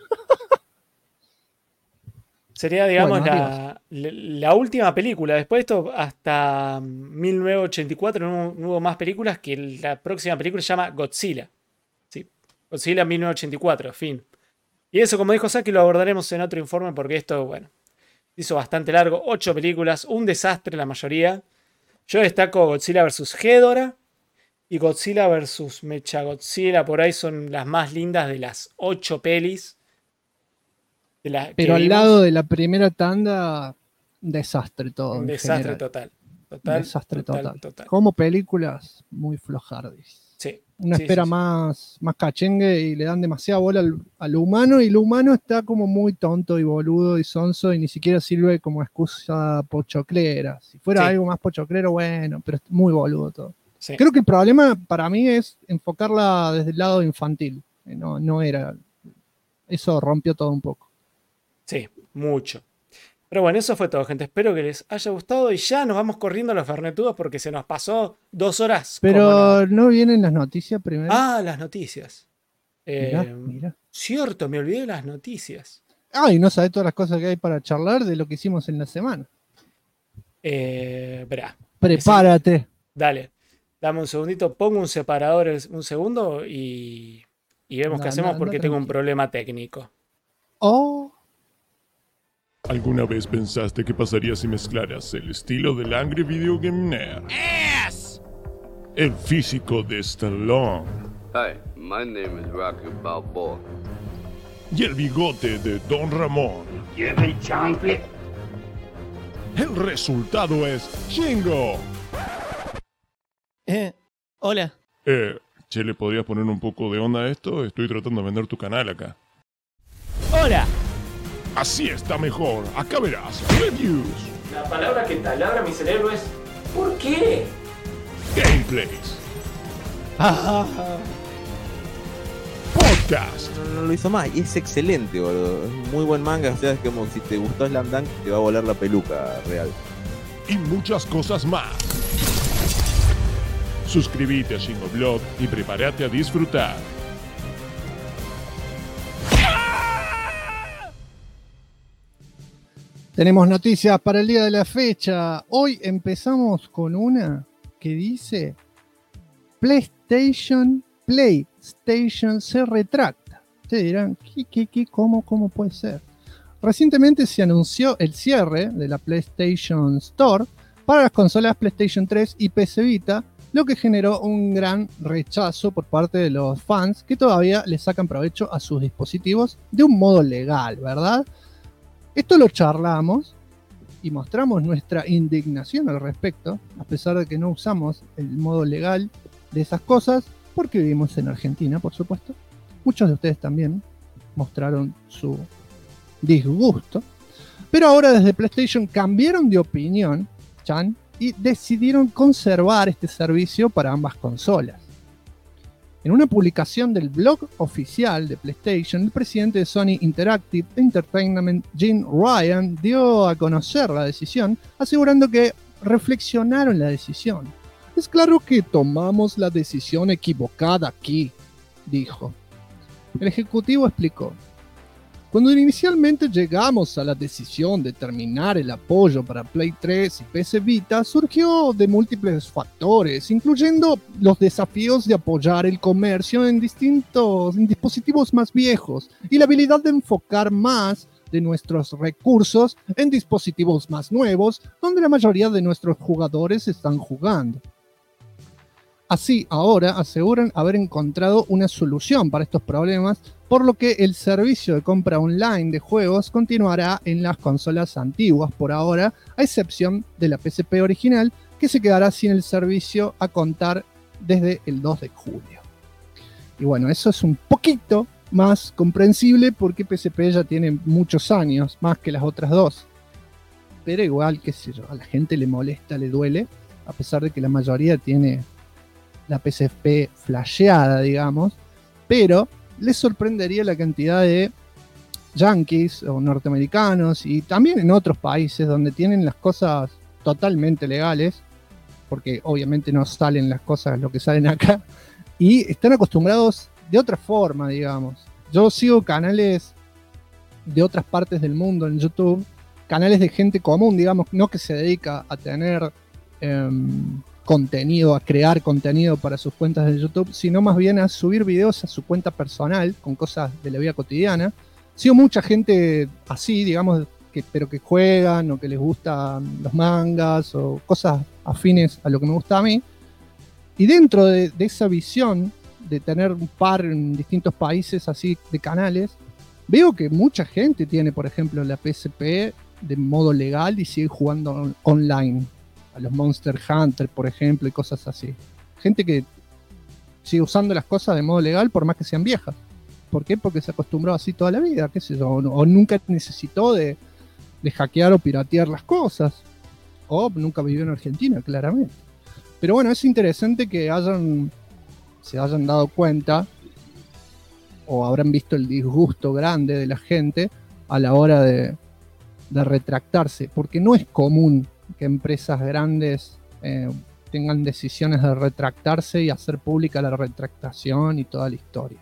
Sería, digamos, Bueno, la última película. Después de esto, hasta 1984 no hubo más películas, que la próxima película se llama Godzilla. Sí, Godzilla 1984, fin. Y eso, como dijo Saki, lo abordaremos en otro informe porque esto, bueno, hizo bastante largo. 8 películas, un desastre la mayoría. Yo destaco Godzilla vs. Ghidorah y Godzilla vs. Mechagodzilla. Por ahí son las más lindas de las 8 pelis. Pero al lado de la primera tanda, un desastre todo. Un en desastre general. total. Un desastre total. Como películas muy flojardis. Sí. Una sí, espera sí, sí. Más cachengue y le dan demasiada bola a lo humano, y lo humano está como muy tonto y boludo y sonso y ni siquiera sirve como excusa pochoclera. Si fuera Sí. algo más pochoclero, bueno, pero es muy boludo todo. Sí. Creo que el problema para mí es enfocarla desde el lado infantil. No era. Eso rompió todo un poco. Sí, mucho. Pero bueno, eso fue todo, gente. Espero que les haya gustado y ya nos vamos corriendo a los fernetudos porque se nos pasó 2 horas. como nada. Pero no vienen las noticias primero. Ah, las noticias. Mirá. Cierto, me olvidé de las noticias. Ay, no sabés todas las cosas que hay para charlar de lo que hicimos en la semana. Verá. Prepárate. Dale, dame un segundito, pongo un separador un segundo y vemos qué hacemos porque tengo un problema técnico. Oh, ¿Alguna vez pensaste qué pasaría si mezclaras el estilo del Angry Video Game Nerd? El físico de Stallone Hi, my name is Rocky Balboa. y el bigote de Don Ramón. El resultado es Shingo. Hola. Che, ¿le podrías poner un poco de onda a esto? Estoy tratando de vender tu canal acá. Hola. Así está mejor. Acá verás. Reviews, La palabra que taladra mi cerebro es ¿por qué? gameplays, podcast, No lo hizo más y es excelente, boludo. Es un muy buen manga. O sea, es como si te gustó Slam Dunk, te va a volar la peluca real. y muchas cosas más. Suscríbete a Shingo Blog y prepárate a disfrutar. tenemos noticias para el día de la fecha. Hoy empezamos con una que dice PlayStation se retracta. Ustedes dirán, ¿qué, cómo puede ser? Recientemente se anunció el cierre de la PlayStation Store para las consolas PlayStation 3 y PC Vita, lo que generó un gran rechazo por parte de los fans que todavía le sacan provecho a sus dispositivos de un modo legal, ¿verdad? Esto lo charlamos y mostramos nuestra indignación al respecto, a pesar de que no usamos el modo legal de esas cosas, porque vivimos en Argentina, por supuesto. Muchos de ustedes también mostraron su disgusto, pero ahora desde PlayStation cambiaron de opinión, Chan, y decidieron conservar este servicio para ambas consolas. En una publicación del blog oficial de PlayStation, el presidente de Sony Interactive Entertainment, Jim Ryan, dio a conocer la decisión, asegurando que reflexionaron la decisión. Es claro que tomamos la decisión equivocada aquí, dijo. El ejecutivo explicó: cuando inicialmente llegamos a la decisión de terminar el apoyo para Play 3 y PC Vita, surgió de múltiples factores, incluyendo los desafíos de apoyar el comercio en dispositivos más viejos y la habilidad de enfocar más de nuestros recursos en dispositivos más nuevos, donde la mayoría de nuestros jugadores están jugando. Así, ahora aseguran haber encontrado una solución para estos problemas, por lo que el servicio de compra online de juegos continuará en las consolas antiguas por ahora, a excepción de la PSP original, que se quedará sin el servicio a contar desde el 2 de julio. Y bueno, eso es un poquito más comprensible porque PSP ya tiene muchos años, más que las otras dos. Pero igual, qué sé yo, a la gente le molesta, le duele, a pesar de que la mayoría tiene la PSP flasheada, digamos, pero les sorprendería la cantidad de yankees o norteamericanos y también en otros países donde tienen las cosas totalmente legales, porque obviamente no salen las cosas lo que salen acá, y están acostumbrados de otra forma, digamos. Yo sigo canales de otras partes del mundo en YouTube, canales de gente común, digamos, no que se dedica a tener contenido, a crear contenido para sus cuentas de YouTube, sino más bien a subir videos a su cuenta personal con cosas de la vida cotidiana. Sigo mucha gente así, digamos, pero que juegan o que les gustan los mangas o cosas afines a lo que me gusta a mí. Y dentro de esa visión de tener un par en distintos países así de canales, veo que mucha gente tiene, por ejemplo, la PSP de modo legal y sigue jugando online. A los Monster Hunter, por ejemplo, y cosas así. Gente que sigue usando las cosas de modo legal por más que sean viejas. ¿Por qué? Porque se acostumbró así toda la vida, qué sé yo, o nunca necesitó de hackear o piratear las cosas. O nunca vivió en Argentina, claramente. Pero bueno, es interesante que se hayan dado cuenta o habrán visto el disgusto grande de la gente a la hora de retractarse, porque no es común que empresas grandes tengan decisiones de retractarse y hacer pública la retractación y toda la historia.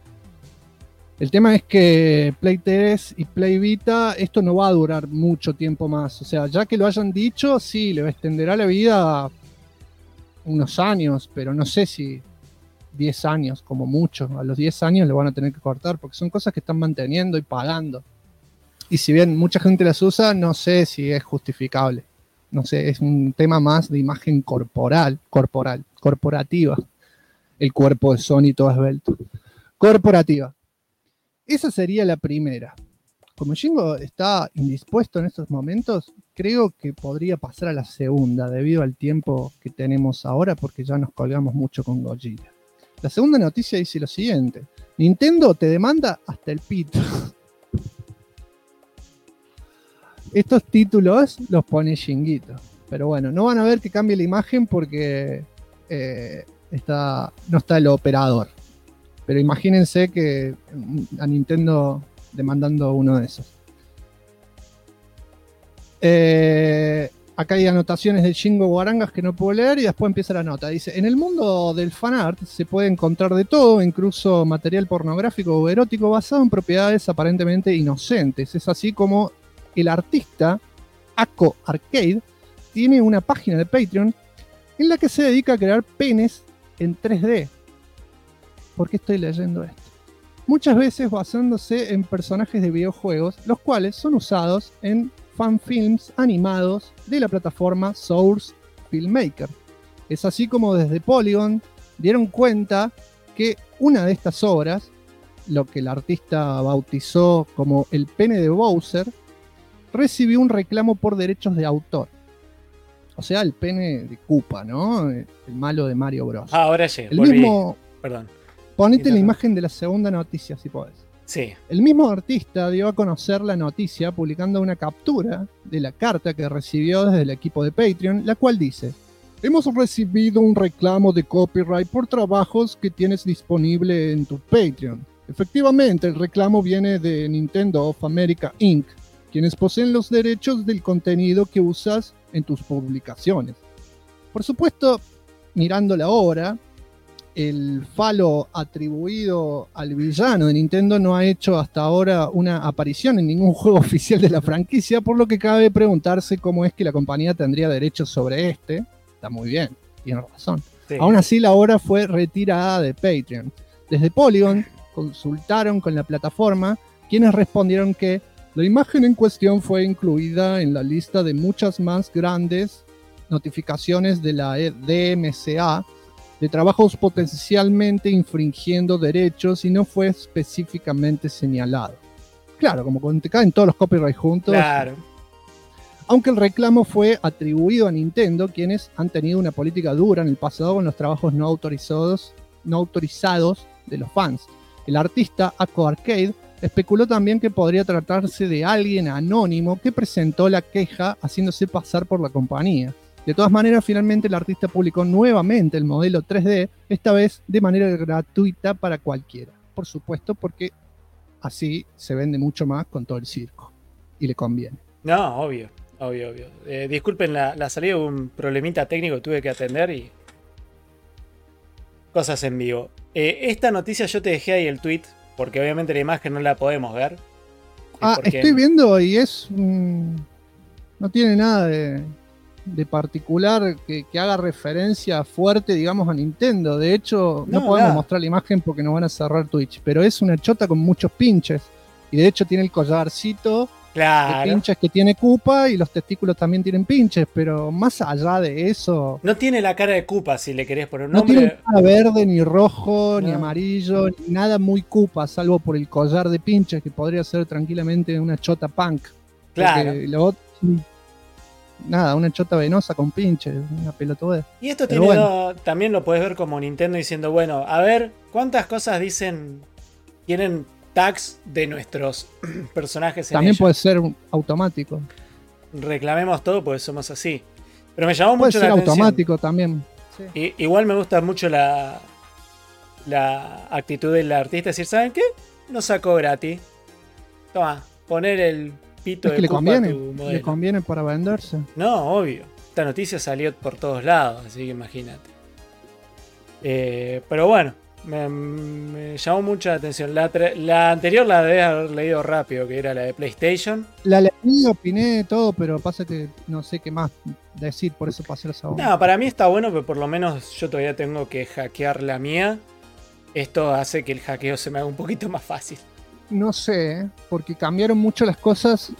El tema es que Play 3 y Play Vita, esto no va a durar mucho tiempo más. O sea, ya que lo hayan dicho, sí, le extenderá la vida unos años, pero no sé si 10 años, como mucho. A los 10 años le van a tener que cortar, porque son cosas que están manteniendo y pagando. Y si bien mucha gente las usa, no sé si es justificable. No sé, es un tema más de imagen corporativa. El cuerpo de Sony todo esbelto. Corporativa. Esa sería la primera. Como Shingo está indispuesto en estos momentos, creo que podría pasar a la segunda, debido al tiempo que tenemos ahora, porque ya nos colgamos mucho con Gojira. La segunda noticia dice lo siguiente: Nintendo te demanda hasta el pito. Estos títulos los pone Shinguito. Pero bueno, no van a ver que cambie la imagen porque no está el operador. Pero imagínense que a Nintendo demandando uno de esos. Acá hay anotaciones de Shingo Guarangas que no puedo leer y después empieza la nota. Dice: en el mundo del fanart se puede encontrar de todo, incluso material pornográfico o erótico basado en propiedades aparentemente inocentes. Es así como el artista Ako Arcade tiene una página de Patreon en la que se dedica a crear penes en 3D. ¿Por qué estoy leyendo esto? Muchas veces basándose en personajes de videojuegos, los cuales son usados en fanfilms animados de la plataforma Source Filmmaker. Es así como desde Polygon dieron cuenta que una de estas obras, lo que el artista bautizó como el pene de Bowser, recibió un reclamo por derechos de autor. O sea, el pene de Koopa, ¿no? El malo de Mario Bros. Ahora llegué, El volví. mismo... Perdón. Ponete la imagen de la segunda noticia, si podés. Sí. El mismo artista dio a conocer la noticia publicando una captura de la carta que recibió desde el equipo de Patreon, la cual dice: hemos recibido un reclamo de copyright por trabajos que tienes disponible en tu Patreon. Efectivamente, el reclamo viene de Nintendo of America Inc., quienes poseen los derechos del contenido que usas en tus publicaciones. Por supuesto, mirando la obra, el falo atribuido al villano de Nintendo no ha hecho hasta ahora una aparición en ningún juego oficial de la franquicia, por lo que cabe preguntarse cómo es que la compañía tendría derechos sobre este. Está muy bien, tiene razón. Sí. Aún así, la obra fue retirada de Patreon. Desde Polygon consultaron con la plataforma, quienes respondieron que la imagen en cuestión fue incluida en la lista de muchas más grandes notificaciones de la DMCA de trabajos potencialmente infringiendo derechos y no fue específicamente señalado. Claro, como cuando te caen todos los copyrights juntos. Claro. Aunque el reclamo fue atribuido a Nintendo, quienes han tenido una política dura en el pasado con los trabajos no autorizados de los fans. El artista Aco Arcade especuló también que podría tratarse de alguien anónimo que presentó la queja haciéndose pasar por la compañía. De todas maneras, finalmente el artista publicó nuevamente el modelo 3D, esta vez de manera gratuita para cualquiera. Por supuesto, porque así se vende mucho más con todo el circo. Y le conviene. No, obvio. Disculpen la salida, hubo un problemita técnico que tuve que atender y... cosas en vivo. Esta noticia yo te dejé ahí el tweet, porque obviamente la imagen no la podemos ver. Porque... estoy viendo y es... no tiene nada de particular que haga referencia fuerte, digamos, a Nintendo. De hecho, no podemos mostrar la imagen porque nos van a cerrar Twitch, pero es una chota con muchos pinches. Y de hecho tiene el collarcito de pinches que tiene Koopa y los testículos también tienen pinches, pero más allá de eso... No tiene la cara de Koopa, si le querés poner un no nombre. No tiene nada verde, ni rojo, ni amarillo, ni nada muy Koopa, salvo por el collar de pinches, que podría ser tranquilamente una chota punk. Claro. Nada, una chota venosa con pinches, una pelotudez. Y esto tiene también lo puedes ver como Nintendo diciendo, bueno, a ver, ¿cuántas cosas tienen tags de nuestros personajes en también ellos? Puede ser automático. Reclamemos todo porque somos así. Pero me llamó puede mucho ser la atención. Automático también. Sí. Igual me gusta mucho la actitud del artista, decir, ¿saben qué? Lo sacó gratis. Toma, poner el pito es que de Koopa a tu modelo. le conviene para venderse. No, obvio. Esta noticia salió por todos lados, así que imagínate. Pero bueno, me llamó mucho la atención. La anterior la debes haber leído rápido, que era la de PlayStation. La leí, opiné, todo, pero pasa que no sé qué más decir, por eso pasé esa onda. No, para mí está bueno, pero por lo menos yo todavía tengo que hackear la mía. Esto hace que el hackeo se me haga un poquito más fácil. No sé, porque cambiaron mucho las cosas.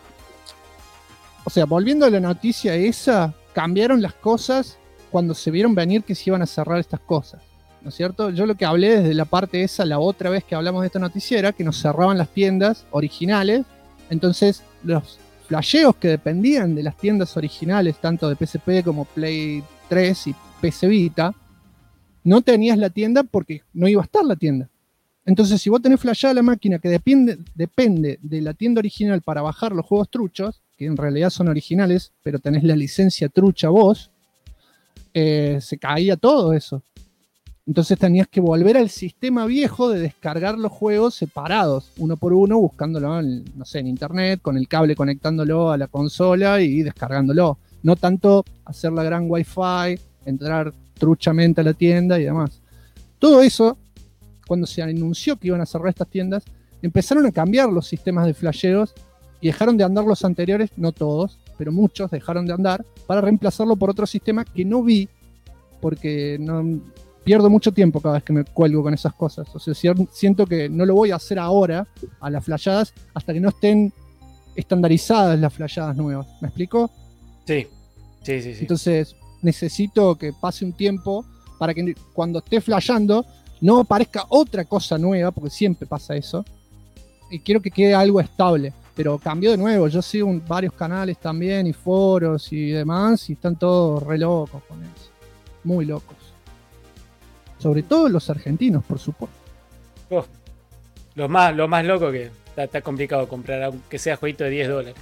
O sea, volviendo a la noticia esa, cambiaron las cosas cuando se vieron venir que se iban a cerrar estas cosas, ¿no es cierto? Yo lo que hablé desde la parte esa, la otra vez que hablamos de esta noticia, era que nos cerraban las tiendas originales. Entonces, los flasheos que dependían de las tiendas originales, tanto de PSP como Play 3 y PC Vita, no tenías la tienda porque no iba a estar la tienda. Entonces, si vos tenés flasheada la máquina que depende de la tienda original para bajar los juegos truchos, que en realidad son originales, pero tenés la licencia trucha vos, se caía todo eso. Entonces tenías que volver al sistema viejo de descargar los juegos separados, uno por uno, buscándolo en internet, con el cable conectándolo a la consola y descargándolo. No tanto hacer la gran Wi-Fi, entrar truchamente a la tienda y demás. Todo eso, cuando se anunció que iban a cerrar estas tiendas, empezaron a cambiar los sistemas de flasheos y dejaron de andar los anteriores, no todos, pero muchos dejaron de andar, para reemplazarlo por otro sistema que no vi, porque pierdo mucho tiempo cada vez que me cuelgo con esas cosas. O sea, siento que no lo voy a hacer ahora a las flasheadas hasta que no estén estandarizadas las flasheadas nuevas. ¿Me explico? Sí. Entonces, necesito que pase un tiempo para que cuando esté flasheando no aparezca otra cosa nueva, porque siempre pasa eso. Y quiero que quede algo estable. Pero cambió de nuevo, yo sigo varios canales también y foros y demás, y están todos re locos con eso. Muy locos. Sobre todo los argentinos, por supuesto. Oh, lo más loco que está complicado comprar, aunque sea jueguito de $10.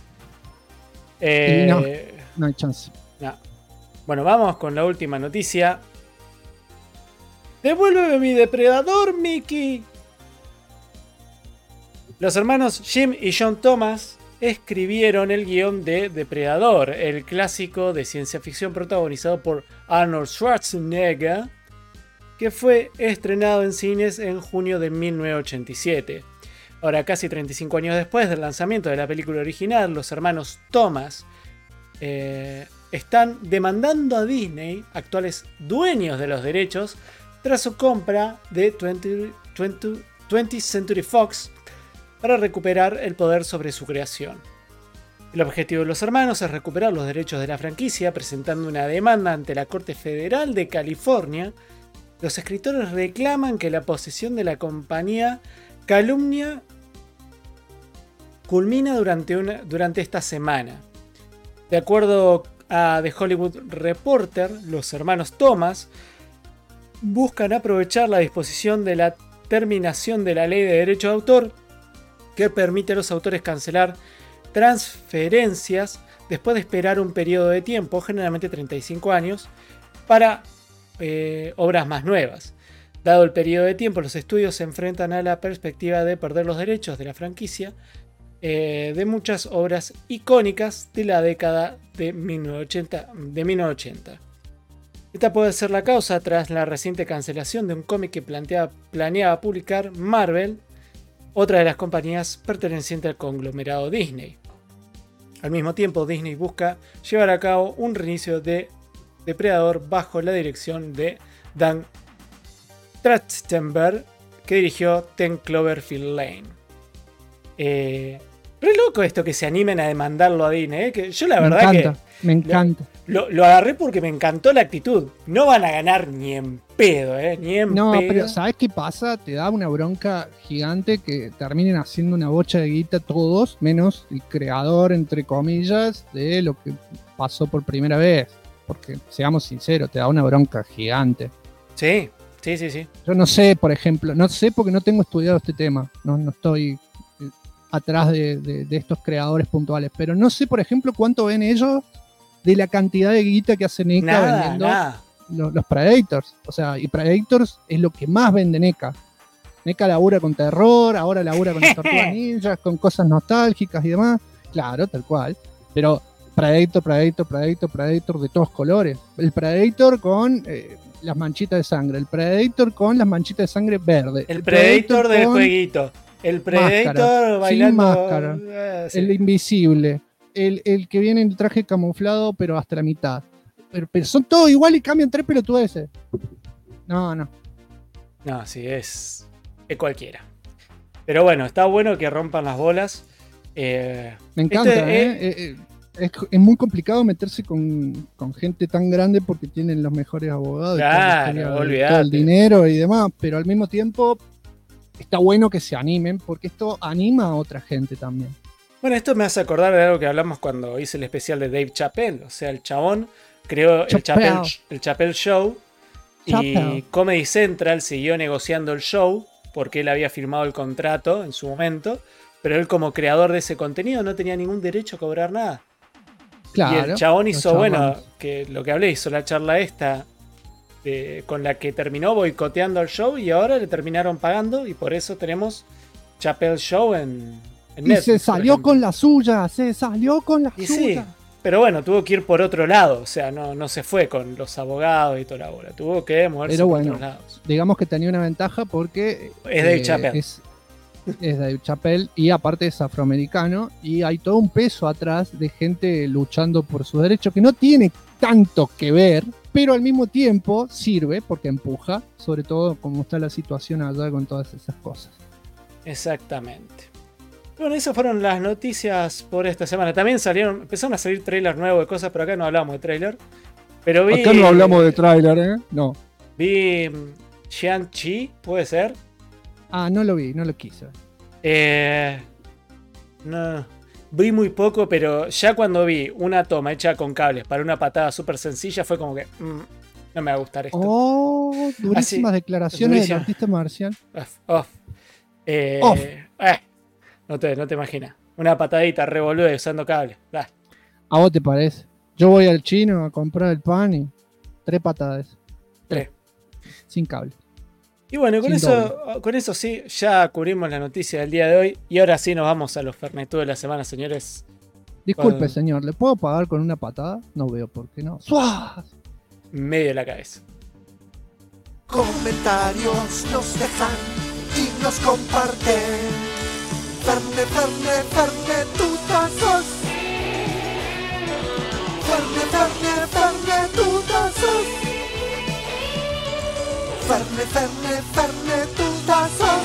No hay chance. No. Bueno, vamos con la última noticia. ¡Devuélveme mi depredador, Mickey! Los hermanos Jim y John Thomas escribieron el guión de Depredador, el clásico de ciencia ficción protagonizado por Arnold Schwarzenegger, que fue estrenado en cines en junio de 1987. Ahora, casi 35 años después del lanzamiento de la película original, los hermanos Thomas están demandando a Disney, actuales dueños de los derechos, tras su compra de 20th Century Fox, para recuperar el poder sobre su creación. El objetivo de los hermanos es recuperar los derechos de la franquicia, presentando una demanda ante la Corte Federal de California. Los escritores reclaman que la posesión de la compañía culmina durante esta semana. De acuerdo a The Hollywood Reporter, los hermanos Thomas buscan aprovechar la disposición de la terminación de la ley de derecho de autor, que permite a los autores cancelar transferencias después de esperar un periodo de tiempo, generalmente 35 años, para obras más nuevas. Dado el periodo de tiempo, los estudios se enfrentan a la perspectiva de perder los derechos de la franquicia de muchas obras icónicas de la década de 1980. Esta puede ser la causa tras la reciente cancelación de un cómic que planeaba publicar Marvel, otra de las compañías pertenecientes al conglomerado Disney. Al mismo tiempo, Disney busca llevar a cabo un reinicio de Depredador bajo la dirección de Dan Trachtenberg, que dirigió 10 Cloverfield Lane. Re loco esto que se animen a demandarlo a Disney, que yo la verdad me encanta. Lo agarré porque me encantó la actitud. No van a ganar ni en pedo, ni en pedo. No, pero ¿sabes qué pasa? Te da una bronca gigante que terminen haciendo una bocha de guita todos, menos el creador, entre comillas, de lo que pasó por primera vez. Porque, seamos sinceros, te da una bronca gigante. Sí. Yo no sé, por ejemplo, no sé porque no tengo estudiado este tema. No estoy atrás de estos creadores puntuales. Pero no sé, por ejemplo, cuánto ven ellos de la cantidad de guita que hace NECA vendiendo los Predators. O sea, y Predators es lo que más vende NECA. NECA labura con terror, ahora labura con las tortugas ninjas, con cosas nostálgicas y demás. Claro, tal cual. Pero Predator de todos colores. El Predator con las manchitas de sangre. El Predator con las manchitas de sangre verde. El Predator del jueguito. El Predator máscara, bailando. sin máscara. Sí. El invisible. El que viene en el traje camuflado, pero hasta la mitad. Pero son todos igual y cambian 3 pelotudeces. No. No, sí, es cualquiera. Pero bueno, está bueno que rompan las bolas. Me encanta, es muy complicado meterse con gente tan grande porque tienen los mejores abogados, claro, todo el dinero y demás, pero al mismo tiempo está bueno que se animen porque esto anima a otra gente también. Bueno, esto me hace acordar de algo que hablamos cuando hice el especial de Dave Chappelle. O sea, el chabón creó el Chappelle Show y Comedy Central siguió negociando el show porque él había firmado el contrato en su momento, pero él como creador de ese contenido no tenía ningún derecho a cobrar nada. Claro, y el chabón hizo, que lo que hablé, hizo la charla esta con la que terminó boicoteando el show y ahora le terminaron pagando y por eso tenemos Chappelle Show en Netflix, y se salió con la suya, Sí, pero bueno, tuvo que ir por otro lado, o sea, no se fue con los abogados y toda la bola, tuvo que moverse por otros lados. Digamos que tenía una ventaja porque es Dave Chappelle. Es Dave Chappelle y aparte es afroamericano y hay todo un peso atrás de gente luchando por sus derechos que no tiene tanto que ver, pero al mismo tiempo sirve porque empuja, sobre todo como está la situación allá con todas esas cosas. Exactamente. Bueno, esas fueron las noticias por esta semana. También empezaron a salir trailers nuevos de cosas, pero acá no hablamos de trailer. Pero vi. Acá no hablamos de tráiler, ¿eh? No. Vi Shang-Chi, ¿puede ser? Ah, no lo vi, no lo quise. No. Vi muy poco, pero ya cuando vi una toma hecha con cables para una patada súper sencilla, fue como que. No me va a gustar esto. Oh, durísimas declaraciones durísima. del artista marcial. Off. No te imaginas. Una patadita revolver usando cables. ¿A vos te parece? Yo voy al chino a comprar el pan y 3 patadas. 3. Sin cable. Y bueno, con Sin eso sí, ya cubrimos la noticia del día de hoy. Y ahora sí nos vamos a los Fernetú de la semana, señores. Disculpe, señor, ¿le puedo pagar con una patada? No veo por qué no. ¡Suaz! Medio de la cabeza. Comentarios nos dejan y nos comparten. Fernetutazos. Fernetutazos. Fernetutazos.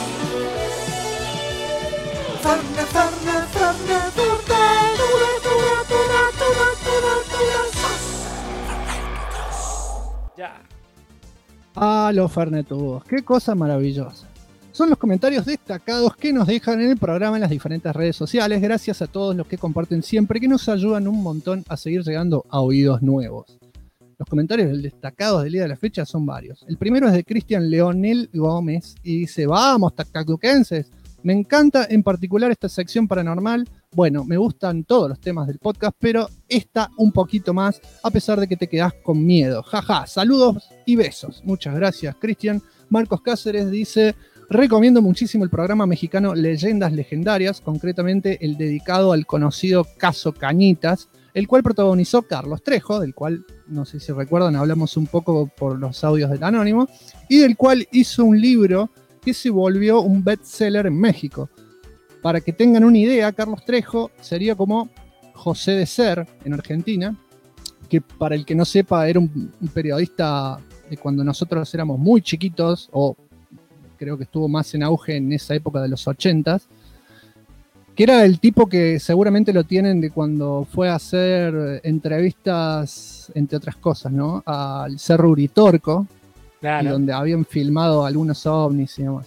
Ya. Ah, los fernetudos, qué cosa maravillosa. Son los comentarios destacados que nos dejan en el programa en las diferentes redes sociales. Gracias a todos los que comparten siempre, que nos ayudan un montón a seguir llegando a oídos nuevos. Los comentarios destacados del día de la fecha son varios. El primero es de Cristian Leonel Gómez y dice: vamos, tacacuquenses. Me encanta en particular esta sección paranormal. Bueno, me gustan todos los temas del podcast, pero esta un poquito más, a pesar de que te quedás con miedo. Jaja, saludos y besos. Muchas gracias, Cristian. Marcos Cáceres dice: recomiendo muchísimo el programa mexicano Leyendas Legendarias, concretamente el dedicado al conocido caso Cañitas, el cual protagonizó Carlos Trejo, del cual, no sé si recuerdan, hablamos un poco por los audios del Anónimo, y del cual hizo un libro que se volvió un bestseller en México. Para que tengan una idea, Carlos Trejo sería como José de Ser en Argentina, que para el que no sepa era un periodista de cuando nosotros éramos muy chiquitos, o creo que estuvo más en auge en esa época de los 80s, que era el tipo que seguramente lo tienen de cuando fue a hacer entrevistas, entre otras cosas, ¿no? Al Cerro Uritorco, Claro. donde habían filmado algunos ovnis y demás.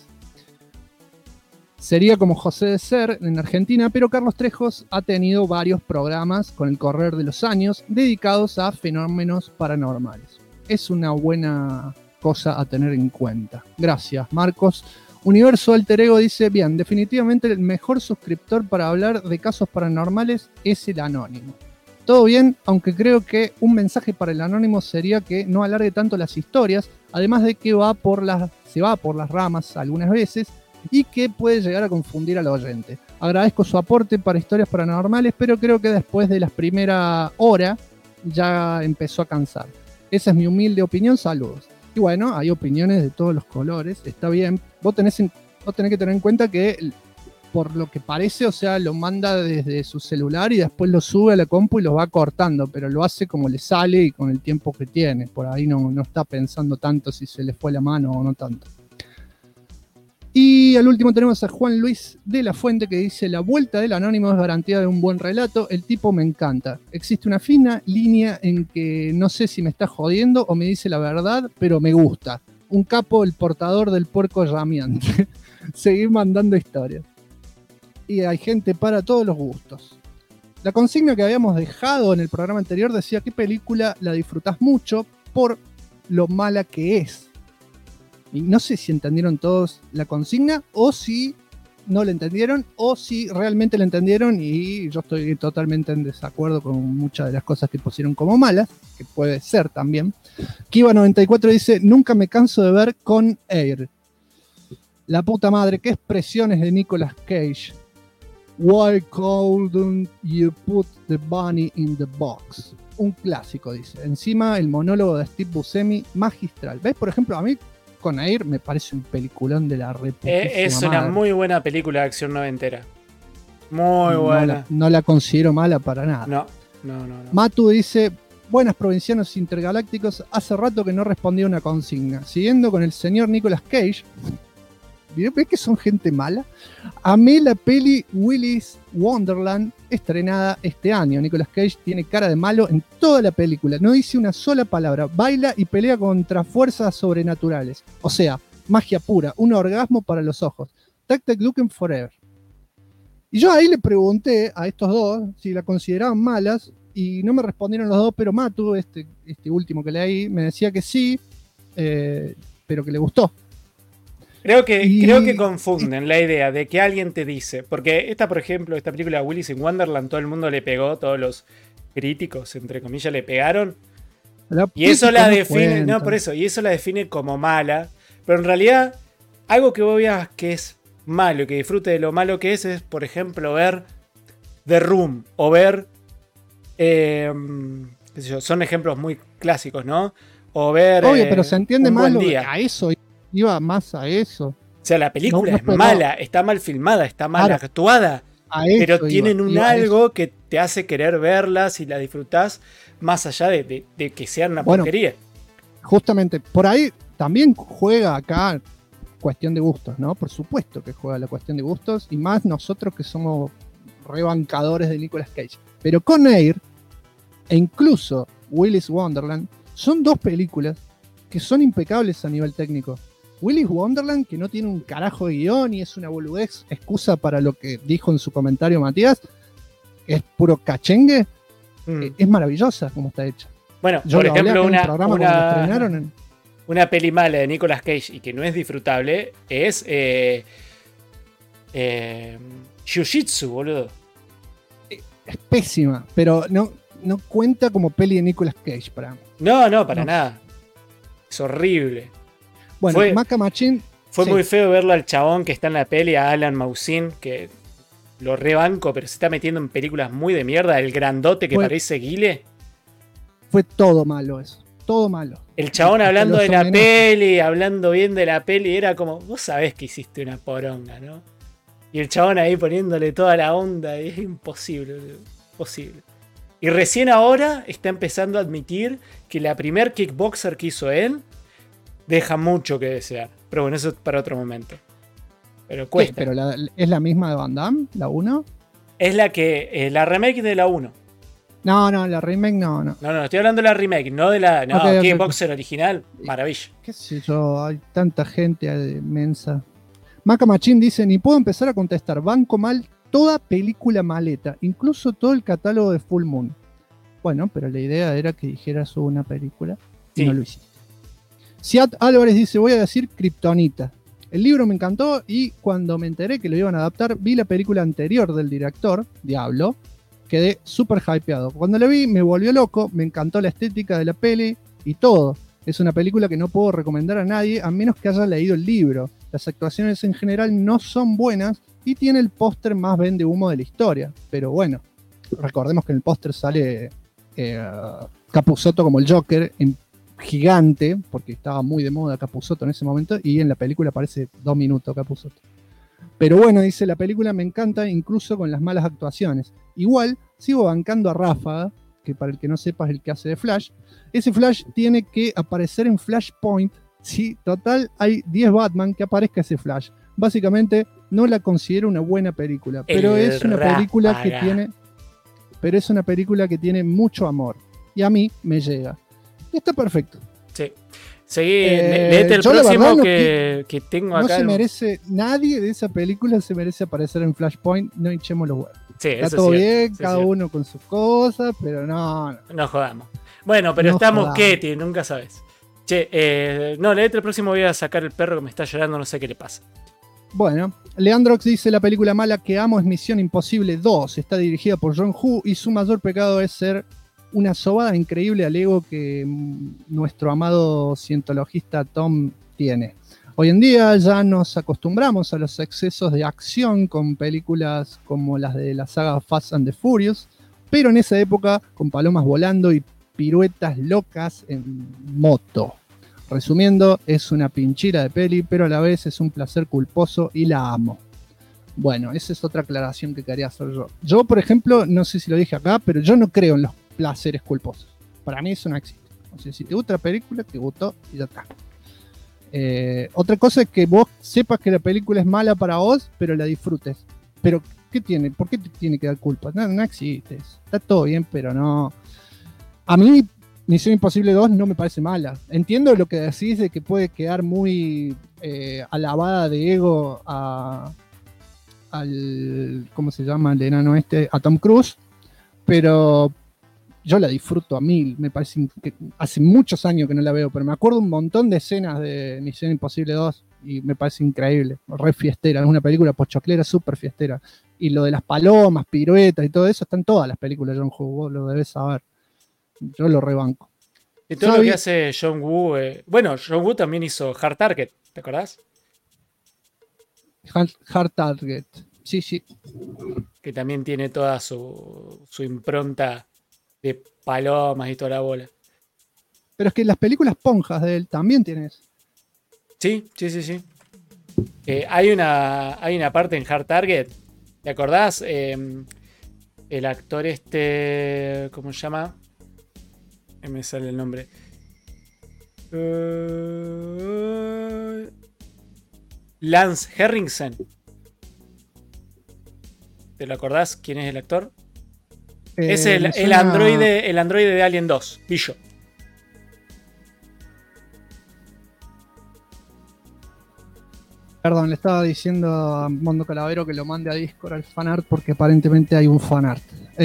Sería como José de Ser en Argentina, pero Carlos Trejos ha tenido varios programas con el correr de los años dedicados a fenómenos paranormales. Es una buena cosa a tener en cuenta. Gracias, Marcos. Universo Alter Ego dice: bien, definitivamente el mejor suscriptor para hablar de casos paranormales es el Anónimo. Todo bien, aunque creo que un mensaje para el Anónimo sería que no alargue tanto las historias, además de que se va por las ramas algunas veces y que puede llegar a confundir al oyente. Agradezco su aporte para historias paranormales, pero creo que después de la primera hora ya empezó a cansar. Esa es mi humilde opinión, saludos. Y bueno, hay opiniones de todos los colores, está bien. Vos tenés que tener en cuenta que, por lo que parece, o sea, lo manda desde su celular y después lo sube a la compu y lo va cortando, pero lo hace como le sale y con el tiempo que tiene. Por ahí no está pensando tanto si se le fue la mano o no tanto. Y al último tenemos a Juan Luis de la Fuente, que dice: la vuelta del Anónimo es garantía de un buen relato, el tipo me encanta. Existe una fina línea en que no sé si me está jodiendo o me dice la verdad, pero me gusta. Un capo, el portador del puerco llameante. Seguir mandando historias. Y hay gente para todos los gustos. La consigna que habíamos dejado en el programa anterior decía: ¿qué película la disfrutás mucho por lo mala que es? Y no sé si entendieron todos la consigna, o si no la entendieron, o si realmente la entendieron y yo estoy totalmente en desacuerdo con muchas de las cosas que pusieron como malas, que puede ser también. Kiva94 dice: nunca me canso de ver Con Air. La puta madre, qué expresiones de Nicolas Cage. Why couldn't you put the bunny in the box? Un clásico, dice. Encima el monólogo de Steve Buscemi, magistral. ¿Ves? Por ejemplo, a mí Con Air me parece un peliculón de la reputísima Es una madre. muy buena película de acción noventera. Muy buena. No la considero mala para nada. No. Matu dice: buenas provincianos intergalácticos, hace rato que no respondía una consigna. Siguiendo con el señor Nicolas Cage, ¿Ves que son gente mala? Amé la peli Willy's Wonderland, estrenada este año. Nicolas Cage tiene cara de malo en toda la película. No dice una sola palabra. Baila y pelea contra fuerzas sobrenaturales. O sea, magia pura. Un orgasmo para los ojos. Tac Tac Looking Forever. Y yo ahí le pregunté a estos dos si la consideraban malas. Y no me respondieron los dos, pero Matu, este último que leí, me decía que sí, pero que le gustó. Creo que confunden la idea de que alguien te dice, porque por ejemplo, esta película Willy's in Wonderland, todo el mundo le pegó, todos los críticos, entre comillas, le pegaron. Y eso la define, no, por eso, y eso la define como mala. Pero en realidad, algo que vos veas que es malo, que disfrute de lo malo que es, por ejemplo, ver The Room o ver... qué sé yo, son ejemplos muy clásicos, ¿no? O ver. Obvio, pero se entiende mal a eso, iba más a eso. O sea, la película No, es mala, está mal filmada, está mal actuada. Pero tienen algo que te hace querer verla si la disfrutás, más allá de que sean una porquería. Justamente, por ahí también juega acá cuestión de gustos, ¿no? Por supuesto que juega la cuestión de gustos, y más nosotros que somos rebancadores de Nicolas Cage. Pero Con Air e incluso Willy's Wonderland son dos películas que son impecables a nivel técnico. Willy's Wonderland, que no tiene un carajo de guión y es una boludez, excusa para lo que dijo en su comentario Matías, es puro cachengue, es maravillosa como está hecha. Bueno, yo por ejemplo, una peli mala de Nicolas Cage y que no es disfrutable es Jiu-Jitsu, boludo. Es pésima, pero no cuenta como peli de Nicolas Cage para mí. No, para nada. Es horrible. Bueno, Maca Machín. Fue muy feo verlo al chabón que está en la peli, a Alan Mausin, que lo rebanco, pero se está metiendo en películas muy de mierda. El grandote que parece Guile. Fue todo malo eso. Todo malo. El chabón hablando de la peli, hablando bien de la peli, era como, vos sabés que hiciste una poronga, ¿no? Y el chabón ahí poniéndole toda la onda, y es imposible, imposible. Y recién ahora está empezando a admitir que la primer kickboxer que hizo él deja mucho que desear. Pero bueno, eso es para otro momento. Pero cuesta. ¿Pero es la misma de Van Damme, la 1? Es la remake de la 1. No, la remake no. No, estoy hablando de la remake, no de la kickboxer original. Maravilla. Qué sé yo, hay tanta gente mensa. Maca Machín dice, ni puedo empezar a contestar, banco mal toda película maleta, incluso todo el catálogo de Full Moon. Bueno, pero la idea era que dijeras una película y no lo hiciste. Siad Álvarez dice, voy a decir Kryptonita. El libro me encantó y cuando me enteré que lo iban a adaptar, vi la película anterior del director, Diablo, quedé súper hypeado. Cuando la vi me volvió loco, me encantó la estética de la peli y todo. Es una película que no puedo recomendar a nadie a menos que haya leído el libro. Las actuaciones en general no son buenas y tiene el póster más vende humo de la historia. Pero bueno, recordemos que en el póster sale Capusotto como el Joker, en gigante, porque estaba muy de moda Capusotto en ese momento, y en la película aparece 2 minutos Capusotto. Pero bueno, dice, la película me encanta incluso con las malas actuaciones. Igual, sigo bancando a Ráfaga, que para el que no sepa es el que hace de Flash. Ese Flash tiene que aparecer en Flashpoint. Sí, total, hay 10 Batman que aparezca ese Flash. Básicamente, no la considero una buena película, pero es una película que tiene... Pero es una película que tiene mucho amor. Y a mí me llega. Y está perfecto. Sí. Seguí, léete el próximo que tengo acá. No se merece, nadie de esa película se merece aparecer en Flashpoint. No hinchemos los huevos. Sí, está todo bien, cada uno con sus cosas, pero no. No jodamos. Bueno, pero estamos Ketty, nunca sabes. Che, léete el próximo, voy a sacar el perro que me está llorando, no sé qué le pasa. Bueno, Leandrox dice, la película mala que amo es Misión Imposible 2. Está dirigida por John Woo y su mayor pecado es ser una sobada increíble al ego que nuestro amado cientologista Tom tiene. Hoy en día ya nos acostumbramos a los excesos de acción con películas como las de la saga Fast and the Furious, pero en esa época con palomas volando y piruetas locas en moto. Resumiendo, es una pinchira de peli, pero a la vez es un placer culposo y la amo. Bueno, esa es otra aclaración que quería hacer yo. Yo, por ejemplo, no sé si lo dije acá, pero yo no creo en los placeres culposos. Para mí eso no existe. O sea, si te gusta la película, te gustó y ya está. Otra cosa es que vos sepas que la película es mala para vos, pero la disfrutes. Pero, ¿qué tiene? ¿Por qué te tiene que dar culpa? No existe eso. Está todo bien, pero no. A mí, Misión Imposible 2 no me parece mala. Entiendo lo que decís de que puede quedar muy alabada de ego al. ¿Cómo se llama? El enano este, a Tom Cruise. Pero yo la disfruto a mil. Me parece que hace muchos años que no la veo, pero me acuerdo un montón de escenas de Misión Imposible 2 y me parece increíble. Re fiestera. Es una película pochoclera súper fiestera. Y lo de las palomas, piruetas y todo eso está en todas las películas de John Woo. Vos lo debés saber. Yo lo rebanco. Y todo lo que hace John Woo. Bueno, John Woo también hizo Hard Target, ¿te acordás? Hard Target. Sí. Que también tiene toda su impronta de palomas y toda la bola. Pero es que las películas ponjas de él también tienen eso. Sí. Hay una parte en Hard Target. ¿Te acordás? El actor ¿cómo se llama? Me sale el nombre. Lance Henriksen. ¿Te lo acordás? ¿Quién es el actor? Es el androide de Alien 2, Billo. Perdón, le estaba diciendo a Mondo Calavero que lo mande a Discord al fanart porque aparentemente hay un fanart.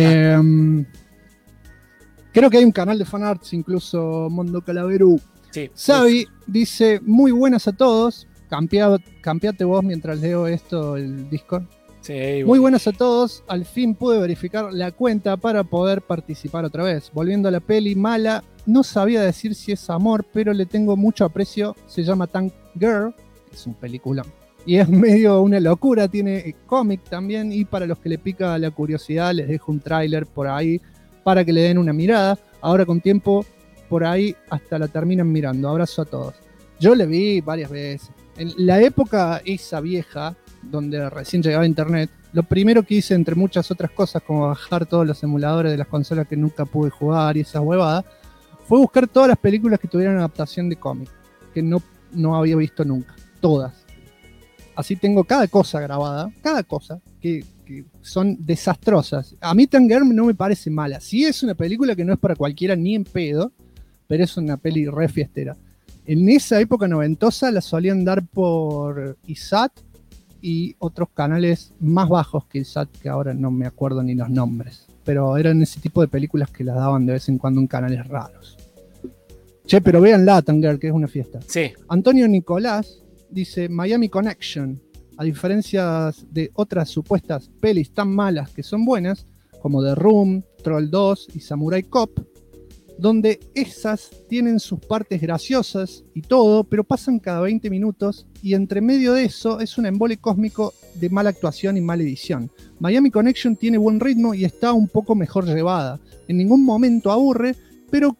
Creo que hay un canal de fanarts, incluso Mondo Calavero. Sí. Xavi dice, muy buenas a todos. Campeate vos mientras leo esto, el Discord. Sí, muy buenas a todos. Al fin pude verificar la cuenta para poder participar otra vez. Volviendo a la peli mala, no sabía decir si es amor, pero le tengo mucho aprecio. Se llama Tank Girl. Es un película. Y es medio una locura. Tiene cómic también. Y para los que le pica la curiosidad, les dejo un tráiler por ahí para que le den una mirada. Ahora con tiempo, por ahí hasta la terminan mirando. Abrazo a todos. Yo le vi varias veces. En la época esa vieja, donde recién llegaba internet, lo primero que hice, entre muchas otras cosas, como bajar todos los emuladores de las consolas que nunca pude jugar y esas huevadas, fue buscar todas las películas que tuvieran adaptación de cómic, que no había visto nunca. Todas. Así tengo cada cosa grabada, cada cosa, que son desastrosas. A mí Tank Girl no me parece mala. Sí es una película que no es para cualquiera ni en pedo, pero es una peli re fiestera. En esa época noventosa la solían dar por ISAT y otros canales más bajos que ISAT, que ahora no me acuerdo ni los nombres. Pero eran ese tipo de películas que las daban de vez en cuando en canales raros. Che, pero véanla, Tank Girl, que es una fiesta. Sí. Antonio Nicolás dice Miami Connection. A diferencia de otras supuestas pelis tan malas que son buenas, como The Room, Troll 2 y Samurai Cop, donde esas tienen sus partes graciosas y todo, pero pasan cada 20 minutos y entre medio de eso es un embole cósmico de mala actuación y mala edición. Miami Connection tiene buen ritmo y está un poco mejor llevada. En ningún momento aburre, pero,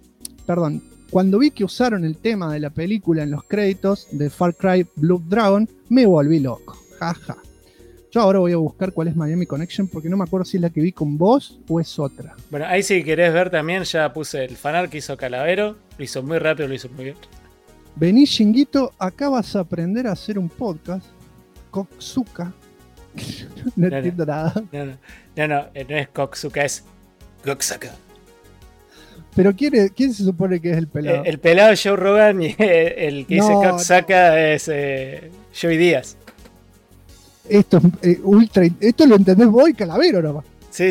cuando vi que usaron el tema de la película en los créditos de Far Cry Blood Dragon, me volví loco. Jaja. Yo ahora voy a buscar cuál es Miami Connection porque no me acuerdo si es la que vi con vos o es otra. Bueno, ahí si querés ver también, ya puse el fanart que hizo Calavero. Lo hizo muy rápido, lo hizo muy bien. Vení, Shinguito, acá vas a aprender a hacer un podcast. Koksuka. No entiendo nada. No es Koksuka, es Koksuka. Pero ¿quién se supone que es el pelado? El pelado es Joe Rogan y el que dice Koksuka es Joey Díaz. Esto es esto lo entendés vos y Calavero nomás. Sí.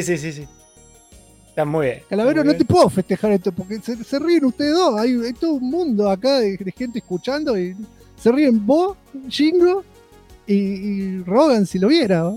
Está muy bien. Calavero, muy no te puedo festejar esto porque se ríen ustedes dos. Hay todo un mundo acá de gente escuchando y se ríen vos, Jingo y Rogan si lo viera.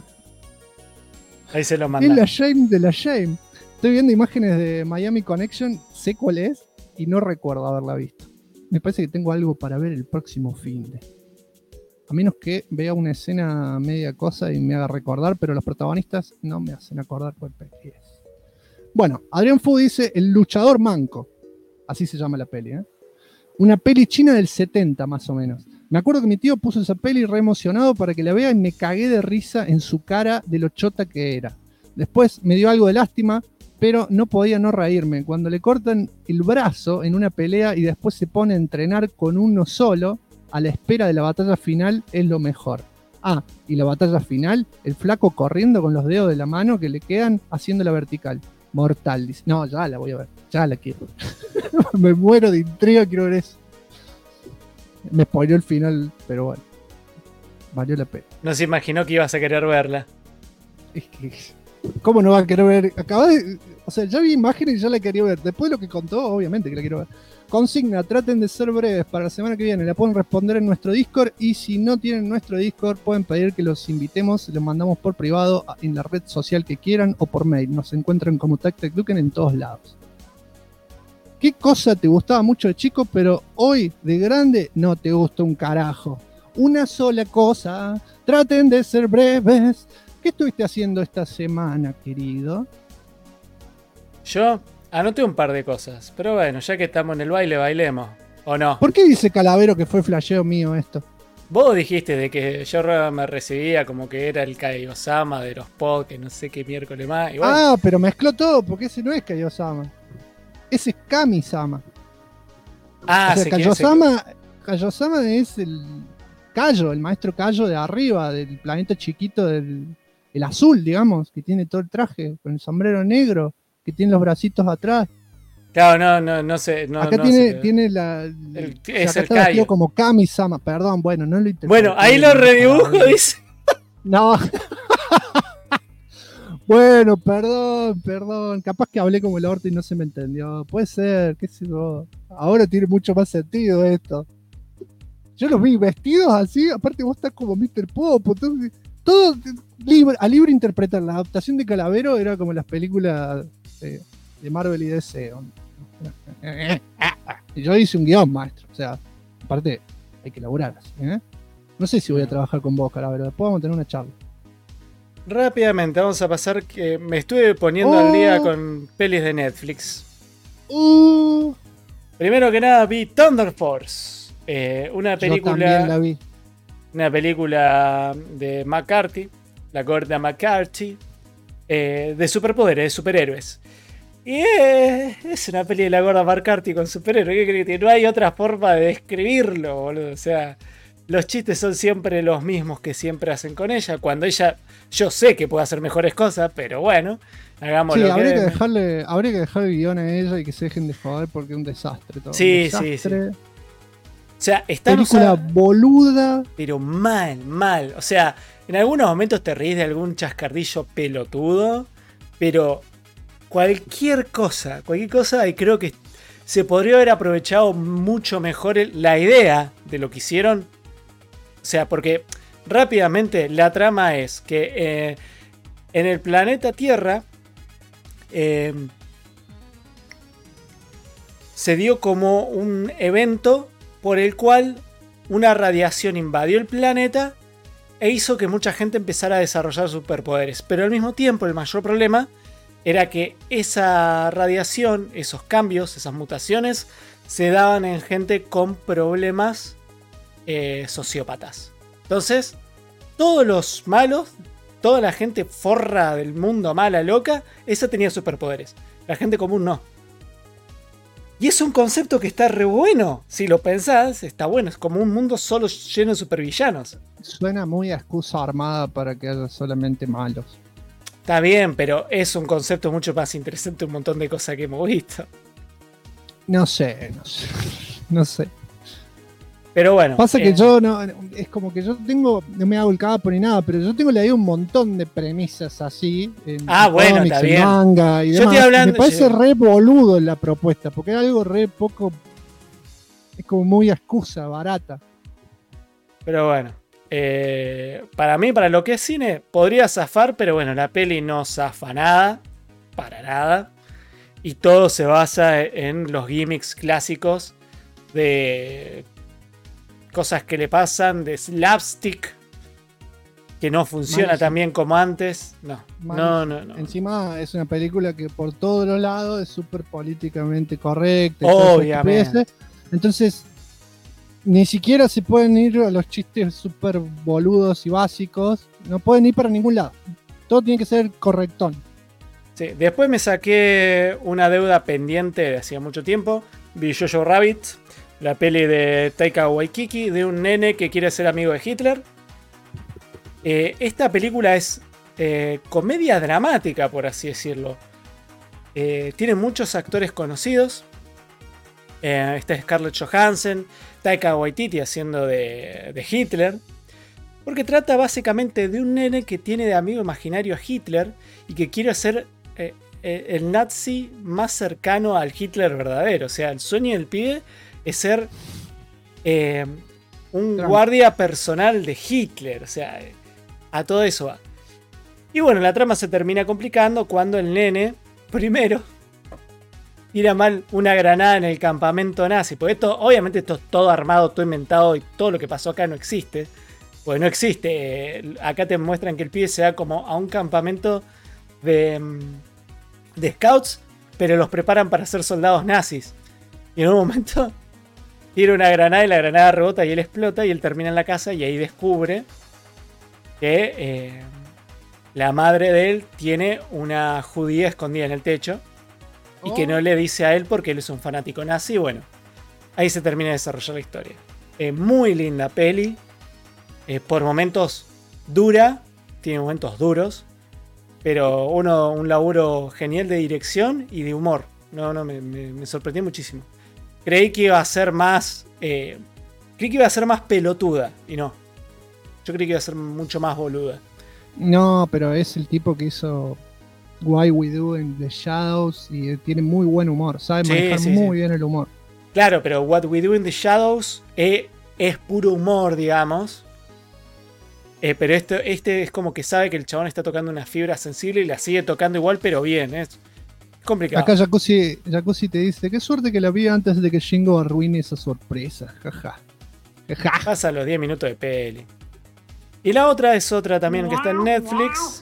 Ahí se lo mandan. Es la shame de la shame. Estoy viendo imágenes de Miami Connection, sé cuál es y no recuerdo haberla visto. Me parece que tengo algo para ver el próximo finde. A menos que vea una escena media cosa y me haga recordar, pero los protagonistas no me hacen acordar cuál peli es. Bueno, Adrián Fu dice El luchador manco. Así se llama la peli, ¿eh? Una peli china del 70 más o menos. Me acuerdo que mi tío puso esa peli re emocionado para que la vea y me cagué de risa en su cara de lo chota que era. Después me dio algo de lástima pero no podía no reírme. Cuando le cortan el brazo en una pelea y después se pone a entrenar con uno solo, a la espera de la batalla final, es lo mejor. Ah, y la batalla final, el flaco corriendo con los dedos de la mano que le quedan haciendo la vertical. Mortal, dice. No, ya la voy a ver, ya la quiero. Me muero de intriga, quiero ver eso. Me spoiló el final, pero bueno, valió la pena. No se imaginó que ibas a querer verla. Es que, ¿cómo no va a querer ver? O sea, ya vi imágenes y ya la quería ver. Después de lo que contó, obviamente que la quiero ver. Consigna, traten de ser breves para la semana que viene. La pueden responder en nuestro Discord. Y si no tienen nuestro Discord, pueden pedir que los invitemos. Los mandamos por privado en la red social que quieran o por mail. Nos encuentran como TacTecDuken en todos lados. ¿Qué cosa te gustaba mucho de chico, pero hoy de grande no te gusta un carajo? Una sola cosa. Traten de ser breves. ¿Qué estuviste haciendo esta semana, querido? Yo anoté un par de cosas, pero bueno, ya que estamos en el baile, bailemos. ¿O no? ¿Por qué dice Calavero que fue flasheo mío esto? Vos dijiste de que yo me recibía como que era el Kaiosama de los pod, que no sé qué miércoles más. Y bueno. Ah, pero mezcló todo, porque ese no es Kaiosama. Ese es Kami-sama. Ah, o sea, Kaiosama es el Kaio, el maestro Kaio de arriba, del planeta chiquito, el azul, digamos, que tiene todo el traje, con el sombrero negro, que tiene los bracitos atrás. Claro, no sé. No, acá no tiene, sé. tiene la. Es acá el está Kaio. vestido como Kami-sama, perdón, bueno, no lo interpreté. Bueno, ahí lo redibujo, dice. No. Bueno, perdón. Capaz que hablé como el orto y no se me entendió. Puede ser, qué sé yo. Ahora tiene mucho más sentido esto. Yo los vi vestidos así, aparte vos estás como Mr. Pop, todo a libre interpretar. La adaptación de Calavero era como las películas de Marvel y DC. Y yo hice un guión, maestro. O sea, aparte hay que laburar así, ¿eh? No sé si voy a trabajar con vos, Calavero. Después vamos a tener una charla. Rápidamente, vamos a pasar que me estuve poniendo al día con pelis de Netflix. Primero que nada vi Thunder Force, una película. Yo también la vi. Una película de McCarthy, la gorda McCarthy, de superpoderes, de superhéroes. Y es una peli de la gorda McCarthy con superhéroes. ¿Qué crees? Que no hay otra forma de describirlo, boludo. O sea, los chistes son siempre los mismos que siempre hacen con ella. Cuando ella, yo sé que puede hacer mejores cosas, pero bueno, hagamos lo que habría que dejarle el guión a ella y que se dejen de joder porque es un desastre todo. Sí. O sea, está película boluda. Pero mal. O sea, en algunos momentos te reís de algún chascardillo pelotudo, pero cualquier cosa, y creo que se podría haber aprovechado mucho mejor la idea de lo que hicieron. O sea, porque rápidamente la trama es que en el planeta Tierra se dio como un evento por el cual una radiación invadió el planeta e hizo que mucha gente empezara a desarrollar superpoderes. Pero al mismo tiempo el mayor problema era que esa radiación, esos cambios, esas mutaciones, se daban en gente con problemas sociópatas. Entonces, todos los malos, toda la gente forra del mundo, mala, loca, esa tenía superpoderes. La gente común no. Y es un concepto que está re bueno. Si lo pensás, está bueno. Es como un mundo solo lleno de supervillanos. Suena muy a excusa armada para que haya solamente malos. Está bien, pero es un concepto mucho más interesante, un montón de cosas que hemos visto. No sé. Pero bueno. Pasa que yo no, es como que yo tengo, no me hago el capo ni nada, pero yo tengo leído un montón de premisas así. Bueno, está bien. Manga y yo demás. Estoy hablando, me parece re boludo la propuesta, porque es algo re poco, es como muy excusa, barata. Pero bueno. Para mí, para lo que es cine, podría zafar, pero bueno, la peli no zafa nada, para nada, y todo se basa en los gimmicks clásicos de cosas que le pasan, de slapstick, que no funciona tan bien como antes. No. Encima es una película que por todos los lados es súper políticamente correcta. Obviamente. Entonces ni siquiera se pueden ir a los chistes súper boludos y básicos. No pueden ir para ningún lado. Todo tiene que ser correctón. Sí, después me saqué una deuda pendiente de hacía mucho tiempo. Vi Jojo Rabbit, la peli de Taika Waititi, de un nene que quiere ser amigo de Hitler. Esta película es comedia dramática, por así decirlo. Tiene muchos actores conocidos. Está Scarlett Johansson, Taika Waititi haciendo de Hitler. Porque trata básicamente de un nene que tiene de amigo imaginario a Hitler y que quiere ser el nazi más cercano al Hitler verdadero. O sea, el sueño del pibe es ser un guardia personal de Hitler. O sea, a todo eso va. Y bueno, la trama se termina complicando cuando el nene, primero, tira mal una granada en el campamento nazi. Porque esto, obviamente, esto es todo armado, todo inventado y todo lo que pasó acá no existe. Pues no existe. Acá te muestran que el pibe se va como a un campamento de scouts, pero los preparan para ser soldados nazis. Y en un momento tira una granada y la granada rebota y él explota y él termina en la casa y ahí descubre que la madre de él tiene una judía escondida en el techo y que no le dice a él porque él es un fanático nazi. Y bueno, ahí se termina de desarrollar la historia. Muy linda peli. Por momentos dura, tiene momentos duros, pero un laburo genial de dirección y de humor. Me sorprendió muchísimo. Creí que iba a ser más pelotuda y no. Yo creí que iba a ser mucho más boluda. No, pero es el tipo que hizo Why We Do in the Shadows y tiene muy buen humor, sabe manejar muy bien el humor. Claro, pero What We Do in the Shadows es puro humor, digamos. Pero este es como que sabe que el chabón está tocando una fibra sensible y la sigue tocando igual, pero bien. Es complicado. Acá Jacuzzi te dice, qué suerte que la vi antes de que Shingo arruine esa sorpresa. Jaja. Pasa los 10 minutos de peli. Y la otra es otra también que está en Netflix.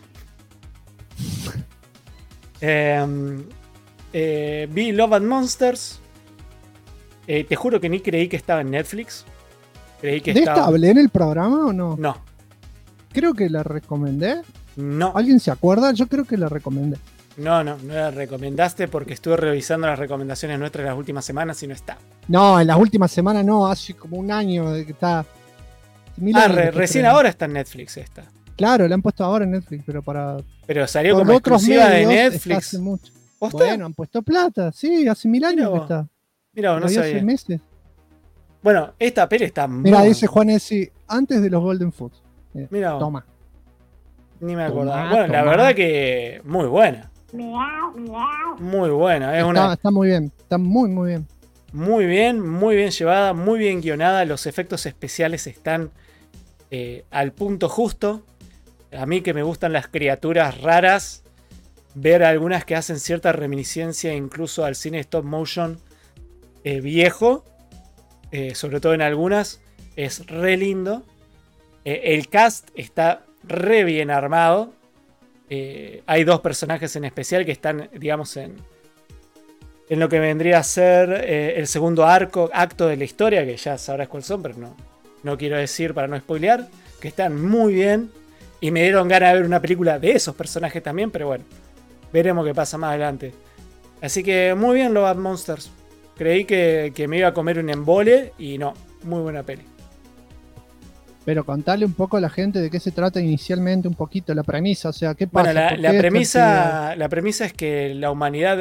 Vi Love and Monsters. Te juro que ni creí que estaba en Netflix. Creí que estaba... ¿Hablé en el programa o no? No. Creo que la recomendé. No. ¿Alguien se acuerda? Yo creo que la recomendé. No la recomendaste porque estuve revisando las recomendaciones nuestras de las últimas semanas y no está. No, en las últimas semanas no, hace como un año de que está... Recién ahora está en Netflix esta. Claro, la han puesto ahora en Netflix, pero salió como exclusiva de Netflix. Hace mucho. Bueno, han puesto plata, sí, hace 1000 años que está. Mira, no sabía. 6 meses. Bueno, esta peli está muy... Mira, dice Juan Essi, antes de los Golden Foods. Mira, toma. Ni me acordaba. Bueno, la verdad que muy buena. Muy buena. Está muy bien, está muy bien. Muy bien llevada, muy bien guionada. Los efectos especiales están al punto justo. A mí que me gustan las criaturas raras, ver algunas que hacen cierta reminiscencia incluso al cine stop motion viejo, sobre todo en algunas, es re lindo. El cast está re bien armado. Hay dos personajes en especial que están, digamos, en lo que vendría a ser el segundo acto de la historia, que ya sabrás cuáles son, pero no quiero decir para no spoilear, que están muy bien y me dieron ganas de ver una película de esos personajes también, pero bueno, veremos qué pasa más adelante. Así que muy bien Love and Monsters. Creí que me iba a comer un embole y no, muy buena peli. Pero contale un poco a la gente de qué se trata inicialmente, un poquito la premisa, o sea, ¿qué pasa? Bueno, la premisa es que la humanidad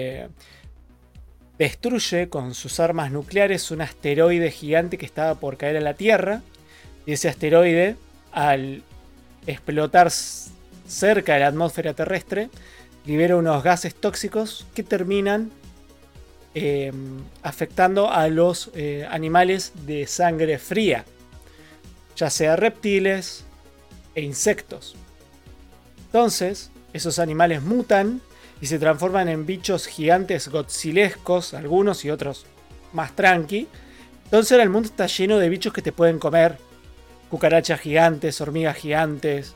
destruye con sus armas nucleares un asteroide gigante que estaba por caer a la Tierra. Y ese asteroide, al explotar cerca de la atmósfera terrestre, libera unos gases tóxicos que terminan afectando a los animales de sangre fría, ya sea reptiles e insectos. Entonces, esos animales mutan y se transforman en bichos gigantes godzilescos, algunos y otros más tranqui. Entonces ahora el mundo está lleno de bichos que te pueden comer. Cucarachas gigantes, hormigas gigantes,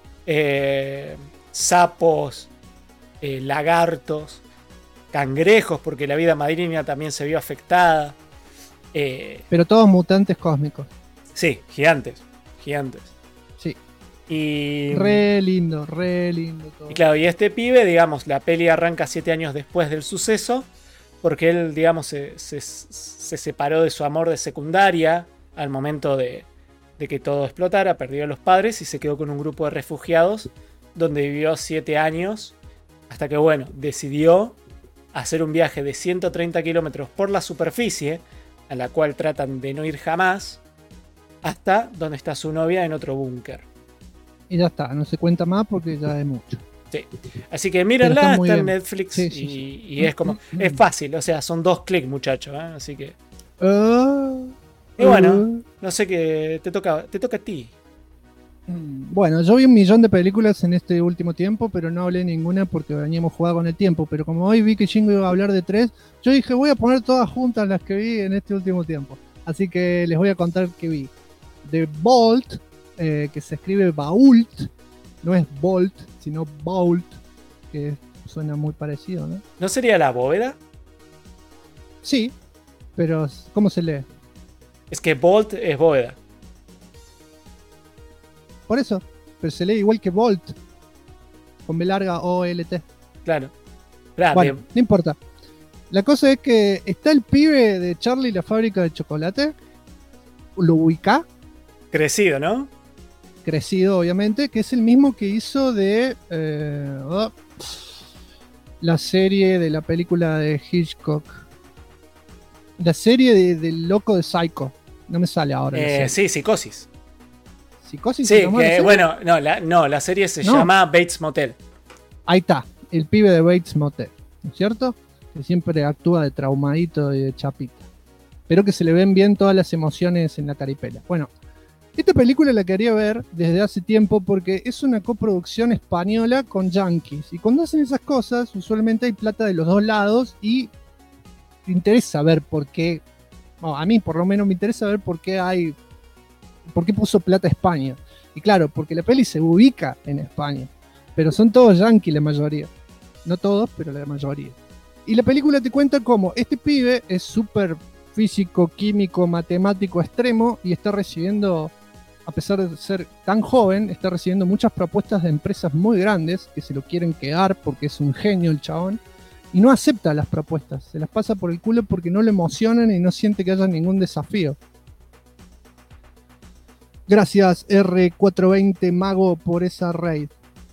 sapos, lagartos, cangrejos, porque la vida marina también se vio afectada. Pero todos mutantes cósmicos. Sí, gigantes. Sí. Y Re lindo todo. Y claro, y este pibe, digamos, la peli arranca 7 años después del suceso, porque él, digamos, se separó de su amor de secundaria al momento de que todo explotara, perdió a los padres y se quedó con un grupo de refugiados donde vivió 7 años, hasta que, bueno, decidió hacer un viaje de 130 kilómetros por la superficie, a la cual tratan de no ir jamás, hasta donde está su novia en otro búnker. Y ya está, no se cuenta más porque ya es mucho. Sí. Así que mírenla, está en bien. Netflix Sí. y es como. Es fácil, o sea, son 2 clics, muchachos. Así que. Y bueno, no sé qué. Te toca a ti. Bueno, yo vi 1.000.000 de películas en este último tiempo, pero no hablé ninguna porque veníamos jugando con el tiempo. Pero como hoy vi que Jingo iba a hablar de 3, yo dije voy a poner todas juntas las que vi en este último tiempo. Así que les voy a contar qué vi. The Vault, que se escribe Vault, no es Bolt, sino Vault, que suena muy parecido, ¿no? ¿No sería la bóveda? Sí, pero ¿cómo se lee? Es que Bolt es bóveda. Por eso, pero se lee igual que Volt, con B larga O-L-T. Claro. Bueno, no importa. La cosa es que está el pibe de Charlie y la fábrica de chocolate. Lo ubica. Crecido, ¿no? Crecido, obviamente, que es el mismo que hizo de la serie de la película de Hitchcock. La serie del loco de Psycho. No me sale ahora. Sí, Psicosis. ¿Psicosis? Sí, que bueno, la serie se llama Bates Motel. Ahí está, el pibe de Bates Motel, ¿no es cierto? Que siempre actúa de traumadito y de chapita. Pero que se le ven bien todas las emociones en la caripela. Bueno, esta película la quería ver desde hace tiempo porque es una coproducción española con yankees. Y cuando hacen esas cosas, usualmente hay plata de los dos lados y te interesa ver por qué. Bueno, a mí por lo menos me interesa ver por qué puso plata España. Y claro, porque la peli se ubica en España. Pero son todos yankees la mayoría. No todos, pero la mayoría. Y la película te cuenta cómo este pibe es súper físico, químico, matemático extremo y está recibiendo, a pesar de ser tan joven, está recibiendo muchas propuestas de empresas muy grandes que se lo quieren quedar porque es un genio el chabón. Y no acepta las propuestas, se las pasa por el culo porque no le emocionan y no siente que haya ningún desafío. Gracias R420 Mago por esa raid.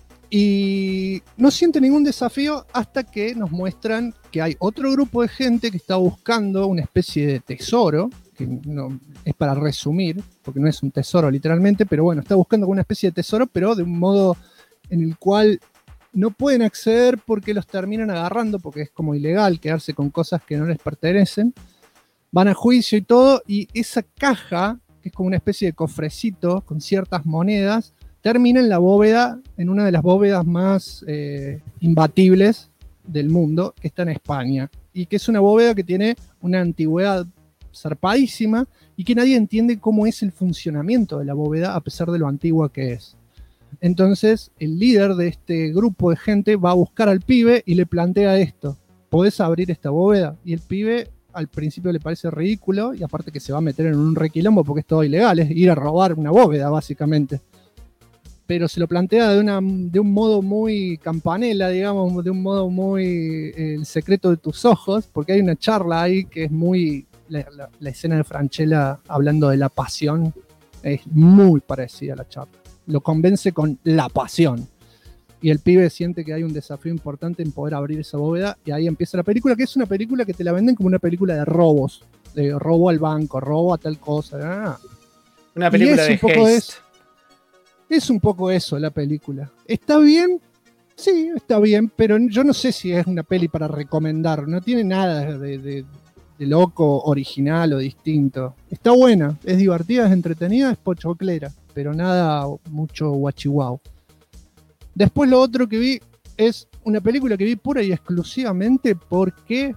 Y no siente ningún desafío hasta que nos muestran que hay otro grupo de gente que está buscando una especie de tesoro, que no es para resumir, porque no es un tesoro literalmente, pero bueno, está buscando una especie de tesoro, pero de un modo en el cual no pueden acceder porque los terminan agarrando, porque es como ilegal quedarse con cosas que no les pertenecen. Van a juicio y todo, y esa caja, que es como una especie de cofrecito con ciertas monedas, termina en la bóveda, en una de las bóvedas más imbatibles del mundo, que está en España, y que es una bóveda que tiene una antigüedad zarpadísima y que nadie entiende cómo es el funcionamiento de la bóveda a pesar de lo antigua que es. Entonces el líder de este grupo de gente va a buscar al pibe y le plantea esto: ¿podés abrir esta bóveda? Y el pibe al principio le parece ridículo, y aparte que se va a meter en un requilombo porque es todo ilegal, es ir a robar una bóveda básicamente. Pero se lo plantea de un modo muy campanela, digamos, de un modo muy el secreto de tus ojos, porque hay una charla ahí que es muy... La escena de Francella hablando de la pasión es muy parecida a la charla. Lo convence con la pasión. Y el pibe siente que hay un desafío importante en poder abrir esa bóveda, y ahí empieza la película, que es una película que te la venden como una película de robos, de robo al banco, robo a tal cosa. Una película de Heist. Es un poco eso la película. ¿Está bien? Sí, está bien, pero yo no sé si es una peli para recomendar. No tiene nada de loco, original o distinto. Está buena, es divertida, es entretenida, es pochoclera, pero nada mucho guachihuau. Después lo otro que vi es una película que vi pura y exclusivamente porque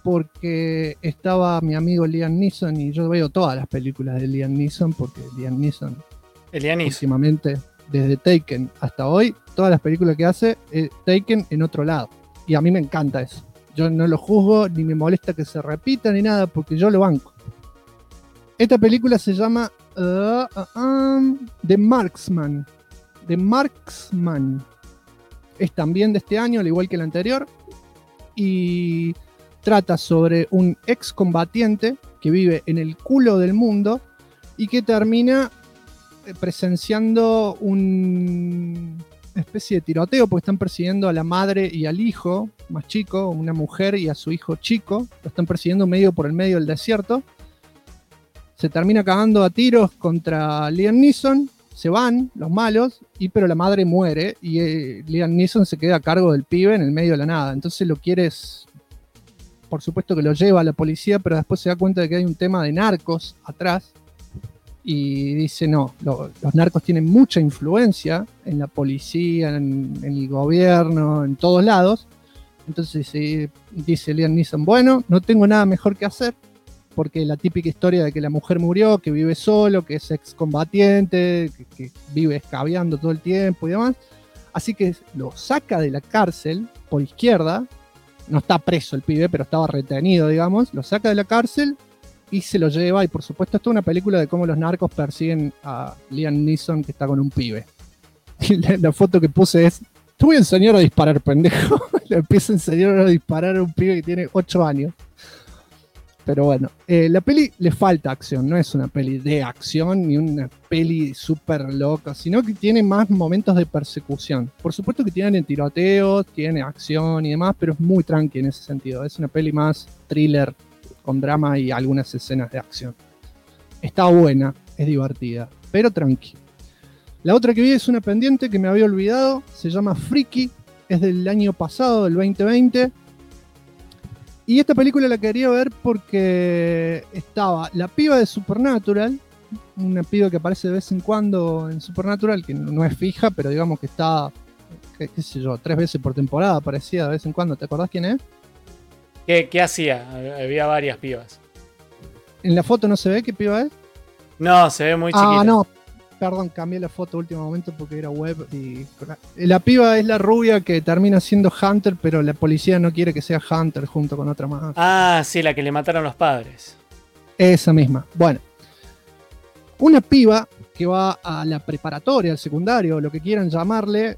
estaba mi amigo Liam Neeson, y yo veo todas las películas de Liam Neeson porque Liam Neeson últimamente, desde Taken hasta hoy, todas las películas que hace Taken en otro lado, y a mí me encanta eso. Yo no lo juzgo, ni me molesta que se repita ni nada, porque yo lo banco. Esta película se llama The Marksman, The Marksman. Es también de este año, al igual que el anterior. Y trata sobre un excombatiente que vive en el culo del mundo y que termina presenciando una especie de tiroteo porque están persiguiendo a la madre y al hijo más chico, una mujer y a su hijo chico. Lo están persiguiendo medio por el medio del desierto. Se termina cagando a tiros contra Liam Neeson. Se van los malos, pero la madre muere y Liam Neeson se queda a cargo del pibe en el medio de la nada. Entonces lo quieres, por supuesto que lo lleva a la policía, pero después se da cuenta de que hay un tema de narcos atrás y dice no, los narcos tienen mucha influencia en la policía, en el gobierno, en todos lados. Entonces dice Liam Neeson, bueno, no tengo nada mejor que hacer, porque la típica historia de que la mujer murió, que vive solo, que es excombatiente, que vive escabeando todo el tiempo y demás. Así que lo saca de la cárcel por izquierda, no está preso el pibe, pero estaba retenido, digamos, lo saca de la cárcel y se lo lleva, y por supuesto esto es una película de cómo los narcos persiguen a Liam Neeson que está con un pibe. Y la foto que puse es, te voy a enseñar a disparar, pendejo. Le empiezo a enseñar a disparar a un pibe que tiene 8 años. Pero bueno, la peli le falta acción, no es una peli de acción ni una peli súper loca, sino que tiene más momentos de persecución. Por supuesto que tiene tiroteos, tiene acción y demás, pero es muy tranqui en ese sentido. Es una peli más thriller con drama y algunas escenas de acción. Está buena, es divertida, pero tranqui. La otra que vi es una pendiente que me había olvidado, se llama Freaky, es del año pasado, del 2020. Y esta película la quería ver porque estaba la piba de Supernatural, una piba que aparece de vez en cuando en Supernatural, que no es fija, pero digamos que está, qué sé yo, 3 veces por temporada, aparecía de vez en cuando. ¿Te acordás quién es? ¿Qué hacía? Había varias pibas. ¿En la foto no se ve qué piba es? No, se ve muy chiquita. Ah, no. Perdón, cambié la foto último momento porque era web y... La piba es la rubia que termina siendo Hunter, pero la policía no quiere que sea Hunter junto con otra más. Ah, sí, la que le mataron los padres. Esa misma. Bueno. Una piba que va a la preparatoria, al secundario, lo que quieran llamarle,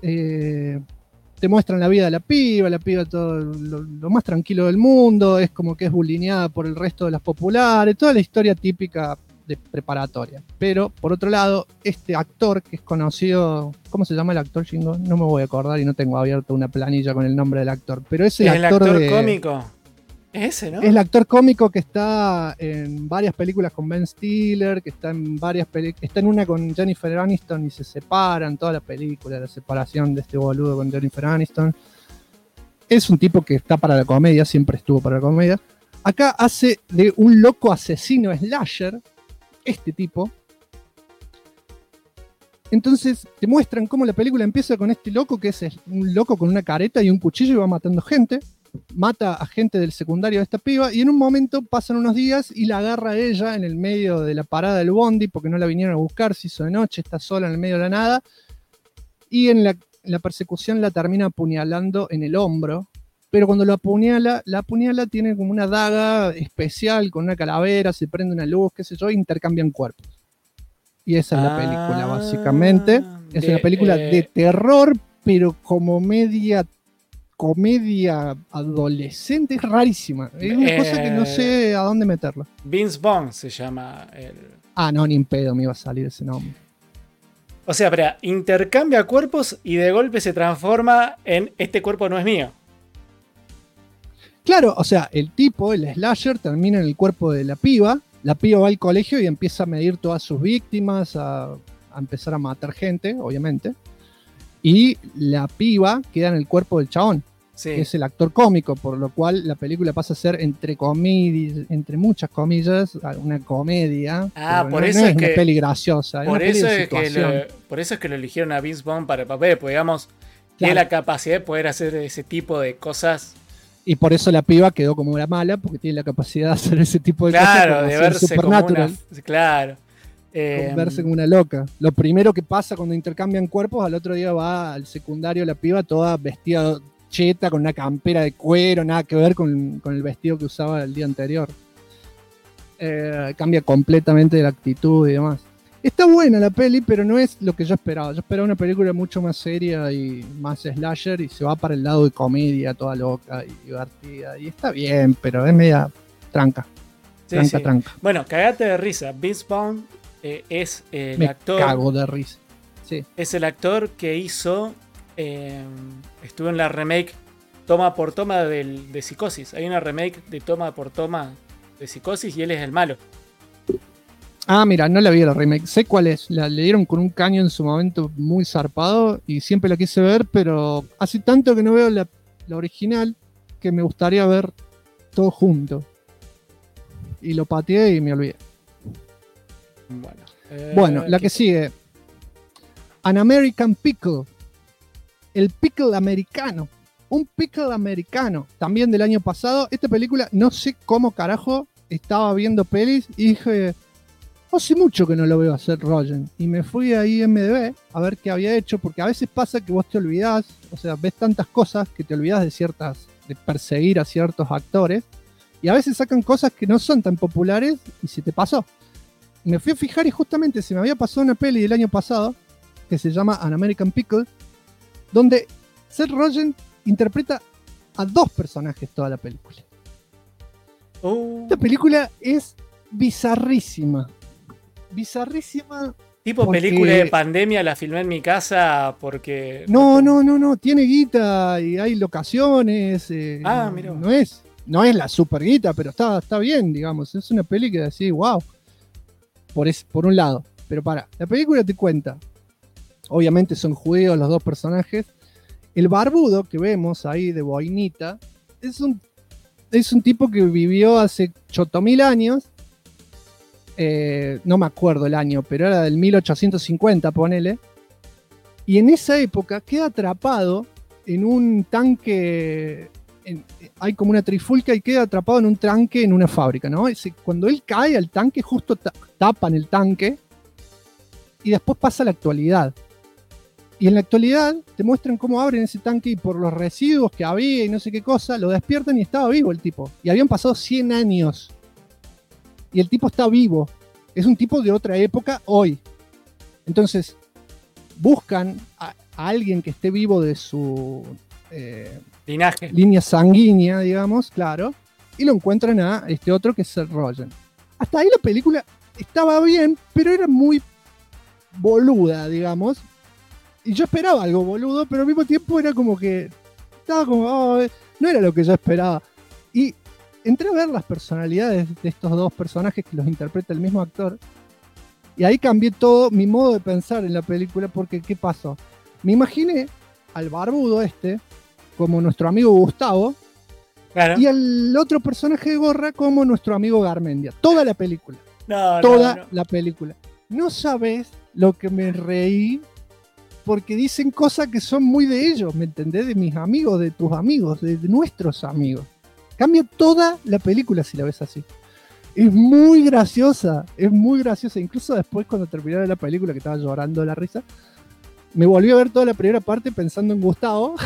te muestran la vida de la piba todo lo más tranquilo del mundo, es como que es bulineada por el resto de las populares, toda la historia típica de preparatoria. Pero, por otro lado, este actor que es conocido... ¿Cómo se llama el actor, Jingo? No me voy a acordar y no tengo abierto una planilla con el nombre del actor. Pero es el actor cómico. Es ese, ¿no? Es el actor cómico que está en varias películas con Ben Stiller, que está en varias películas... Está en una con Jennifer Aniston y se separan, toda la película, la separación de este boludo con Jennifer Aniston. Es un tipo que está para la comedia, siempre estuvo para la comedia. Acá hace de un loco asesino slasher, este tipo. Entonces te muestran cómo la película empieza con este loco que es un loco con una careta y un cuchillo y va matando gente. Mata a gente del secundario de esta piba y en un momento pasan unos días y la agarra a ella en el medio de la parada del bondi porque no la vinieron a buscar, se hizo de noche, está sola en el medio de la nada y en la persecución la termina apuñalando en el hombro. Pero cuando la apuñala tiene como una daga especial con una calavera, se prende una luz, qué sé yo, e intercambian cuerpos. Y esa es la película, básicamente. Es una película de terror, pero como comedia adolescente, es rarísima. Es una cosa que no sé a dónde meterla. Vince Vaughn se llama el... Ah, no, ni en pedo me iba a salir ese nombre. O sea, pero intercambia cuerpos y de golpe se transforma en este cuerpo no es mío. Claro, o sea, el slasher, termina en el cuerpo de la piba va al colegio y empieza a medir todas sus víctimas, a empezar a matar gente, obviamente, y la piba queda en el cuerpo del chabón, que es el actor cómico, por lo cual la película pasa a ser, entre muchas comillas, una comedia. Ah, por no, eso no es una que... peli graciosa, por eso es que lo eligieron a Vince Vaughn para el papel, porque digamos, tiene la capacidad de poder hacer ese tipo de cosas. Y por eso la piba quedó como una mala, porque tiene la capacidad de hacer ese tipo de cosas. Claro, de verse como una... Claro. Verse como una loca. Lo primero que pasa cuando intercambian cuerpos, al otro día va al secundario la piba toda vestida cheta, con una campera de cuero, nada que ver con el vestido que usaba el día anterior. Cambia completamente de la actitud y demás. Está buena la peli, pero no es lo que yo esperaba. Yo esperaba una película mucho más seria y más slasher y se va para el lado de comedia, toda loca y divertida. Y está bien, pero es media tranca. Sí, Tranca, sí. tranca. Bueno, cagate de risa. Vince Vaughn es el Me actor. cago de risa. Sí. Es el actor que hizo. Estuvo en la remake toma por toma de Psicosis. Hay una remake de toma por toma de Psicosis y él es el malo. Ah, mira, no la vi la remake. Sé cuál es. Le dieron con un caño en su momento muy zarpado y siempre la quise ver, pero hace tanto que no veo la original que me gustaría ver todo junto. Y lo pateé y me olvidé. Bueno, la que sigue. An American Pickle. El pickle americano. Un pickle americano. También del año pasado. Esta película, no sé cómo carajo estaba viendo pelis y dije, hace mucho que no lo veo hacer Rogen. Y me fui a IMDb a ver qué había hecho, porque a veces pasa que vos te olvidás, o sea, ves tantas cosas que te olvidás de perseguir a ciertos actores. Y a veces sacan cosas que no son tan populares y se te pasó. Me fui a fijar y justamente se me había pasado una peli del año pasado que se llama An American Pickle, donde Seth Rogen interpreta a dos personajes toda la película. Esta película es bizarrísima. Bizarrísima. Tipo porque... película de pandemia, la filmé en mi casa porque... No, tiene guita y hay locaciones. Mira. No es la super guita, pero está bien, digamos. Es una peli que decís, wow. Por un lado. Pero la película te cuenta. Obviamente son judíos los dos personajes. El barbudo que vemos ahí de boinita es un tipo que vivió hace 8.000 años. No me acuerdo el año, pero era del 1850, ponele. Y en esa época queda atrapado en un tanque. Hay como una trifulca y queda atrapado en un tanque en una fábrica, ¿no? Cuando él cae al tanque, justo tapan el tanque y después pasa a la actualidad. Y en la actualidad te muestran cómo abren ese tanque y por los residuos que había y no sé qué cosa, lo despiertan y estaba vivo el tipo. Y habían pasado 100 años. Y el tipo está vivo. Es un tipo de otra época hoy. Entonces, buscan a alguien que esté vivo de su linaje. Línea sanguínea, digamos, claro. Y lo encuentran a este otro que es Seth Rogen. Hasta ahí la película estaba bien, pero era muy boluda, digamos. Y yo esperaba algo boludo, pero al mismo tiempo era como que... Estaba como... no era lo que yo esperaba. Y entré a ver las personalidades de estos dos personajes que los interpreta el mismo actor. Y ahí cambié todo mi modo de pensar en la película, porque ¿qué pasó? Me imaginé al barbudo como nuestro amigo Gustavo, claro, y al otro personaje de gorra como nuestro amigo Garmendia. Toda la película. Toda la película. No sabés lo que me reí, porque dicen cosas que son muy de ellos, ¿me entendés? De mis amigos, de tus amigos, de nuestros amigos. Cambia toda la película si la ves así. Es muy graciosa, Incluso después, cuando terminara la película, que estaba llorando de la risa, me volví a ver toda la primera parte pensando en Gustavo.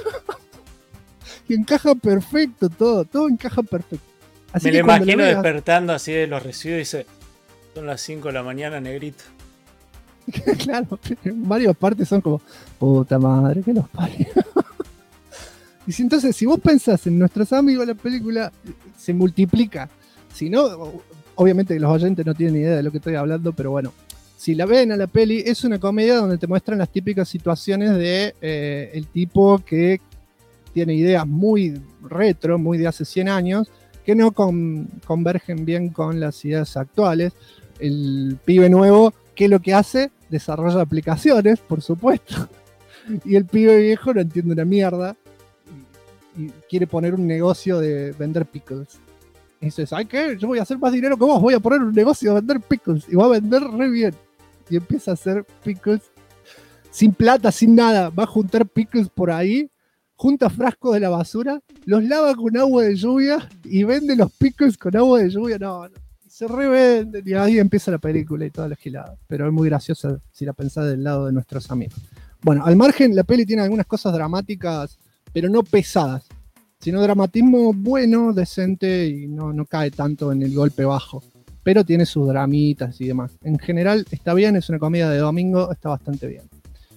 Y encaja perfecto todo encaja perfecto. Así me lo imagino despertando así de los residuos y dice, son las 5 de la mañana, negrito. Claro, en varias partes son como, puta madre, que los parió. Y entonces, si vos pensás en nuestros amigos, la película se multiplica. Si no, obviamente los oyentes no tienen ni idea de lo que estoy hablando, pero bueno, si la ven a la peli, es una comedia donde te muestran las típicas situaciones de el tipo que tiene ideas muy retro, muy de hace 100 años, que no convergen bien con las ideas actuales. El pibe nuevo, ¿qué es lo que hace? Desarrolla aplicaciones, por supuesto. Y el pibe viejo no entiende una mierda y quiere poner un negocio de vender pickles. Y dice, ¿sabes qué? Yo voy a hacer más dinero que vos, voy a poner un negocio de vender pickles y va a vender re bien. Y empieza a hacer pickles sin plata, sin nada. Va a juntar pickles por ahí, junta frascos de la basura, los lava con agua de lluvia y vende los pickles con agua de lluvia. No. Se revenden y ahí empieza la película y toda la gilada. Pero es muy graciosa si la pensás del lado de nuestros amigos. Bueno, al margen, la peli tiene algunas cosas dramáticas, pero no pesadas, sino dramatismo bueno, decente y no cae tanto en el golpe bajo. pero tiene sus dramitas y demás. En general está bien, es una comedia de domingo, está bastante bien.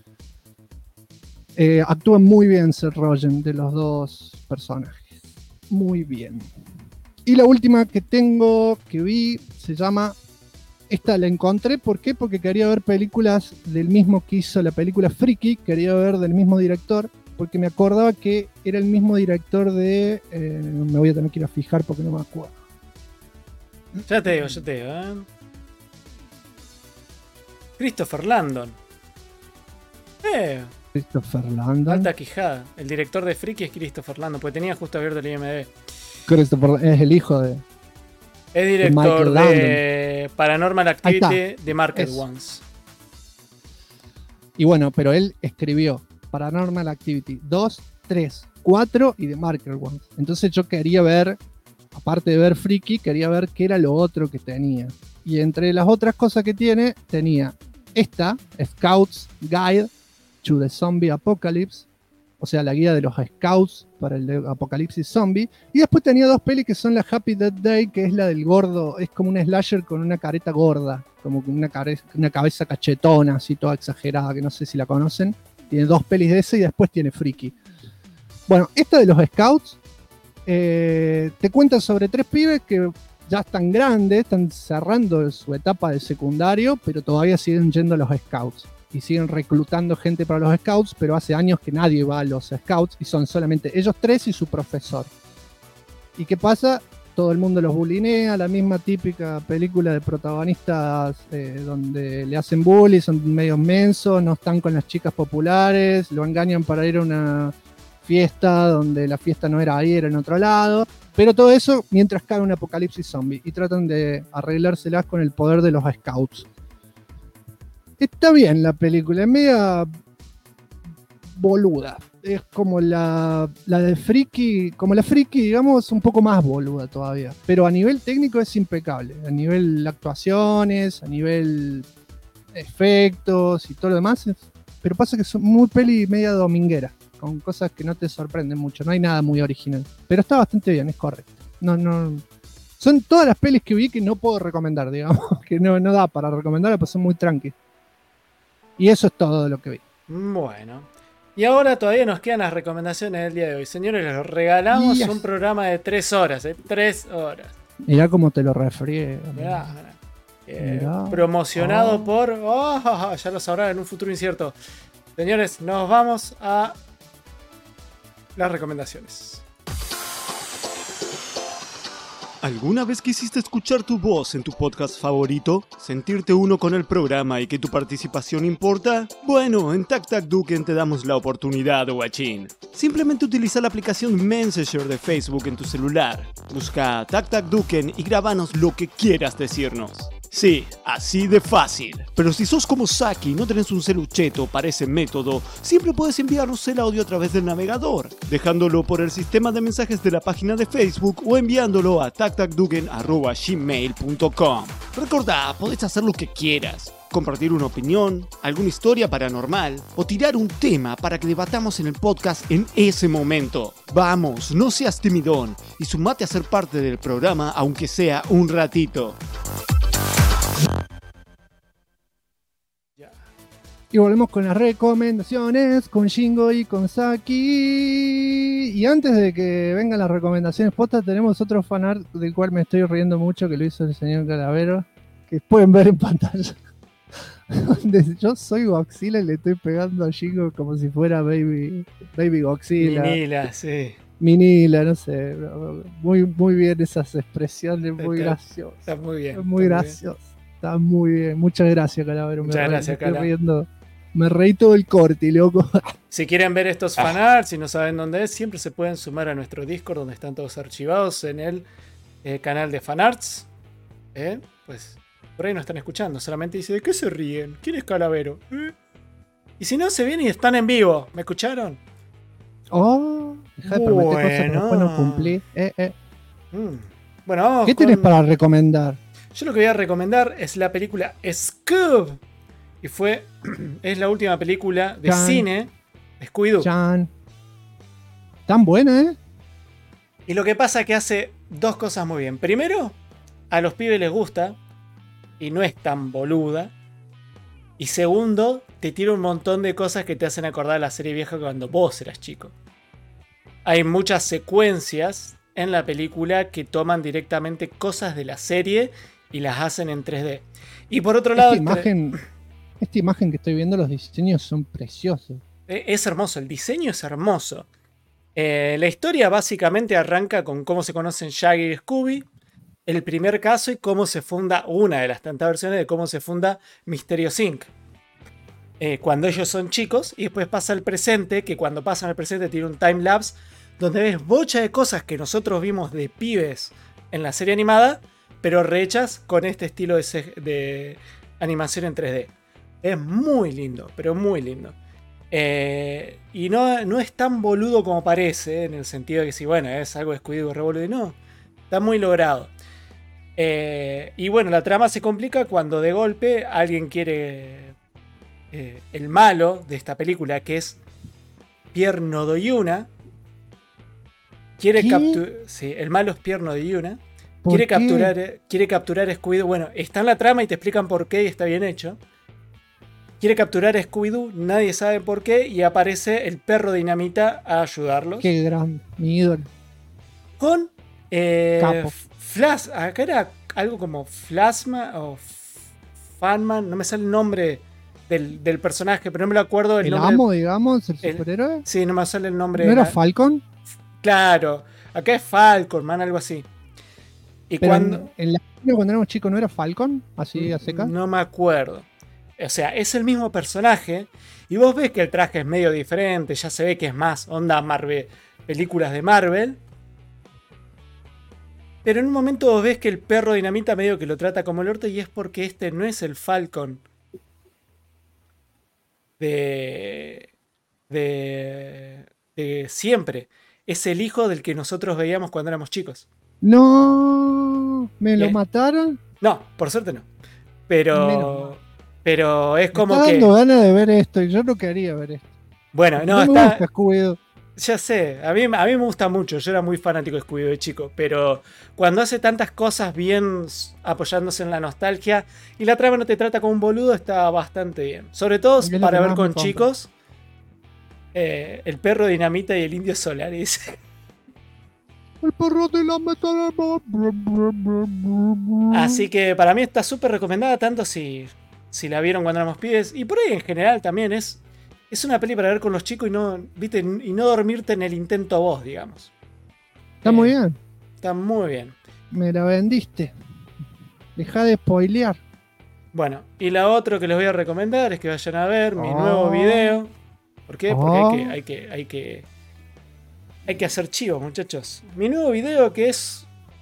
Actúan muy bien Seth Rogen de los dos personajes. Muy bien. Y la última que vi, se llama... Esta la encontré, ¿por qué? Porque quería ver películas del mismo que hizo la película Freaky, quería ver del mismo director, porque me acordaba que era el mismo director de... me voy a tener que ir a fijar porque no me acuerdo. Ya te digo, Christopher Landon. Christopher Landon. Alta quijada. El director de Freaky es Christopher Landon, porque tenía justo abierto el IMDb. Christopher es el hijo de... Es director Michael de Paranormal Activity de Market Ones. Y bueno, pero él escribió Paranormal Activity 2, 3, 4 y The Marker Ones. Entonces yo quería ver, aparte de ver Freaky, quería ver qué era lo otro que tenía. Y entre las otras cosas que tenía esta, Scout's Guide to the Zombie Apocalypse, o sea, la guía de los Scouts para el apocalipsis zombie. Y después tenía dos pelis que son la Happy Death Day, que es la del gordo, es como un slasher con una careta gorda, como una cabeza cachetona, así toda exagerada, que no sé si la conocen. Tiene dos pelis de ese y después tiene Freaky. Bueno, esta de los Scouts te cuenta sobre tres pibes que ya están grandes, están cerrando su etapa de secundario, pero todavía siguen yendo a los Scouts. Y siguen reclutando gente para los Scouts, pero hace años que nadie va a los Scouts y son solamente ellos tres y su profesor. ¿Y qué pasa? Todo el mundo los bulinea, la misma típica película de protagonistas donde le hacen bullying, son medio mensos, no están con las chicas populares, lo engañan para ir a una fiesta donde la fiesta no era ahí, era en otro lado. Pero todo eso mientras cae un apocalipsis zombie y tratan de arreglárselas con el poder de los Scouts. Está bien la película, es media boluda. Es como la de Freaky, como la Freaky, digamos, un poco más boluda todavía. Pero a nivel técnico es impecable. A nivel actuaciones, a nivel efectos y todo lo demás. Pero pasa que son muy peli media dominguera, con cosas que no te sorprenden mucho. No hay nada muy original. Pero está bastante bien, es correcto. No. Son todas las pelis que vi que no puedo recomendar, digamos. Que no da para recomendar, pues son muy tranqui. Y eso es todo lo que vi. Bueno. Y ahora todavía nos quedan las recomendaciones del día de hoy. Señores, les regalamos un programa de 3 horas. 3 horas. Mirá cómo te lo refrié. Promocionado por... ya lo sabrán en un futuro incierto. Señores, nos vamos a las recomendaciones. ¿Alguna vez quisiste escuchar tu voz en tu podcast favorito? ¿Sentirte uno con el programa y que tu participación importa? Bueno, en Tac Tac Duken te damos la oportunidad, guachín. Simplemente utiliza la aplicación Messenger de Facebook en tu celular. Busca Tac Tac Duken y grábanos lo que quieras decirnos. Sí, así de fácil. Pero si sos como Saki y no tenés un celucheto para ese método, siempre puedes enviarnos el audio a través del navegador, dejándolo por el sistema de mensajes de la página de Facebook o enviándolo a tactacduken@gmail.com. Recordá, podés hacer lo que quieras. Compartir una opinión, alguna historia paranormal o tirar un tema para que debatamos en el podcast en ese momento. Vamos, no seas timidón y sumate a ser parte del programa aunque sea un ratito. Y volvemos con las recomendaciones, con Shingo y con Saki. Y antes de que vengan las recomendaciones postas, tenemos otro fanart del cual me estoy riendo mucho, que lo hizo el señor Calavero, que pueden ver en pantalla. Donde yo soy Godzilla y le estoy pegando a Shingo como si fuera Baby Godzilla. Minila, sí. Minila, no sé. Muy, muy bien esas expresiones, muy graciosas. Está muy bien. Muy gracioso. Está muy bien. Muchas gracias, Calavero. Muchas gracias, Calavero. Me reí todo el corte, loco. Si quieren ver estos fanarts, si no saben dónde es, siempre se pueden sumar a nuestro Discord, donde están todos archivados en el canal de fanarts. Pues por ahí no están escuchando, solamente dice, ¿de qué se ríen? ¿Quién es Calavero? Y si no, se vienen y están en vivo. ¿Me escucharon? Oh, deja de prometer cosas que después no cumplí. Bueno, vamos. ¿Qué tenés para recomendar? Yo lo que voy a recomendar es la película Scoob. Y es la última película de cine de Scooby-Doo. Tan buena, ¿eh? Y lo que pasa es que hace dos cosas muy bien. Primero, a los pibes les gusta y no es tan boluda. Y segundo, te tira un montón de cosas que te hacen acordar a la serie vieja cuando vos eras chico. Hay muchas secuencias en la película que toman directamente cosas de la serie y las hacen en 3D. Y por otro lado... Esta imagen que estoy viendo, los diseños son preciosos. Es hermoso, el diseño es hermoso. La historia básicamente arranca con cómo se conocen Shaggy y Scooby, el primer caso y cómo se funda, una de las tantas versiones de cómo se funda Mysterious Inc. Cuando ellos son chicos, y después pasa al presente, que cuando pasan al presente tiene un timelapse donde ves bocha de cosas que nosotros vimos de pibes en la serie animada, pero rehechas con este estilo de animación en 3D. Es muy lindo, pero muy lindo. Y no es tan boludo como parece, en el sentido de que si, bueno, es algo de Scooby-Doo Revolution, no, está muy logrado. Y bueno, la trama se complica cuando de golpe alguien quiere... el malo de esta película, que es Pierre Nodoyuna, quiere capturar... Sí, el malo es Pierre Nodoyuna. Quiere capturar a Scooby-Doo. Bueno, está en la trama y te explican por qué y está bien hecho. Quiere capturar a Scooby-Doo, nadie sabe por qué, y aparece el perro Dinamita a ayudarlos. Qué gran, mi ídolo. Con Capo. Flash, acá era algo como Flasma o Fanman, no me sale el nombre del personaje, pero no me lo acuerdo. El nombre amo, digamos, el superhéroe. Sí, no me sale el nombre. ¿No era Falcon? Claro, acá es Falcon, man, algo así. Y pero cuando éramos chicos, ¿no era Falcon? Así a secas. No me acuerdo. O sea, es el mismo personaje. Y vos ves que el traje es medio diferente. Ya se ve que es más onda Marvel, películas de Marvel. Pero en un momento vos ves que el perro Dinamita medio que lo trata como el orto. Y es porque este no es el Falcon de siempre. Es el hijo del que nosotros veíamos cuando éramos chicos. No, ¿me lo mataron? No, por suerte no. Pero es como me que... está dando ganas de ver esto y yo no quería ver esto. Bueno, no, me está... gusta Scooby-Doo. Ya sé, a mí me gusta mucho. Yo era muy fanático de Scooby-Doo de chico. Pero cuando hace tantas cosas bien apoyándose en la nostalgia y la trama no te trata como un boludo, está bastante bien. Sobre todo para ver con chicos. El perro Dinamita y el Indio Solar. Dice... El perro de la metal. Así que para mí está súper recomendada, tanto si la vieron cuando éramos pibes. Y por ahí en general también es una peli para ver con los chicos y no, ¿viste? Y no dormirte en el intento vos, digamos. Está muy bien. Está muy bien. Me la vendiste. Deja de spoilear. Bueno, y la otra que les voy a recomendar es que vayan a ver mi nuevo video. ¿Por qué? Porque hay que hacer chivos, muchachos. Mi nuevo video que es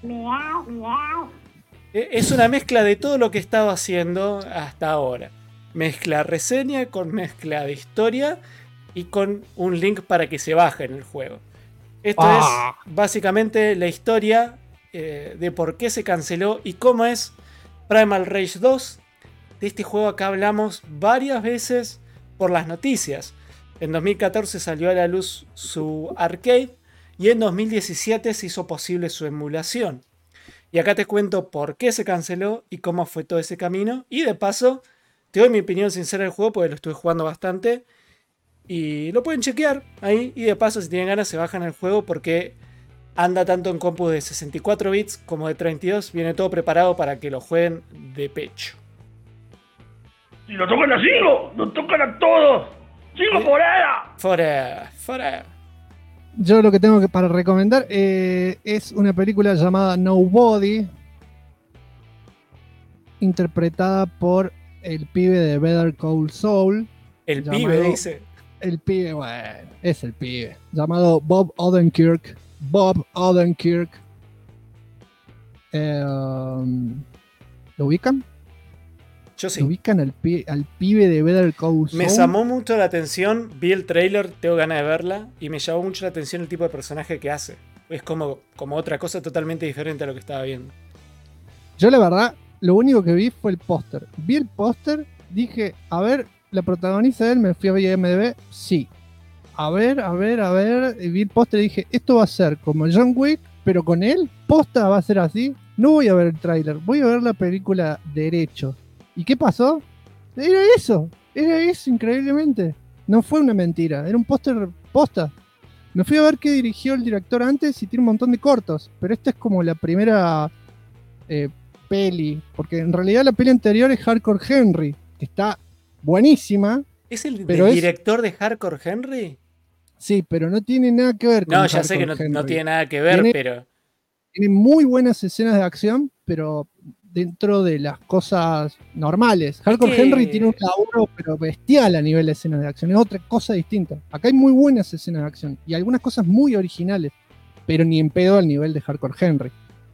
una mezcla de todo lo que he estado haciendo hasta ahora. Mezcla reseña con mezcla de historia y con un link para que se baje en el juego. Esto es básicamente la historia de por qué se canceló y cómo es Primal Rage 2. De este juego acá hablamos varias veces por las noticias. En 2014 salió a la luz su arcade y en 2017 se hizo posible su emulación. Y acá te cuento por qué se canceló y cómo fue todo ese camino. Y de paso, te doy mi opinión sincera del juego porque lo estuve jugando bastante. Y lo pueden chequear ahí. Y de paso, si tienen ganas, se bajan el juego porque anda tanto en compu de 64 bits como de 32. Viene todo preparado para que lo jueguen de pecho. Si lo tocan a Sigo, lo tocan a todos. ¡Sigo Forever! Yo lo que tengo para recomendar es una película llamada Nobody, interpretada por el pibe de Better Call Saul. El pibe, dice. El pibe, bueno, es el pibe. Llamado Bob Odenkirk. ¿Lo ubican? Yo sí. ¿Lo ubican al pibe de Better Call Saul? Me llamó mucho la atención, vi el trailer, tengo ganas de verla, y me llamó mucho la atención el tipo de personaje que hace. Es como otra cosa totalmente diferente a lo que estaba viendo. Yo la verdad, lo único que vi fue el póster. Vi el póster, dije, a ver, la protagonista de él, me fui a IMDb, sí. A ver, y vi el póster y dije, esto va a ser como John Wick, pero con él, posta va a ser así. no voy a ver el tráiler, voy a ver la película derecho. ¿Y qué pasó? Era eso increíblemente. No fue una mentira, era un póster posta. Me fui a ver qué dirigió el director antes y tiene un montón de cortos, pero esta es como la primera peli, porque en realidad la peli anterior es Hardcore Henry, que está buenísima. ¿Es el pero director de Hardcore Henry? Sí, pero no tiene nada que ver con No, ya Hardcore sé que no, Henry. no tiene nada que ver, pero... Tiene muy buenas escenas de acción, pero dentro de las cosas normales. Hardcore Henry tiene un laburo pero bestial a nivel de escenas de acción, es otra cosa distinta. Acá hay muy buenas escenas de acción y algunas cosas muy originales, pero ni en pedo al nivel de Hardcore Henry.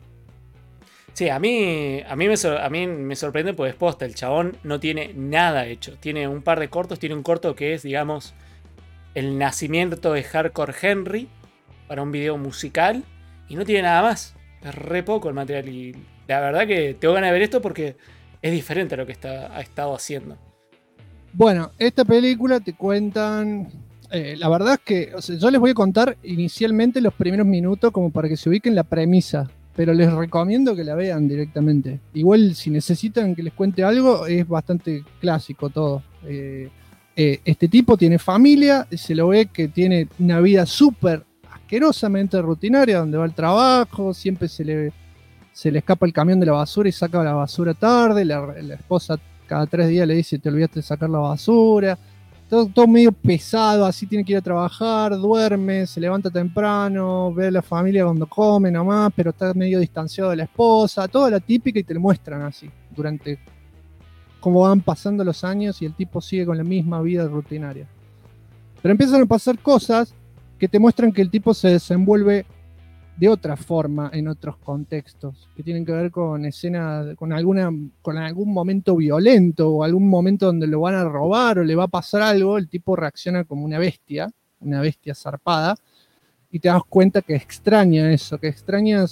Sí, a mí me sorprende porque es posta, el chabón no tiene nada hecho. Tiene un par de cortos, tiene un corto que es, digamos, el nacimiento de Hardcore Henry para un video musical y no tiene nada más. Es re poco el material y la verdad que tengo ganas de ver esto porque es diferente a lo que ha estado haciendo. Bueno, esta película te cuentan... la verdad es que yo les voy a contar inicialmente los primeros minutos como para que se ubiquen la premisa, pero les recomiendo que la vean directamente. Igual si necesitan que les cuente algo, es bastante clásico todo. Este tipo tiene familia, se lo ve que tiene una vida súper asquerosamente rutinaria, donde va al trabajo, siempre se le escapa el camión de la basura y saca la basura tarde, la esposa cada 3 días le dice te olvidaste de sacar la basura, todo medio pesado, así tiene que ir a trabajar, duerme, se levanta temprano, ve a la familia cuando come nomás, pero está medio distanciado de la esposa, toda la típica y te lo muestran así, durante cómo van pasando los años y el tipo sigue con la misma vida rutinaria. Pero empiezan a pasar cosas que te muestran que el tipo se desenvuelve de otra forma en otros contextos, que tienen que ver con escenas, con algún momento violento o algún momento donde lo van a robar o le va a pasar algo, el tipo reacciona como una bestia zarpada, y te das cuenta que extraña eso, que extraña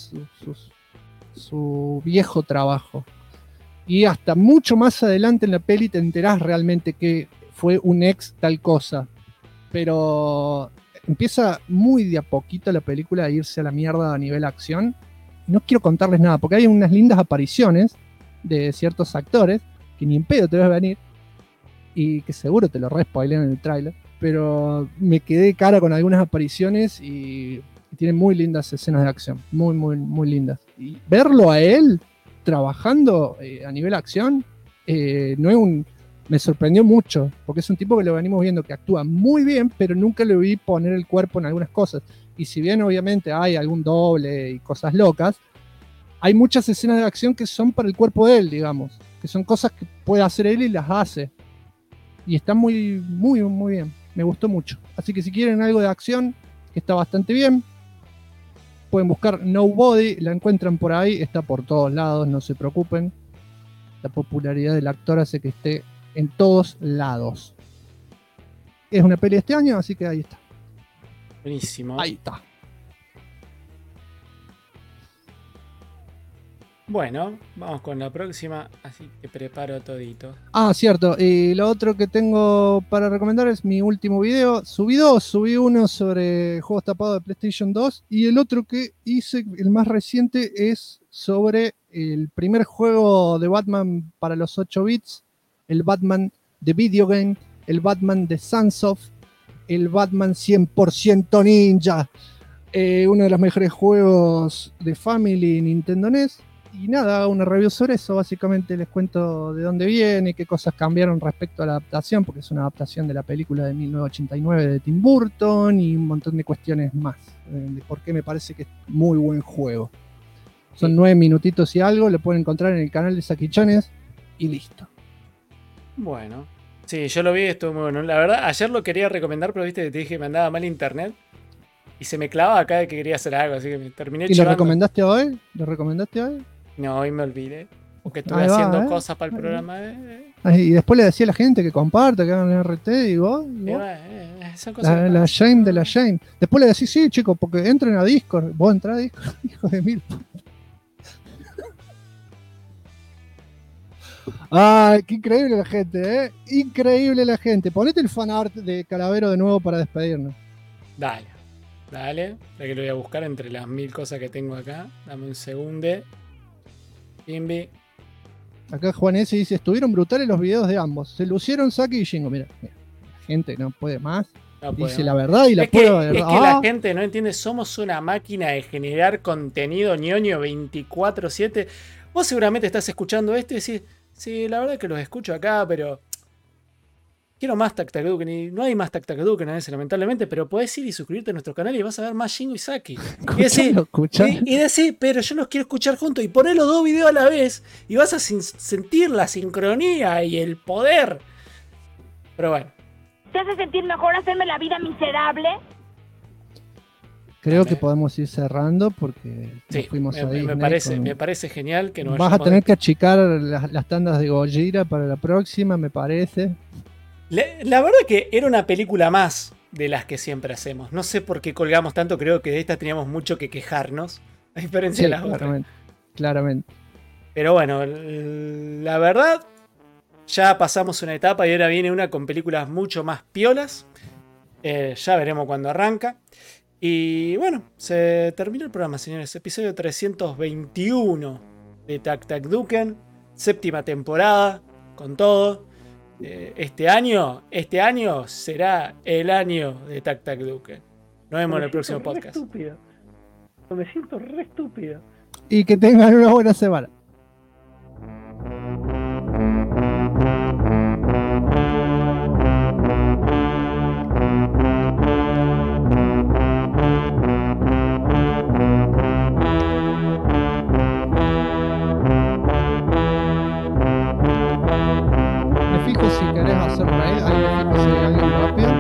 su viejo trabajo. Y hasta mucho más adelante en la peli te enterás realmente que fue un ex tal cosa, pero... Empieza muy de a poquito la película a irse a la mierda a nivel acción. No quiero contarles nada, porque hay unas lindas apariciones de ciertos actores que ni en pedo te vas a venir y que seguro te lo re-spoilean en el tráiler. Pero me quedé cara con algunas apariciones y tiene muy lindas escenas de acción. Muy, muy, muy lindas. Y verlo a él trabajando a nivel acción no es un... Me sorprendió mucho, porque es un tipo que lo venimos viendo que actúa muy bien, pero nunca le vi poner el cuerpo en algunas cosas. Y si bien obviamente hay algún doble y cosas locas, hay muchas escenas de acción que son para el cuerpo de él, digamos. Que son cosas que puede hacer él y las hace. Y está muy, muy, muy bien. Me gustó mucho. Así que si quieren algo de acción, que está bastante bien, pueden buscar Nobody, la encuentran por ahí, está por todos lados, no se preocupen. La popularidad del actor hace que esté en todos lados. Es una peli de este año, así que ahí está. Buenísimo. Ahí está. Bueno, vamos con la próxima, así que preparo todito. Ah, cierto. Y lo otro que tengo para recomendar es mi último video. Subí uno sobre juegos tapados de PlayStation 2 y el otro que hice, el más reciente, es sobre el primer juego de Batman para los 8 bits, el Batman de Video Game, el Batman de Sunsoft, el Batman 100% Ninja, uno de los mejores juegos de Family Nintendo NES. Y nada, una review sobre eso. Básicamente les cuento de dónde viene, qué cosas cambiaron respecto a la adaptación, porque es una adaptación de la película de 1989 de Tim Burton y un montón de cuestiones más, de por qué me parece que es muy buen juego. Son 9 minutitos y algo, lo pueden encontrar en el canal de Saquichanes y listo. Bueno, sí, yo lo vi, estuvo muy bueno. La verdad, ayer lo quería recomendar, pero viste que te dije que me andaba mal internet y se me clavaba acá de que quería hacer algo, así que me terminé ¿Y chivando. lo recomendaste hoy? ¿Lo recomendaste hoy? No, hoy me olvidé. Porque estuve haciendo cosas para el programa. Y después le decía a la gente que comparta, que hagan el RT, y vos. Son cosas la shame de la shame. Después le decís, sí, chicos, porque entren a Discord. Vos entrás a Discord, hijo de mil. Ay, qué increíble la gente, ¿eh? Increíble la gente. Ponete el fanart de Calavero de nuevo para despedirnos. Dale. Ya que lo voy a buscar entre las 1000 cosas que tengo acá. Dame un segundo. Kimbi. Acá Juan S. dice, estuvieron brutales los videos de ambos. Se lucieron Saki y Shingo. Mira, la gente no puede más. No puede Dice más. la verdad y la prueba de Es verdad. que la gente no entiende, somos una máquina de generar contenido ñoño 24/7. Vos seguramente estás escuchando esto y decís, sí, la verdad es que los escucho acá, pero quiero más Tac Tac Duken. Y no hay más Tac Tac Duken a veces, lamentablemente, pero podés ir y suscribirte a nuestro canal y vas a ver más Shingo y Saki. Y decís, pero yo los quiero escuchar juntos y poner los dos videos a la vez y vas a sentir la sincronía y el poder. Pero bueno. ¿Te hace sentir mejor hacerme la vida miserable? Creo que podemos ir cerrando porque sí, fuimos a Disney me parece genial que nos vas a tener que achicar las tandas de Gojira para la próxima, me parece. La verdad que era una película más de las que siempre hacemos. No sé por qué colgamos tanto, creo que de esta teníamos mucho que quejarnos, a diferencia de las otras. Claramente. Pero bueno, la verdad, ya pasamos una etapa y ahora viene una con películas mucho más piolas. Ya veremos cuándo arranca. Y bueno, se terminó el programa, señores. Episodio 321 de Tac Tac Duken. 7ª temporada, con todo. Este año será el año de Tac Tac Duken. Nos vemos en el próximo podcast. Estúpido. Me siento re estúpido. Y que tengan una buena semana. Me fijo si querés hacer raid. Ahí me fijo si hay alguien rápido.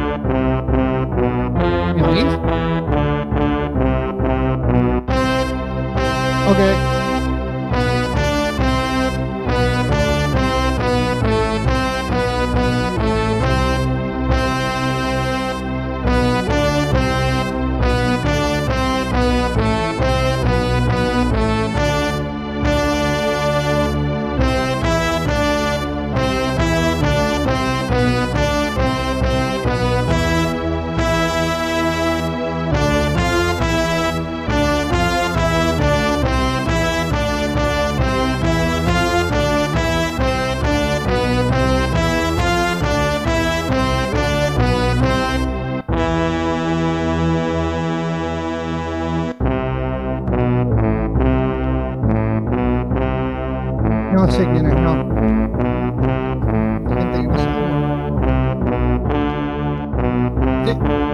¿Me oís? Ok. No sé quién es, no. Gente que no sabe. Sí.